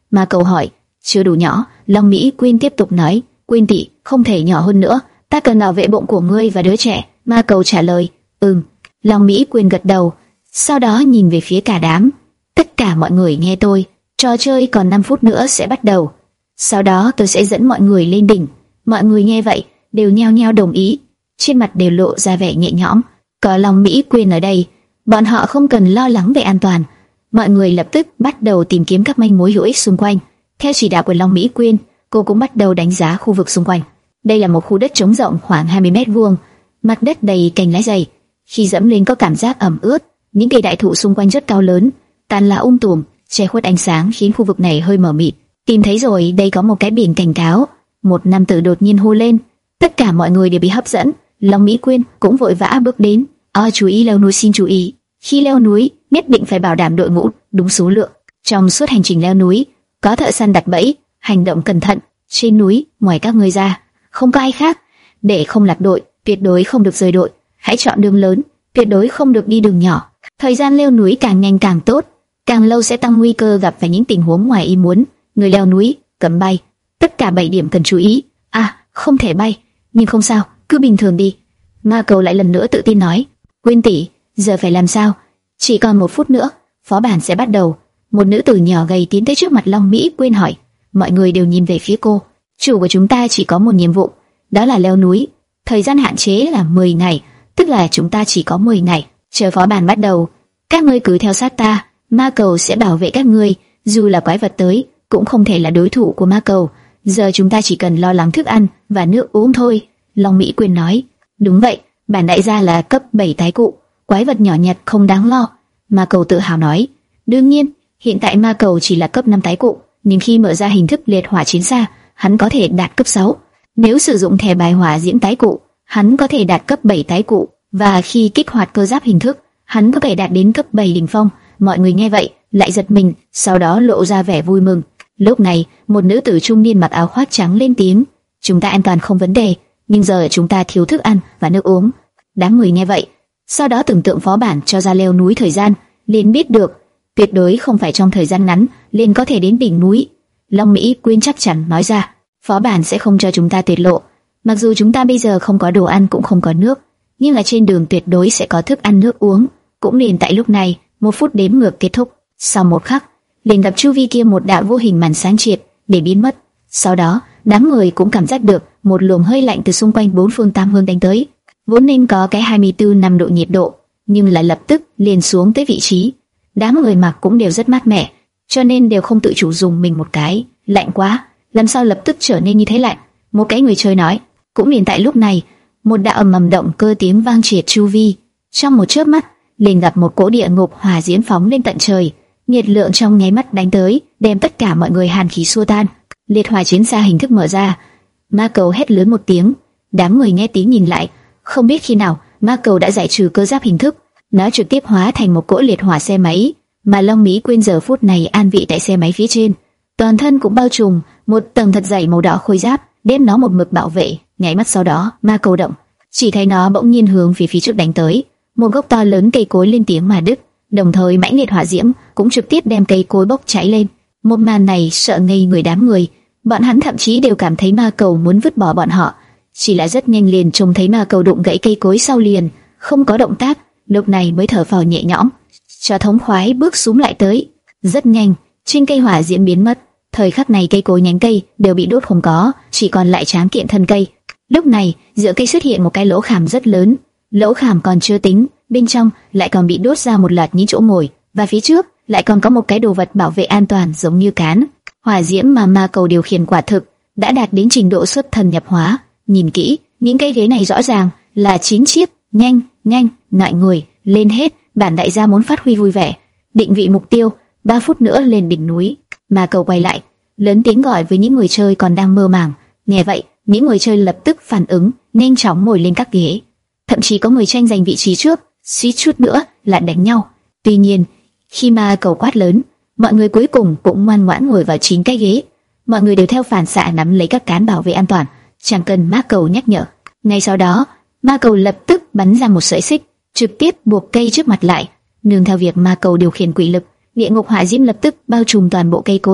Ma Cầu hỏi. Chưa đủ nhỏ. Long Mỹ Quyên tiếp tục nói. Quyên tỷ, không thể nhỏ hơn nữa. Ta cần bảo vệ bụng của ngươi và đứa trẻ. Ma Cầu trả lời. Ừm. Long Mỹ Quyên gật đầu. Sau đó nhìn về phía cả đám. Tất cả mọi người nghe tôi. Trò chơi còn năm phút nữa sẽ bắt đầu. Sau đó tôi sẽ dẫn mọi người lên đỉnh. Mọi người nghe vậy đều nhao nhao đồng ý, trên mặt đều lộ ra vẻ nhẹ nhõm. Có Long Mỹ Quyên ở đây, bọn họ không cần lo lắng về an toàn. Mọi người lập tức bắt đầu tìm kiếm các manh mối hữu ích xung quanh. Theo chỉ đạo của Long Mỹ Quyên, cô cũng bắt đầu đánh giá khu vực xung quanh. Đây là một khu đất trống rộng khoảng hai mươi mét vuông, mặt đất đầy cành lá dày. Khi dẫm lên có cảm giác ẩm ướt. Những cây đại thụ xung quanh rất cao lớn, tán lá um tùm, che khuất ánh sáng khiến khu vực này hơi mờ mịt. Tìm thấy rồi, đây có một cái biển cảnh cáo. Một nam tử đột nhiên hô lên. Tất cả mọi người đều bị hấp dẫn. Long Mỹ Quyên cũng vội vã bước đến. À, chú ý leo núi, xin chú ý. Khi leo núi, nhất định phải bảo đảm đội ngũ đúng số lượng. Trong suốt hành trình leo núi, có thợ săn đặt bẫy, hành động cẩn thận. Trên núi, ngoài các ngươi ra, không có ai khác. Để không lạc đội, tuyệt đối không được rời đội. Hãy chọn đường lớn, tuyệt đối không được đi đường nhỏ. Thời gian leo núi càng nhanh càng tốt, càng lâu sẽ tăng nguy cơ gặp phải những tình huống ngoài ý muốn. Người leo núi cấm bay. Tất cả bảy điểm cần chú ý. À, không thể bay, nhưng không sao, cứ bình thường đi. Ma Cầu lại lần nữa tự tin nói. Quyên tỷ, giờ phải làm sao? Chỉ còn một phút nữa, phó bản sẽ bắt đầu. Một nữ tử nhỏ gầy tiến tới trước mặt Long Mỹ Quyên hỏi. Mọi người đều nhìn về phía cô. Chủ của chúng ta chỉ có một nhiệm vụ, đó là leo núi. Thời gian hạn chế là mười ngày, tức là chúng ta chỉ có mười ngày. Chờ phó bản bắt đầu, các ngươi cứ theo sát ta. Ma Cầu sẽ bảo vệ các ngươi, dù là quái vật tới cũng không thể là đối thủ của Ma Cầu. Giờ chúng ta chỉ cần lo lắng thức ăn và nước uống thôi. Long Mỹ Quyên nói. Đúng vậy, bản đại gia là cấp bảy tái cụ, quái vật nhỏ nhặt không đáng lo. Ma Cầu tự hào nói. Đương nhiên, hiện tại Ma Cầu chỉ là cấp năm tái cụ, nhưng khi mở ra hình thức liệt hỏa chiến xa, hắn có thể đạt cấp sáu. Nếu sử dụng thẻ bài hỏa diễm tái cụ, hắn có thể đạt cấp bảy tái cụ, và khi kích hoạt cơ giáp hình thức, hắn có thể đạt đến cấp bảy đỉnh phong. Mọi người nghe vậy lại giật mình, sau đó lộ ra vẻ vui mừng. Lúc này, một nữ tử trung niên mặc áo khoác trắng lên tiếng. Chúng ta an toàn không vấn đề, nhưng giờ chúng ta thiếu thức ăn và nước uống. Đám người nghe vậy, sau đó tưởng tượng phó bản cho ra leo núi thời gian, liền biết được tuyệt đối không phải trong thời gian ngắn liền có thể đến đỉnh núi. Long Mỹ Quyên chắc chắn nói ra, phó bản sẽ không cho chúng ta tuyệt lộ. Mặc dù chúng ta bây giờ không có đồ ăn cũng không có nước, nhưng là trên đường tuyệt đối sẽ có thức ăn nước uống. Cũng liền tại lúc này, một phút đếm ngược kết thúc. Sau một khắc, liền gặp chu vi kia một đạo vô hình màn sáng triệt để biến mất. Sau đó, đám người cũng cảm giác được một luồng hơi lạnh từ xung quanh bốn phương tám hướng đánh tới. Vốn nên có cái hai mươi tư năm độ nhiệt độ, nhưng lại lập tức liền xuống tới vị trí. Đám người mặc cũng đều rất mát mẻ, cho nên đều không tự chủ dùng mình một cái. Lạnh quá, làm sao lập tức trở nên như thế lạnh? Một cái người chơi nói. Cũng liền tại lúc này, một đạo ầm ầm động cơ tiếng vang triệt chu vi. Trong một chớp mắt, liền gặp một cỗ địa ngục hỏa diễm phóng lên tận trời. Nhiệt lượng trong nháy mắt đánh tới, đem tất cả mọi người hàn khí xua tan. Liệt hỏa chiến xa hình thức mở ra. Ma Cầu hét lớn một tiếng, đám người nghe tiếng nhìn lại, không biết khi nào Ma Cầu đã giải trừ cơ giáp hình thức, nó trực tiếp hóa thành một cỗ liệt hỏa xe máy, mà Long Mỹ Quyên giờ phút này an vị tại xe máy phía trên, toàn thân cũng bao trùm một tầng thật dày màu đỏ khôi giáp, đem nó một mực bảo vệ. Nháy mắt sau đó, Ma Cầu động, chỉ thấy nó bỗng nhiên hướng phía phía trước đánh tới, một gốc to lớn cây cối lên tiếng mà đứt, đồng thời mãnh liệt hỏa diễm cũng trực tiếp đem cây cối bốc cháy lên. Một màn này sợ ngây người đám người, bọn hắn thậm chí đều cảm thấy Ma Cầu muốn vứt bỏ bọn họ. Chỉ là rất nhanh liền trông thấy Ma Cầu đụng gãy cây cối sau liền, không có động tác, lúc này mới thở phào nhẹ nhõm, cho thống khoái bước xuống lại tới. Rất nhanh, trên cây hỏa diễm biến mất, thời khắc này cây cối nhánh cây đều bị đốt không có, chỉ còn lại tráng kiện thân cây. Lúc này, giữa cây xuất hiện một cái lỗ khảm rất lớn, lỗ khảm còn chưa tính, bên trong lại còn bị đốt ra một loạt những chỗ ngồi, và phía trước lại còn có một cái đồ vật bảo vệ an toàn giống như cán. Hỏa diễm mà Ma Cầu điều khiển quả thực đã đạt đến trình độ xuất thần nhập hóa. Nhìn kỹ, những cây ghế này rõ ràng là chín chiếc. Nhanh, nhanh, mọi người lên hết, bản đại gia muốn phát huy vui vẻ. Định vị mục tiêu, ba phút nữa lên đỉnh núi. Ma Cầu quay lại, lớn tiếng gọi với những người chơi còn đang mơ màng. Nghe vậy, những người chơi lập tức phản ứng, nhanh chóng ngồi lên các ghế. Thậm chí có người tranh giành vị trí trước, suýt chút nữa là đánh nhau. Tuy nhiên, khi Ma Cầu quát lớn, mọi người cuối cùng cũng ngoan ngoãn ngồi vào chín cái ghế. Mọi người đều theo phản xạ nắm lấy các cán bảo vệ an toàn, chẳng cần Ma Cầu nhắc nhở. Ngay sau đó, Ma Cầu lập tức bắn ra một sợi xích, trực tiếp buộc cây trước mặt lại. Nương theo việc Ma Cầu điều khiển quỷ lực, địa ngục hỏa diễm lập tức bao trùm toàn bộ cây cối.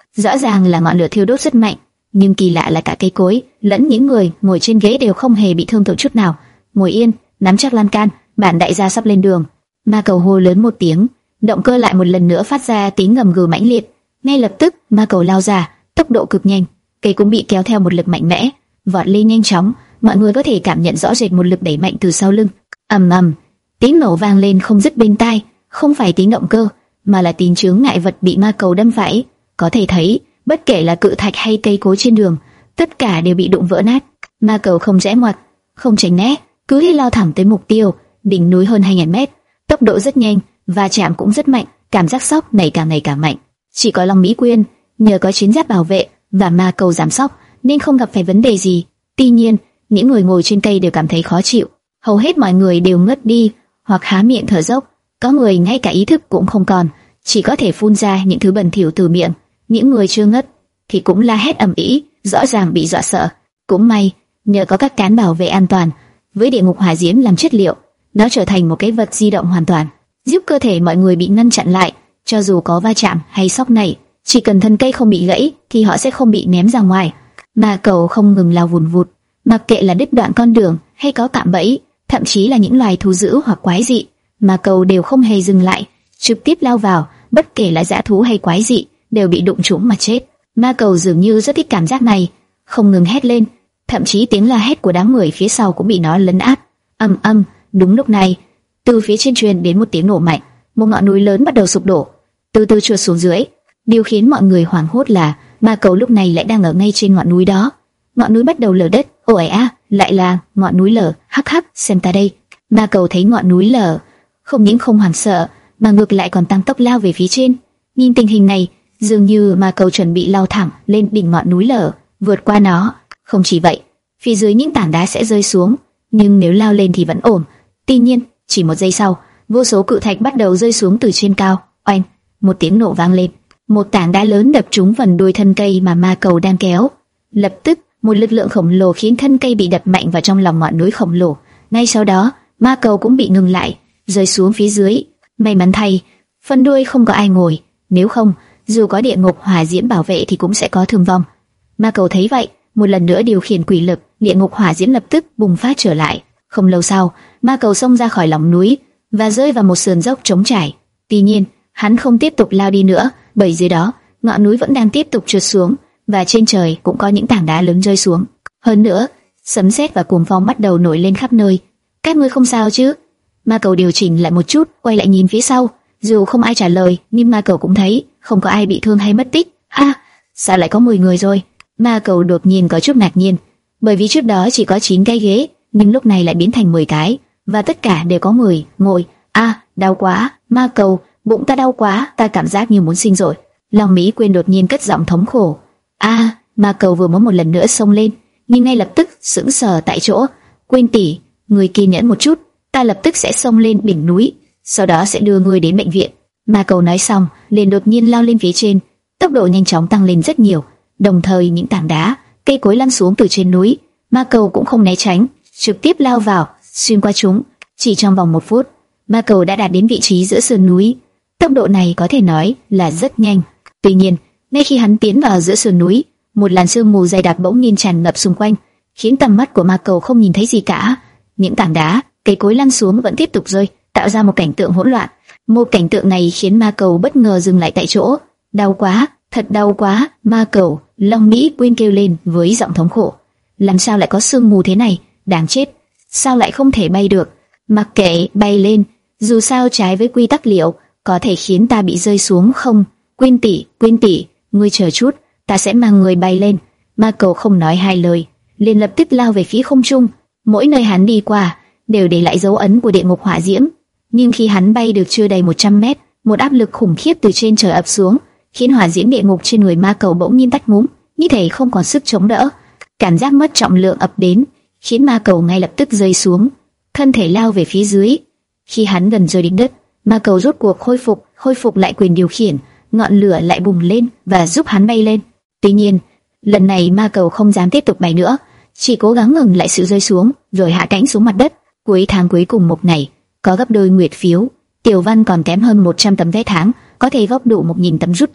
Rõ ràng là ngọn lửa thiêu đốt rất mạnh, nhưng kỳ lạ là cả cây cối lẫn những người ngồi trên ghế đều không hề bị thương tổn chút nào. Ngồi yên, nắm chắc lan can, bản đại gia sắp lên đường. Ma cầu hô lớn một tiếng, động cơ lại một lần nữa phát ra tiếng ngầm gừ mãnh liệt. Ngay lập tức, ma cầu lao ra, tốc độ cực nhanh, cây cũng bị kéo theo một lực mạnh mẽ, vọt lên nhanh chóng. Mọi người có thể cảm nhận rõ rệt một lực đẩy mạnh từ sau lưng. Ầm ầm, tiếng nổ vang lên không dứt bên tai, không phải tiếng động cơ, mà là tiếng chướng ngại vật bị ma cầu đâm phải. Có thể thấy, bất kể là cự thạch hay cây cối trên đường, tất cả đều bị đụng vỡ nát. Ma cầu không rẽ ngoặt, không tránh né, cứ thế lao thẳng tới mục tiêu, đỉnh núi hơn hai nghìn mét, tốc độ rất nhanh, va chạm cũng rất mạnh, cảm giác sốc này càng ngày càng mạnh. Chỉ có Long Mỹ Quyên nhờ có chiến giáp bảo vệ và ma cầu giảm sốc nên không gặp phải vấn đề gì. Tuy nhiên, những người ngồi trên cây đều cảm thấy khó chịu, hầu hết mọi người đều ngất đi hoặc há miệng thở dốc, có người ngay cả ý thức cũng không còn, chỉ có thể phun ra những thứ bẩn thỉu từ miệng. Những người chưa ngất thì cũng la hét ầm ĩ, rõ ràng bị dọa sợ. Cũng may, nhờ có các cán bảo vệ an toàn, với địa ngục hỏa diễm làm chất liệu, nó trở thành một cái vật di động hoàn toàn, giúp cơ thể mọi người bị ngăn chặn lại. Cho dù có va chạm hay sốc này, chỉ cần thân cây không bị gãy thì họ sẽ không bị ném ra ngoài. Ma cầu không ngừng lao vùn vụt, mặc kệ là đứt đoạn con đường hay có cạm bẫy, thậm chí là những loài thú dữ hoặc quái dị, ma cầu đều không hề dừng lại, trực tiếp lao vào. Bất kể là dã thú hay quái dị đều bị đụng trúng mà chết. Ma cầu dường như rất thích cảm giác này, không ngừng hét lên, thậm chí tiếng la hét của đám người phía sau cũng bị nó lấn át. Ầm ầm, đúng lúc này, từ phía trên truyền đến một tiếng nổ mạnh, một ngọn núi lớn bắt đầu sụp đổ, từ từ trượt xuống dưới. Điều khiến mọi người hoảng hốt là ma cầu lúc này lại đang ở ngay trên ngọn núi đó. Ngọn núi bắt đầu lở đất. Ôi a, lại là ngọn núi lở. Hắc hắc, xem ta đây. Ma cầu thấy ngọn núi lở, không những không hoảng sợ, mà ngược lại còn tăng tốc lao về phía trên. Nhìn tình hình này, dường như ma cầu chuẩn bị lao thẳng lên đỉnh ngọn núi lở, vượt qua nó. Không chỉ vậy, phía dưới những tảng đá sẽ rơi xuống, nhưng nếu lao lên thì vẫn ổn. Tuy nhiên, chỉ một giây sau, vô số cự thạch bắt đầu rơi xuống từ trên cao. Oanh, một tiếng nổ vang lên, một tảng đá lớn đập trúng phần đuôi thân cây mà ma cầu đang kéo. Lập tức, một lực lượng khổng lồ khiến thân cây bị đập mạnh vào trong lòng ngọn núi khổng lồ. Ngay sau đó, ma cầu cũng bị ngừng lại, rơi xuống phía dưới. May mắn thay, phần đuôi không có ai ngồi, nếu không, dù có địa ngục hỏa diễm bảo vệ thì cũng sẽ có thương vong. Ma cầu thấy vậy, một lần nữa điều khiển quỷ lực, địa ngục hỏa diễm lập tức bùng phát trở lại. Không lâu sau, ma cầu xông ra khỏi lòng núi và rơi vào một sườn dốc trống trải. Tuy nhiên, hắn không tiếp tục lao đi nữa, bởi dưới đó, ngọn núi vẫn đang tiếp tục trượt xuống, và trên trời cũng có những tảng đá lớn rơi xuống. Hơn nữa, sấm sét và cuồng phong bắt đầu nổi lên khắp nơi. Các ngươi không sao chứ? Ma cầu điều chỉnh lại một chút, quay lại nhìn phía sau. Dù không ai trả lời, nhưng ma cầu cũng thấy không có ai bị thương hay mất tích. Ha, sao lại có mười người rồi? Ma cầu đột nhiên có chút ngạc nhiên, bởi vì trước đó chỉ có chín cái ghế, nhưng lúc này lại biến thành mười cái, và tất cả đều có người ngồi. A, à, đau quá, ma cầu, bụng ta đau quá, ta cảm giác như muốn sinh rồi. Long Mỹ Quyên đột nhiên cất giọng thống khổ. A, à, ma cầu vừa muốn một lần nữa xông lên, nhưng ngay lập tức sững sờ tại chỗ. Quyên tỷ, người kiên nhẫn một chút, ta lập tức sẽ xông lên đỉnh núi, sau đó sẽ đưa ngươi đến bệnh viện. Ma cầu nói xong, liền đột nhiên lao lên phía trên, tốc độ nhanh chóng tăng lên rất nhiều. Đồng thời những tảng đá, cây cối lăn xuống từ trên núi, ma cầu cũng không né tránh, trực tiếp lao vào, xuyên qua chúng. Chỉ trong vòng một phút, ma cầu đã đạt đến vị trí giữa sườn núi. Tốc độ này có thể nói là rất nhanh. Tuy nhiên, ngay khi hắn tiến vào giữa sườn núi, một làn sương mù dày đặc bỗng nhiên tràn ngập xung quanh, khiến tầm mắt của ma cầu không nhìn thấy gì cả. Những tảng đá, cây cối lăn xuống vẫn tiếp tục rơi, tạo ra một cảnh tượng hỗn loạn. Một cảnh tượng này khiến ma cầu bất ngờ dừng lại tại chỗ. Đau quá, thật đau quá, ma cầu, Long Mỹ Quyên kêu lên với giọng thống khổ. Làm sao lại có sương mù thế này, đáng chết, sao lại không thể bay được? Mặc kệ, bay lên, dù sao trái với quy tắc liệu, có thể khiến ta bị rơi xuống không? Quyên tỷ, Quyên tỷ, ngươi chờ chút, ta sẽ mang người bay lên. Ma cầu không nói hai lời, liền lập tức lao về phía không trung. Mỗi nơi hắn đi qua đều để lại dấu ấn của địa ngục hỏa diễm. Nhưng khi hắn bay được chưa đầy một trăm mét, một áp lực khủng khiếp từ trên trời ập xuống, khiến hỏa diễm địa ngục trên người ma cầu bỗng nhiên tắt ngúm, như thể không còn sức chống đỡ. Cảm giác mất trọng lượng ập đến, khiến ma cầu ngay lập tức rơi xuống, thân thể lao về phía dưới. Khi hắn gần rơi đến đất, ma cầu rốt cuộc khôi phục, khôi phục lại quyền điều khiển, ngọn lửa lại bùng lên và giúp hắn bay lên. Tuy nhiên, lần này ma cầu không dám tiếp tục bay nữa, chỉ cố gắng ngừng lại sự rơi xuống, rồi hạ cánh xuống mặt đất. Cuối tháng cuối cùng một ngày, có gấp đôi nguyệt phiếu, Tiểu Văn còn kém hơn một trăm tấm vé tháng, có thể góp đủ một nghìn tấm rút thưởng.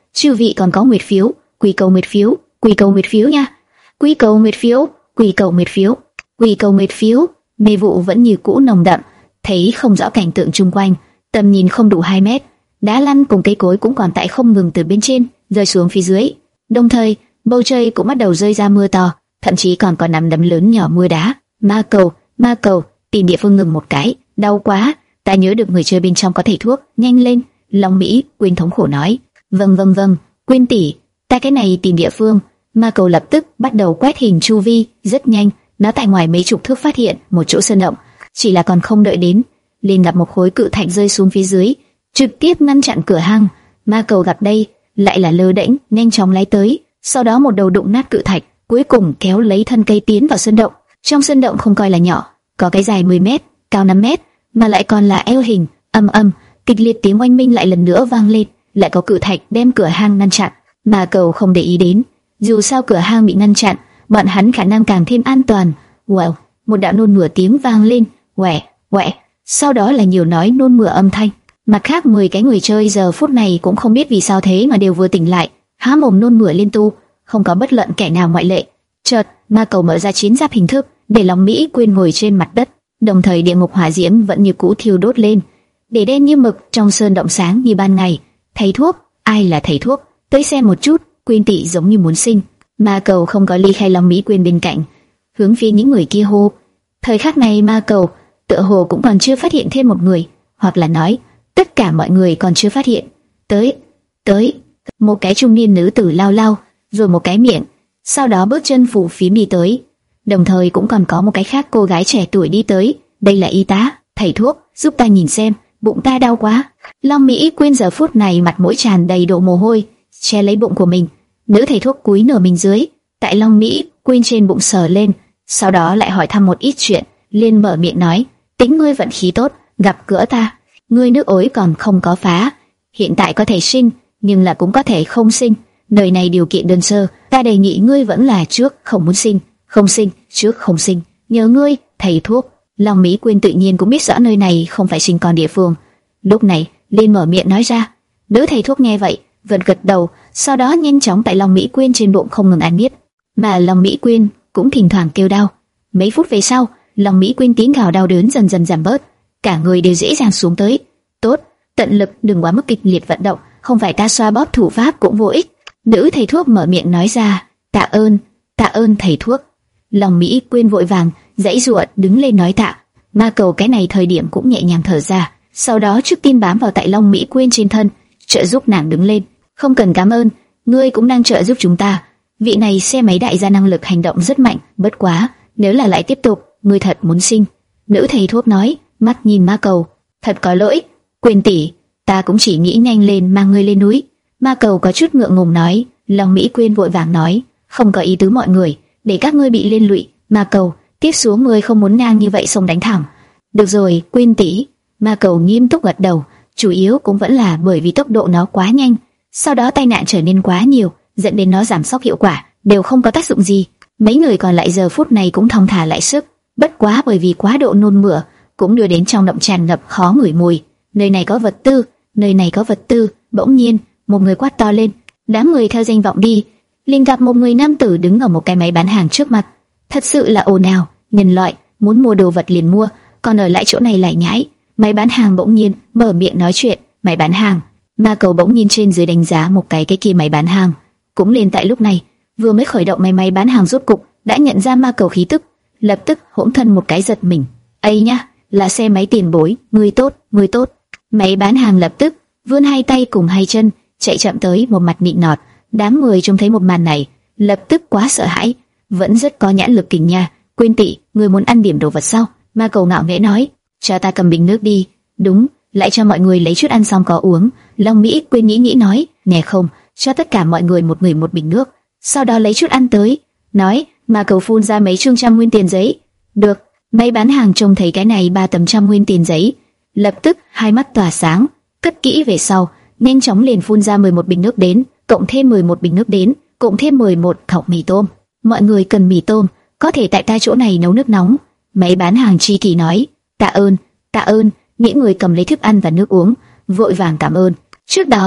chư vị còn có nguyệt phiếu, quy cầu nguyệt phiếu, quy cầu nguyệt phiếu nha, quy cầu nguyệt phiếu, quy cầu nguyệt phiếu, quy cầu nguyệt phiếu. Mê vụ vẫn như cũ nồng đậm, thấy không rõ cảnh tượng xung quanh, tầm nhìn không đủ hai mét, đá lăn cùng cây cối cũng còn tại không ngừng từ bên trên rơi xuống phía dưới. Đồng thời, bầu trời cũng bắt đầu rơi ra mưa to, thậm chí còn có nắm đấm lớn nhỏ mưa đá. Ma cầu, ma cầu, tìm địa phương ngừng một cái, đau quá, ta nhớ được người chơi bên trong có thể thuốc, nhanh lên. Long Mỹ Quyên thống khổ nói. Vâng vâng vâng, Quyên tỷ, ta cái này tìm địa phương. Ma cầu lập tức bắt đầu quét hình chu vi, rất nhanh, nó tại ngoài mấy chục thước phát hiện một chỗ sơn động, chỉ là còn không đợi đến, liền gặp một khối cự thạch rơi xuống phía dưới, trực tiếp ngăn chặn cửa hang. Ma cầu gặp đây, lại là lơ đễnh, nhanh chóng lái tới, sau đó một đầu đụng nát cự thạch, cuối cùng kéo lấy thân cây tiến vào sơn động. Trong sơn động không coi là nhỏ, có cái dài mười mét, cao năm mét, mà lại còn là eo hình. Âm âm, kịch liệt tiếng oanh minh lại lần nữa vang lên, lại có cự thạch đem cửa hang ngăn chặn. Ma cầu không để ý đến, dù sao cửa hang bị ngăn chặn, bọn hắn khả năng càng thêm an toàn. Wow, một đạo nôn mửa tiếng vang lên, quẹ quẹ, sau đó là nhiều nói nôn mửa âm thanh. Mặt khác mười cái người chơi giờ phút này cũng không biết vì sao thế mà đều vừa tỉnh lại, há mồm nôn mửa liên tục, không có bất luận kẻ nào ngoại lệ. Chợt, ma cầu mở ra chiến giáp hình thức, để Long Mỹ Quyên ngồi trên mặt đất, đồng thời địa ngục hỏa diễm vẫn như cũ thiêu đốt lên, để đen như mực trong sơn động sáng như ban ngày. Thầy thuốc, ai là thầy thuốc? Tới xem một chút. Quyên tỷ giống như muốn sinh. Ma cầu không có ly khai Long Mỹ Quyên bên cạnh, hướng phía những người kia hô. Thời khắc này ma cầu tựa hồ cũng còn chưa phát hiện thêm một người, hoặc là nói tất cả mọi người còn chưa phát hiện. Tới, tới, một cái trung niên nữ tử lao lao, rồi một cái miệng, sau đó bước chân phủ phím đi tới. Đồng thời cũng còn có một cái khác cô gái trẻ tuổi đi tới. Đây là y tá. Thầy thuốc, giúp ta nhìn xem, bụng ta đau quá. Long Mỹ Quyên giờ phút này mặt mũi tràn đầy đổ mồ hôi, che lấy bụng của mình. Nữ thầy thuốc cúi nửa mình dưới, tại Long Mỹ Quyên trên bụng sờ lên, sau đó lại hỏi thăm một ít chuyện, liền mở miệng nói: tính ngươi vận khí tốt, gặp gỡ ta. Ngươi nước ối còn không có phá, hiện tại có thể sinh, nhưng là cũng có thể không sinh. Nơi này điều kiện đơn sơ, ta đề nghị ngươi vẫn là trước không muốn sinh, không sinh, trước không sinh. Nhớ ngươi, thầy thuốc. Long Mỹ Quyên tự nhiên cũng biết rõ nơi này không phải sinh con địa phương. Lúc này, liền mở miệng nói ra. Nữ thầy thuốc nghe vậy, gật gật đầu, sau đó nhanh chóng tại Long Mỹ Quyên trên bụng không ngừng ăn miết, mà Long Mỹ Quyên cũng thỉnh thoảng kêu đau. Mấy phút về sau, Long Mỹ Quyên tiếng gào đau đớn dần dần giảm bớt, cả người đều dễ dàng xuống tới. Tốt, tận lực đừng quá mức kịch liệt vận động, không phải ta xoa bóp thủ pháp cũng vô ích. Nữ thầy thuốc mở miệng nói ra. Tạ ơn, tạ ơn thầy thuốc. Long Mỹ Quyên vội vàng dãy giụa đứng lên nói tạ. Ma cầu cái này thời điểm cũng nhẹ nhàng thở ra, sau đó trước tiên bám vào tại Long Mỹ Quyên trên thân, trợ giúp nàng đứng lên. Không cần cảm ơn, ngươi cũng đang trợ giúp chúng ta. Vị này xe máy đại gia năng lực hành động rất mạnh, bất quá nếu là lại tiếp tục, ngươi thật muốn sinh. Nữ thầy thuốc nói, mắt nhìn ma cầu. Thật có lỗi, Quyên tỷ, ta cũng chỉ nghĩ nhanh lên mang ngươi lên núi. Ma cầu có chút ngượng ngùng nói. Long Mỹ Quyên vội vàng nói, không có ý tứ mọi người, để các ngươi bị liên lụy. Ma cầu, tiếp xuống ngươi không muốn ngang như vậy xông đánh thẳng. Được rồi, Quyên tỷ. Ma cầu nghiêm túc gật đầu, chủ yếu cũng vẫn là bởi vì tốc độ nó quá nhanh, sau đó tai nạn trở nên quá nhiều, dẫn đến nó giảm sốc hiệu quả, đều không có tác dụng gì. Mấy người còn lại giờ phút này cũng thong thả lại sức, bất quá bởi vì quá độ nôn mửa, cũng đưa đến trong động tràn ngập khó ngửi mùi. Nơi này có vật tư, nơi này có vật tư. Bỗng nhiên, một người quát to lên, đám người theo danh vọng đi, liền gặp một người nam tử đứng ở một cái máy bán hàng trước mặt. Thật sự là ồn ào, nhân loại muốn mua đồ vật liền mua, còn ở lại chỗ này lại nhãi. Máy bán hàng bỗng nhiên mở miệng nói chuyện. Máy bán hàng. Ma cầu bỗng nhiên trên dưới đánh giá một cái cái kia máy bán hàng. Cũng liền tại lúc này, vừa mới khởi động máy máy bán hàng rốt cục đã nhận ra ma cầu khí tức, lập tức hỗn thân một cái giật mình. Ây nhá, là xe máy tiền bối, người tốt, người tốt. Máy bán hàng lập tức vươn hai tay cùng hai chân, chạy chậm tới, một mặt nịnh nọt. Đám người trông thấy một màn này, lập tức quá sợ hãi. Vẫn rất có nhãn lực kình nha. Quyên tỷ, người muốn ăn điểm đồ vật sao? Ma cầu ngạo nghễ nói. Cho ta cầm bình nước đi. Đúng, lại cho mọi người lấy chút ăn xong có uống. Long Mỹ Quyên nghĩ nghĩ nói, nè không, cho tất cả mọi người một người một bình nước, sau đó lấy chút ăn tới. Nói, mà cầu phun ra mấy chương trăm nguyên tiền giấy. Được. Máy bán hàng trông thấy cái này ba tấm trăm nguyên tiền giấy, lập tức hai mắt tỏa sáng, cất kỹ về sau, nhanh chóng liền phun ra mười một bình nước đến, cộng thêm mười một bình nước đến, cộng thêm mười một thau mì tôm. Mọi người cần mì tôm, có thể tại ta chỗ này nấu nước nóng. Máy bán hàng tri kỷ nói. Tạ ơn, tạ ơn. Những người cầm lấy thức ăn và nước uống vội vàng cảm ơn. Trước đó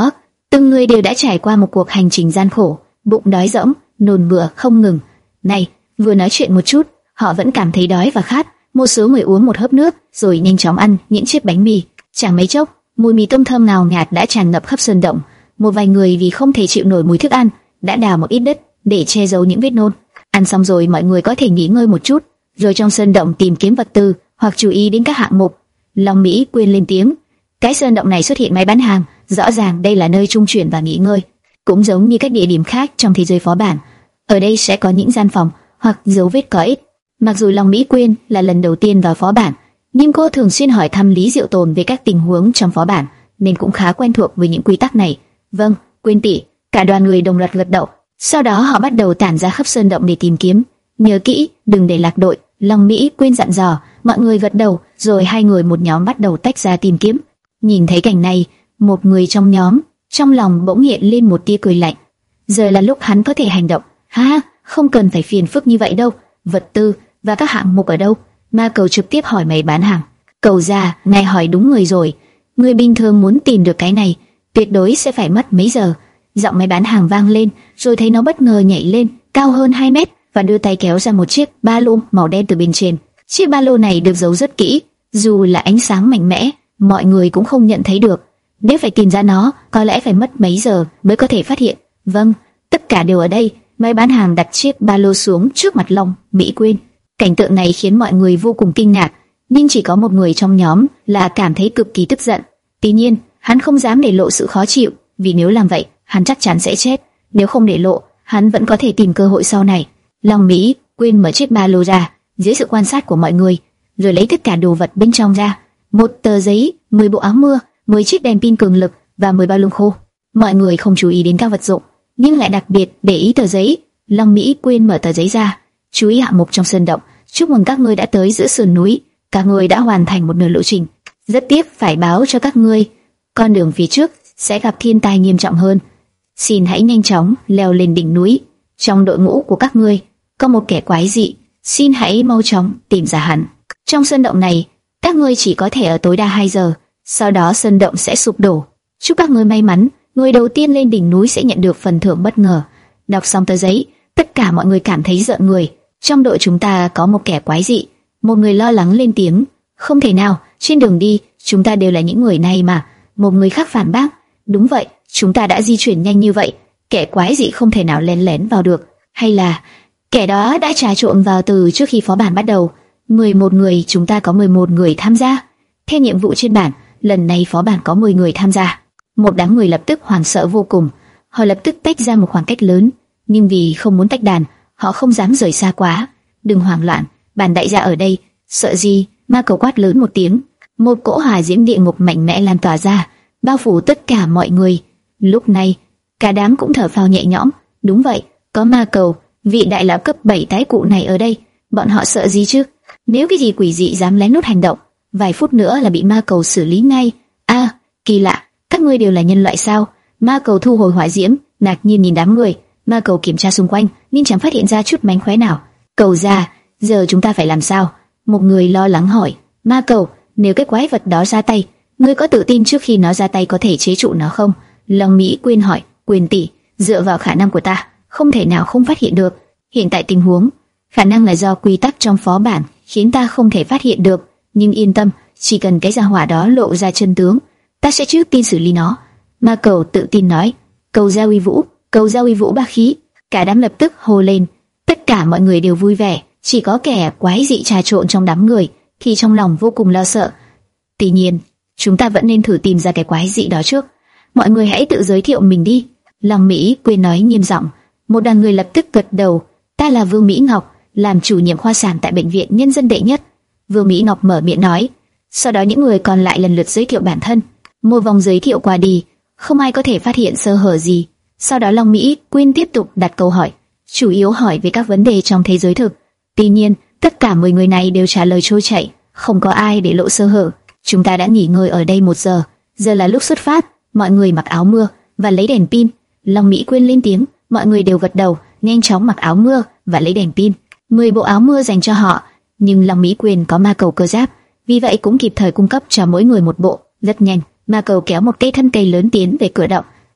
Từng người đều đã trải qua một cuộc hành trình gian khổ, bụng đói rỗng, nôn mửa không ngừng. Này, vừa nói chuyện một chút, họ vẫn cảm thấy đói và khát. Một số người uống một hớp nước, rồi nhanh chóng ăn những chiếc bánh mì. Chẳng mấy chốc, mùi mì tôm thơm ngào ngạt đã tràn ngập khắp sơn động. Một vài người vì không thể chịu nổi mùi thức ăn, đã đào một ít đất để che giấu những vết nôn. Ăn xong rồi mọi người có thể nghỉ ngơi một chút, rồi trong sơn động tìm kiếm vật tư hoặc chú ý đến các hạng mục. Long Mỹ Quyên lên tiếng, cái sơn động này xuất hiện máy bán hàng, rõ ràng đây là nơi trung chuyển và nghỉ ngơi, cũng giống như các địa điểm khác trong thế giới phó bản. Ở đây sẽ có những gian phòng hoặc dấu vết có ích. Mặc dù Long Mỹ Quyên là lần đầu tiên vào phó bản, nhưng cô thường xuyên hỏi thăm Lý Diệu Tồn về các tình huống trong phó bản, nên cũng khá quen thuộc với những quy tắc này. Vâng, Quyên tỷ. Cả đoàn người đồng loạt gật đầu. Sau đó họ bắt đầu tản ra khắp sơn động để tìm kiếm. Nhớ kỹ, đừng để lạc đội. Long Mỹ Quyên dặn dò. Mọi người gật đầu, rồi hai người một nhóm bắt đầu tách ra tìm kiếm. Nhìn thấy cảnh này, một người trong nhóm trong lòng bỗng hiện lên một tia cười lạnh. Giờ là lúc hắn có thể hành động. Ha, không cần phải phiền phức như vậy đâu. Vật tư và các hạng mục ở đâu? Ma Cầu trực tiếp hỏi máy bán hàng. Cầu già, ngài hỏi đúng người rồi. Người bình thường muốn tìm được cái này, tuyệt đối sẽ phải mất mấy giờ. Giọng máy bán hàng vang lên, rồi thấy nó bất ngờ nhảy lên, cao hơn hai mét và đưa tay kéo ra một chiếc ba lô màu đen từ bên trên. Chiếc ba lô này được giấu rất kỹ, dù là ánh sáng mạnh mẽ, mọi người cũng không nhận thấy được. Nếu phải tìm ra nó, có lẽ phải mất mấy giờ mới có thể phát hiện. Vâng, tất cả đều ở đây. Máy bán hàng đặt chiếc ba lô xuống trước mặt Long Mỹ Quyên. Cảnh tượng này khiến mọi người vô cùng kinh ngạc, nhưng chỉ có một người trong nhóm là cảm thấy cực kỳ tức giận. Tuy nhiên, hắn không dám để lộ sự khó chịu, vì nếu làm vậy, hắn chắc chắn sẽ chết. Nếu không để lộ, hắn vẫn có thể tìm cơ hội sau này. Long Mỹ Quyên mở chiếc ba lô ra, dưới sự quan sát của mọi người, rồi lấy tất cả đồ vật bên trong ra. Một tờ giấy, mười bộ áo mưa, mười chiếc đèn pin cường lực và mười bao lông khô. Mọi người không chú ý đến các vật dụng, nhưng lại đặc biệt để ý tờ giấy. Long Mỹ Quyên mở tờ giấy ra, chú ý hạng mục trong sơn động. Chúc mừng các ngươi đã tới giữa sườn núi, các ngươi đã hoàn thành một nửa lộ trình. Rất tiếc phải báo cho các ngươi, con đường phía trước sẽ gặp thiên tai nghiêm trọng hơn. Xin hãy nhanh chóng leo lên đỉnh núi. Trong đội ngũ của các ngươi có một kẻ quái dị, xin hãy mau chóng tìm ra hắn. Trong sơn động này, các ngươi chỉ có thể ở tối đa hai giờ, sau đó sơn động sẽ sụp đổ. Chúc các ngươi may mắn, người đầu tiên lên đỉnh núi sẽ nhận được phần thưởng bất ngờ. Đọc xong tờ giấy, tất cả mọi người cảm thấy rợn người. Trong đội chúng ta có một kẻ quái dị. Một người lo lắng lên tiếng. Không thể nào, trên đường đi, chúng ta đều là những người này mà. Một người khác phản bác. Đúng vậy, chúng ta đã di chuyển nhanh như vậy, kẻ quái dị không thể nào lén lén vào được. Hay là kẻ đó đã trà trộn vào từ trước khi phó bản bắt đầu. mười một người, chúng ta có mười một người tham gia. Theo nhiệm vụ trên bản, lần này phó bản có mười người tham gia. Một đám người lập tức hoảng sợ vô cùng. Họ lập tức tách ra một khoảng cách lớn, nhưng vì không muốn tách đàn, họ không dám rời xa quá. Đừng hoảng loạn, bản đại gia ở đây, sợ gì? Ma Cầu quát lớn một tiếng. Một cỗ hỏa diễm địa ngục mạnh mẽ lan tỏa ra, bao phủ tất cả mọi người. Lúc này, cả đám cũng thở phào nhẹ nhõm. Đúng vậy, có Ma Cầu, vị đại lão cấp bảy tái cụ này ở đây, bọn họ sợ gì chứ? Nếu cái gì quỷ dị dám lén lút hành động, vài phút nữa là bị Ma Cầu xử lý ngay. A, à, kỳ lạ, các ngươi đều là nhân loại sao? Ma Cầu thu hồi hỏa diễm, ngạc nhiên nhìn đám người. Ma Cầu kiểm tra xung quanh, nhưng chẳng phát hiện ra chút mánh khóe nào. Cầu già, giờ chúng ta phải làm sao? Một người lo lắng hỏi. Ma Cầu, nếu cái quái vật đó ra tay, ngươi có tự tin trước khi nó ra tay có thể chế trụ nó không? Long Mỹ Quyên hỏi. Quyên tỷ, dựa vào khả năng của ta, không thể nào không phát hiện được. Hiện tại tình huống, khả năng là do quy tắc trong phó bản khiến ta không thể phát hiện được. Nhưng yên tâm, chỉ cần cái gia hỏa đó lộ ra chân tướng, ta sẽ trước tiên xử lý nó. Ma Cầu tự tin nói. Cầu gia uy vũ, cầu gia uy vũ bá khí. Cả đám lập tức hô lên. Tất cả mọi người đều vui vẻ, chỉ có kẻ quái dị trà trộn trong đám người thì trong lòng vô cùng lo sợ. Tuy nhiên, chúng ta vẫn nên thử tìm ra cái quái dị đó trước. Mọi người hãy tự giới thiệu mình đi. Long Mỹ Quyên nói nghiêm giọng. Một đoàn người lập tức gật đầu. Ta là Vương Mỹ Ngọc, làm chủ nhiệm khoa sản tại bệnh viện Nhân dân đệ nhất. Vương Mỹ Ngọc mở miệng nói. Sau đó những người còn lại lần lượt giới thiệu bản thân. Một vòng giới thiệu qua đi, không ai có thể phát hiện sơ hở gì. Sau đó Long Mỹ Quyên tiếp tục đặt câu hỏi, chủ yếu hỏi về các vấn đề trong thế giới thực. Tuy nhiên, tất cả mười người này đều trả lời trôi chảy, không có ai để lộ sơ hở. Chúng ta đã nghỉ ngơi ở đây một giờ, giờ là lúc xuất phát. Mọi người mặc áo mưa và lấy đèn pin. Long Mỹ Quyên lên tiếng, mọi người đều gật đầu, nhanh chóng mặc áo mưa và lấy đèn pin. Mười bộ áo mưa dành cho họ, nhưng Long Mỹ Quyên có Ma Cầu cơ giáp, vì vậy cũng kịp thời cung cấp cho mỗi người một bộ. Rất nhanh, Ma Cầu kéo một cây thân cây lớn tiến về cửa động.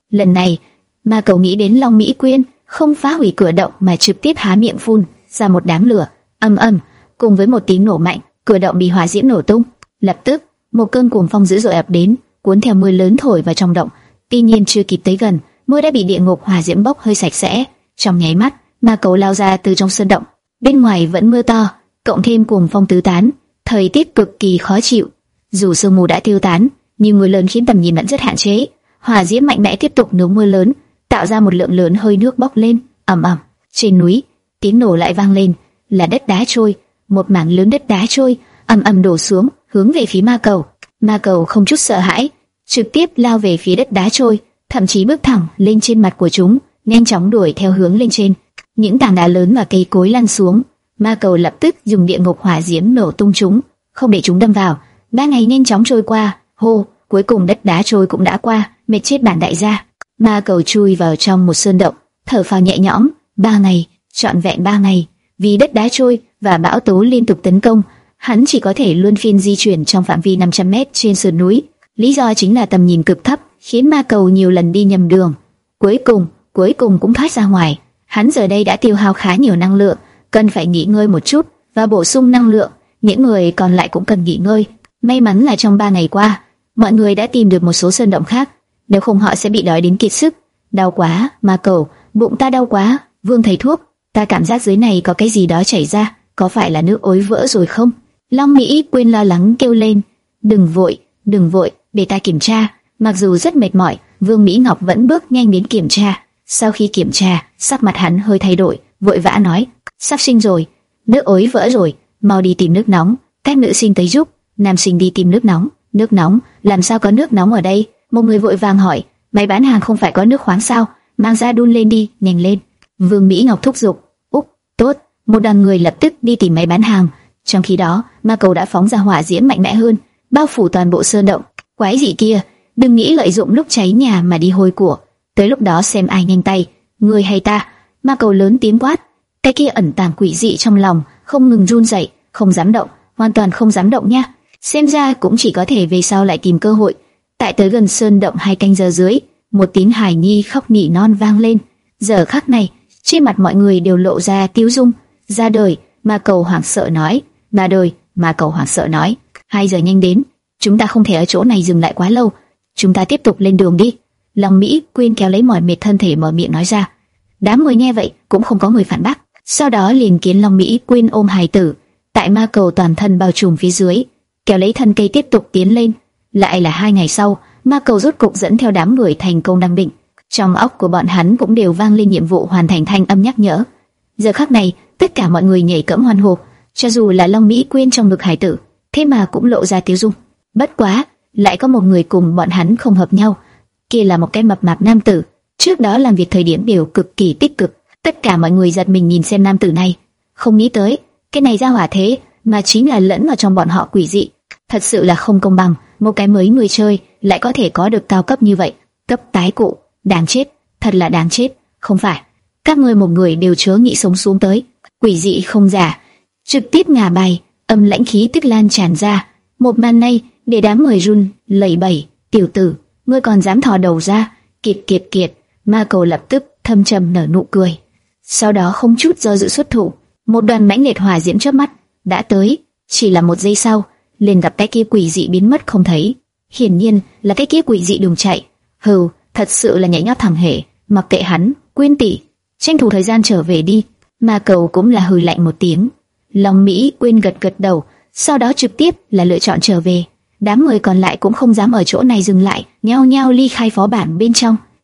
Lần này, Ma Cầu nghĩ đến Long Mỹ Quyên, không phá hủy cửa động mà trực tiếp há miệng phun ra một đám lửa, ầm ầm, cùng với một tiếng nổ mạnh, cửa động bị hỏa diễm nổ tung. Lập tức, một cơn cuồng phong dữ dội ập đến, cuốn theo mưa lớn thổi vào trong động. Tuy nhiên chưa kịp tới gần, mưa đã bị địa ngục hỏa diễm bốc hơi sạch sẽ. Trong nháy mắt, Ma Cầu lao ra từ trong sơn động. Bên ngoài vẫn mưa to, cộng thêm cuồng phong tứ tán, thời tiết cực kỳ khó chịu. Dù sương mù đã tiêu tán, nhưng mưa lớn khiến tầm nhìn vẫn rất hạn chế. Hỏa diễm mạnh mẽ tiếp tục nấu mưa lớn, tạo ra một lượng lớn hơi nước bốc lên, ầm ầm. Trên núi, tiếng nổ lại vang lên, là đất đá trôi, một mảng lớn đất đá trôi ầm ầm đổ xuống, hướng về phía Ma Cầu. Ma Cầu không chút sợ hãi, trực tiếp lao về phía đất đá trôi, thậm chí bước thẳng lên trên mặt của chúng, nhanh chóng đuổi theo hướng lên trên. Những tảng đá lớn và cây cối lăn xuống, Ma Cầu lập tức dùng địa ngục hỏa diễm nổ tung chúng, không để chúng đâm vào. Ba ngày nhanh chóng trôi qua, hô, cuối cùng đất đá trôi cũng đã qua, mệt chết bản đại gia. Ma Cầu chui vào trong một sơn động, thở phào nhẹ nhõm. Ba ngày, trọn vẹn ba ngày, vì đất đá trôi và bão tố liên tục tấn công, hắn chỉ có thể luân phiên di chuyển trong phạm vi năm trăm mét trên sườn núi. Lý do chính là tầm nhìn cực thấp, khiến Ma Cầu nhiều lần đi nhầm đường. Cuối cùng, cuối cùng cũng thoát ra ngoài. Hắn giờ đây đã tiêu hao khá nhiều năng lượng, cần phải nghỉ ngơi một chút và bổ sung năng lượng. Những người còn lại cũng cần nghỉ ngơi. May mắn là trong ba ngày qua, mọi người đã tìm được một số sơn động khác, nếu không họ sẽ bị đói đến kiệt sức. Đau quá, Ma Cầu, bụng ta đau quá. Vương thầy thuốc, ta cảm giác dưới này có cái gì đó chảy ra, có phải là nước ối vỡ rồi không? Long Mỹ Quyên lo lắng kêu lên. Đừng vội, đừng vội, để ta kiểm tra. Mặc dù rất mệt mỏi, Vương Mỹ Ngọc vẫn bước nhanh đến kiểm tra. Sau khi kiểm tra, sắc mặt hắn hơi thay đổi, vội vã nói: sắp sinh rồi, nước ối vỡ rồi, mau đi tìm nước nóng. Các nữ sinh tới giúp, nam sinh đi tìm nước nóng. Nước nóng? Làm sao có nước nóng ở đây? Một người vội vàng hỏi. Máy bán hàng không phải có nước khoáng sao? Mang ra đun lên đi, nhanh lên. Vương Mỹ Ngọc thúc giục. Úc, tốt. Một đoàn người lập tức đi tìm máy bán hàng. Trong khi đó, Ma Cầu đã phóng ra hỏa diễm mạnh mẽ hơn, bao phủ toàn bộ sơn động. Quái dị kia, đừng nghĩ lợi dụng lúc cháy nhà mà đi hôi của. Tới lúc đó xem ai nhanh tay, người hay ta. Ma Cầu lớn tiếng quát. Cái kia ẩn tàng quỷ dị trong lòng không ngừng run rẩy, không dám động, hoàn toàn không dám động nha. Xem ra cũng chỉ có thể về sau lại tìm cơ hội. Tại tới gần sơn động hai canh giờ dưới, một tiếng hài nhi khóc nỉ non vang lên. Giờ khắc này, trên mặt mọi người đều lộ ra tiêu dung. Ra đời, Ma Cầu hoảng sợ nói. Ra đời, Ma Cầu hoảng sợ nói. Hai giờ nhanh đến, chúng ta không thể ở chỗ này dừng lại quá lâu. Chúng ta tiếp tục lên đường đi. Long Mỹ Quyên kéo lấy mỏi mệt thân thể mở miệng nói ra. Đám người nghe vậy cũng không có người phản bác. Sau đó liền kiến Long Mỹ Quyên ôm hài tử, tại Ma Cầu toàn thân bao trùm phía dưới, kéo lấy thân cây tiếp tục tiến lên. Lại là hai ngày sau, Ma Cầu rốt cục dẫn theo đám người thành công đăng định. Trong óc của bọn hắn cũng đều vang lên nhiệm vụ hoàn thành thanh âm nhắc nhở. Giờ khắc này, tất cả mọi người nhảy cẫng hoan hô, cho dù là Long Mỹ Quyên trong ngực hải tử, thế mà cũng lộ ra tiêu dung. Bất quá, lại có một người cùng bọn hắn không hợp nhau. Kia là một cái mập mạp nam tử, trước đó làm việc thời điểm đều cực kỳ tích cực. Tất cả mọi người giật mình nhìn xem nam tử này, không nghĩ tới cái này ra hỏa thế mà chính là lẫn vào trong bọn họ quỷ dị. Thật sự là không công bằng, một cái mới người chơi lại có thể có được cao cấp như vậy. Cấp tái cụ, đáng chết, thật là đáng chết. Không phải, các ngươi một người đều chớ nghĩ sống xuống tới. Quỷ dị không giả, trực tiếp ngả bài, âm lãnh khí tức lan tràn ra. Một màn này để đám người run lẩy bẩy. Tiểu tử, ngươi còn dám thò đầu ra? Kiệt kiệt kiệt. Ma Cầu lập tức thâm trầm nở nụ cười, sau đó không chút do dự xuất thủ. Một đoàn mãnh liệt hỏa diễm chớp mắt đã tới, chỉ là một giây sau liền gặp cái kia quỷ dị biến mất không thấy. Hiển nhiên là cái kia quỷ dị đường chạy. Hừ, thật sự là nhảy nhót thẳng hề. Mặc kệ hắn, Quyên tỷ, tranh thủ thời gian trở về đi. Ma Cầu cũng là hừ lạnh một tiếng. Long Mỹ Quyên gật gật đầu, sau đó trực tiếp là lựa chọn trở về. Đám người còn lại cũng không dám ở chỗ này dừng lại, nhao nhao ly khai phó bản bên trong.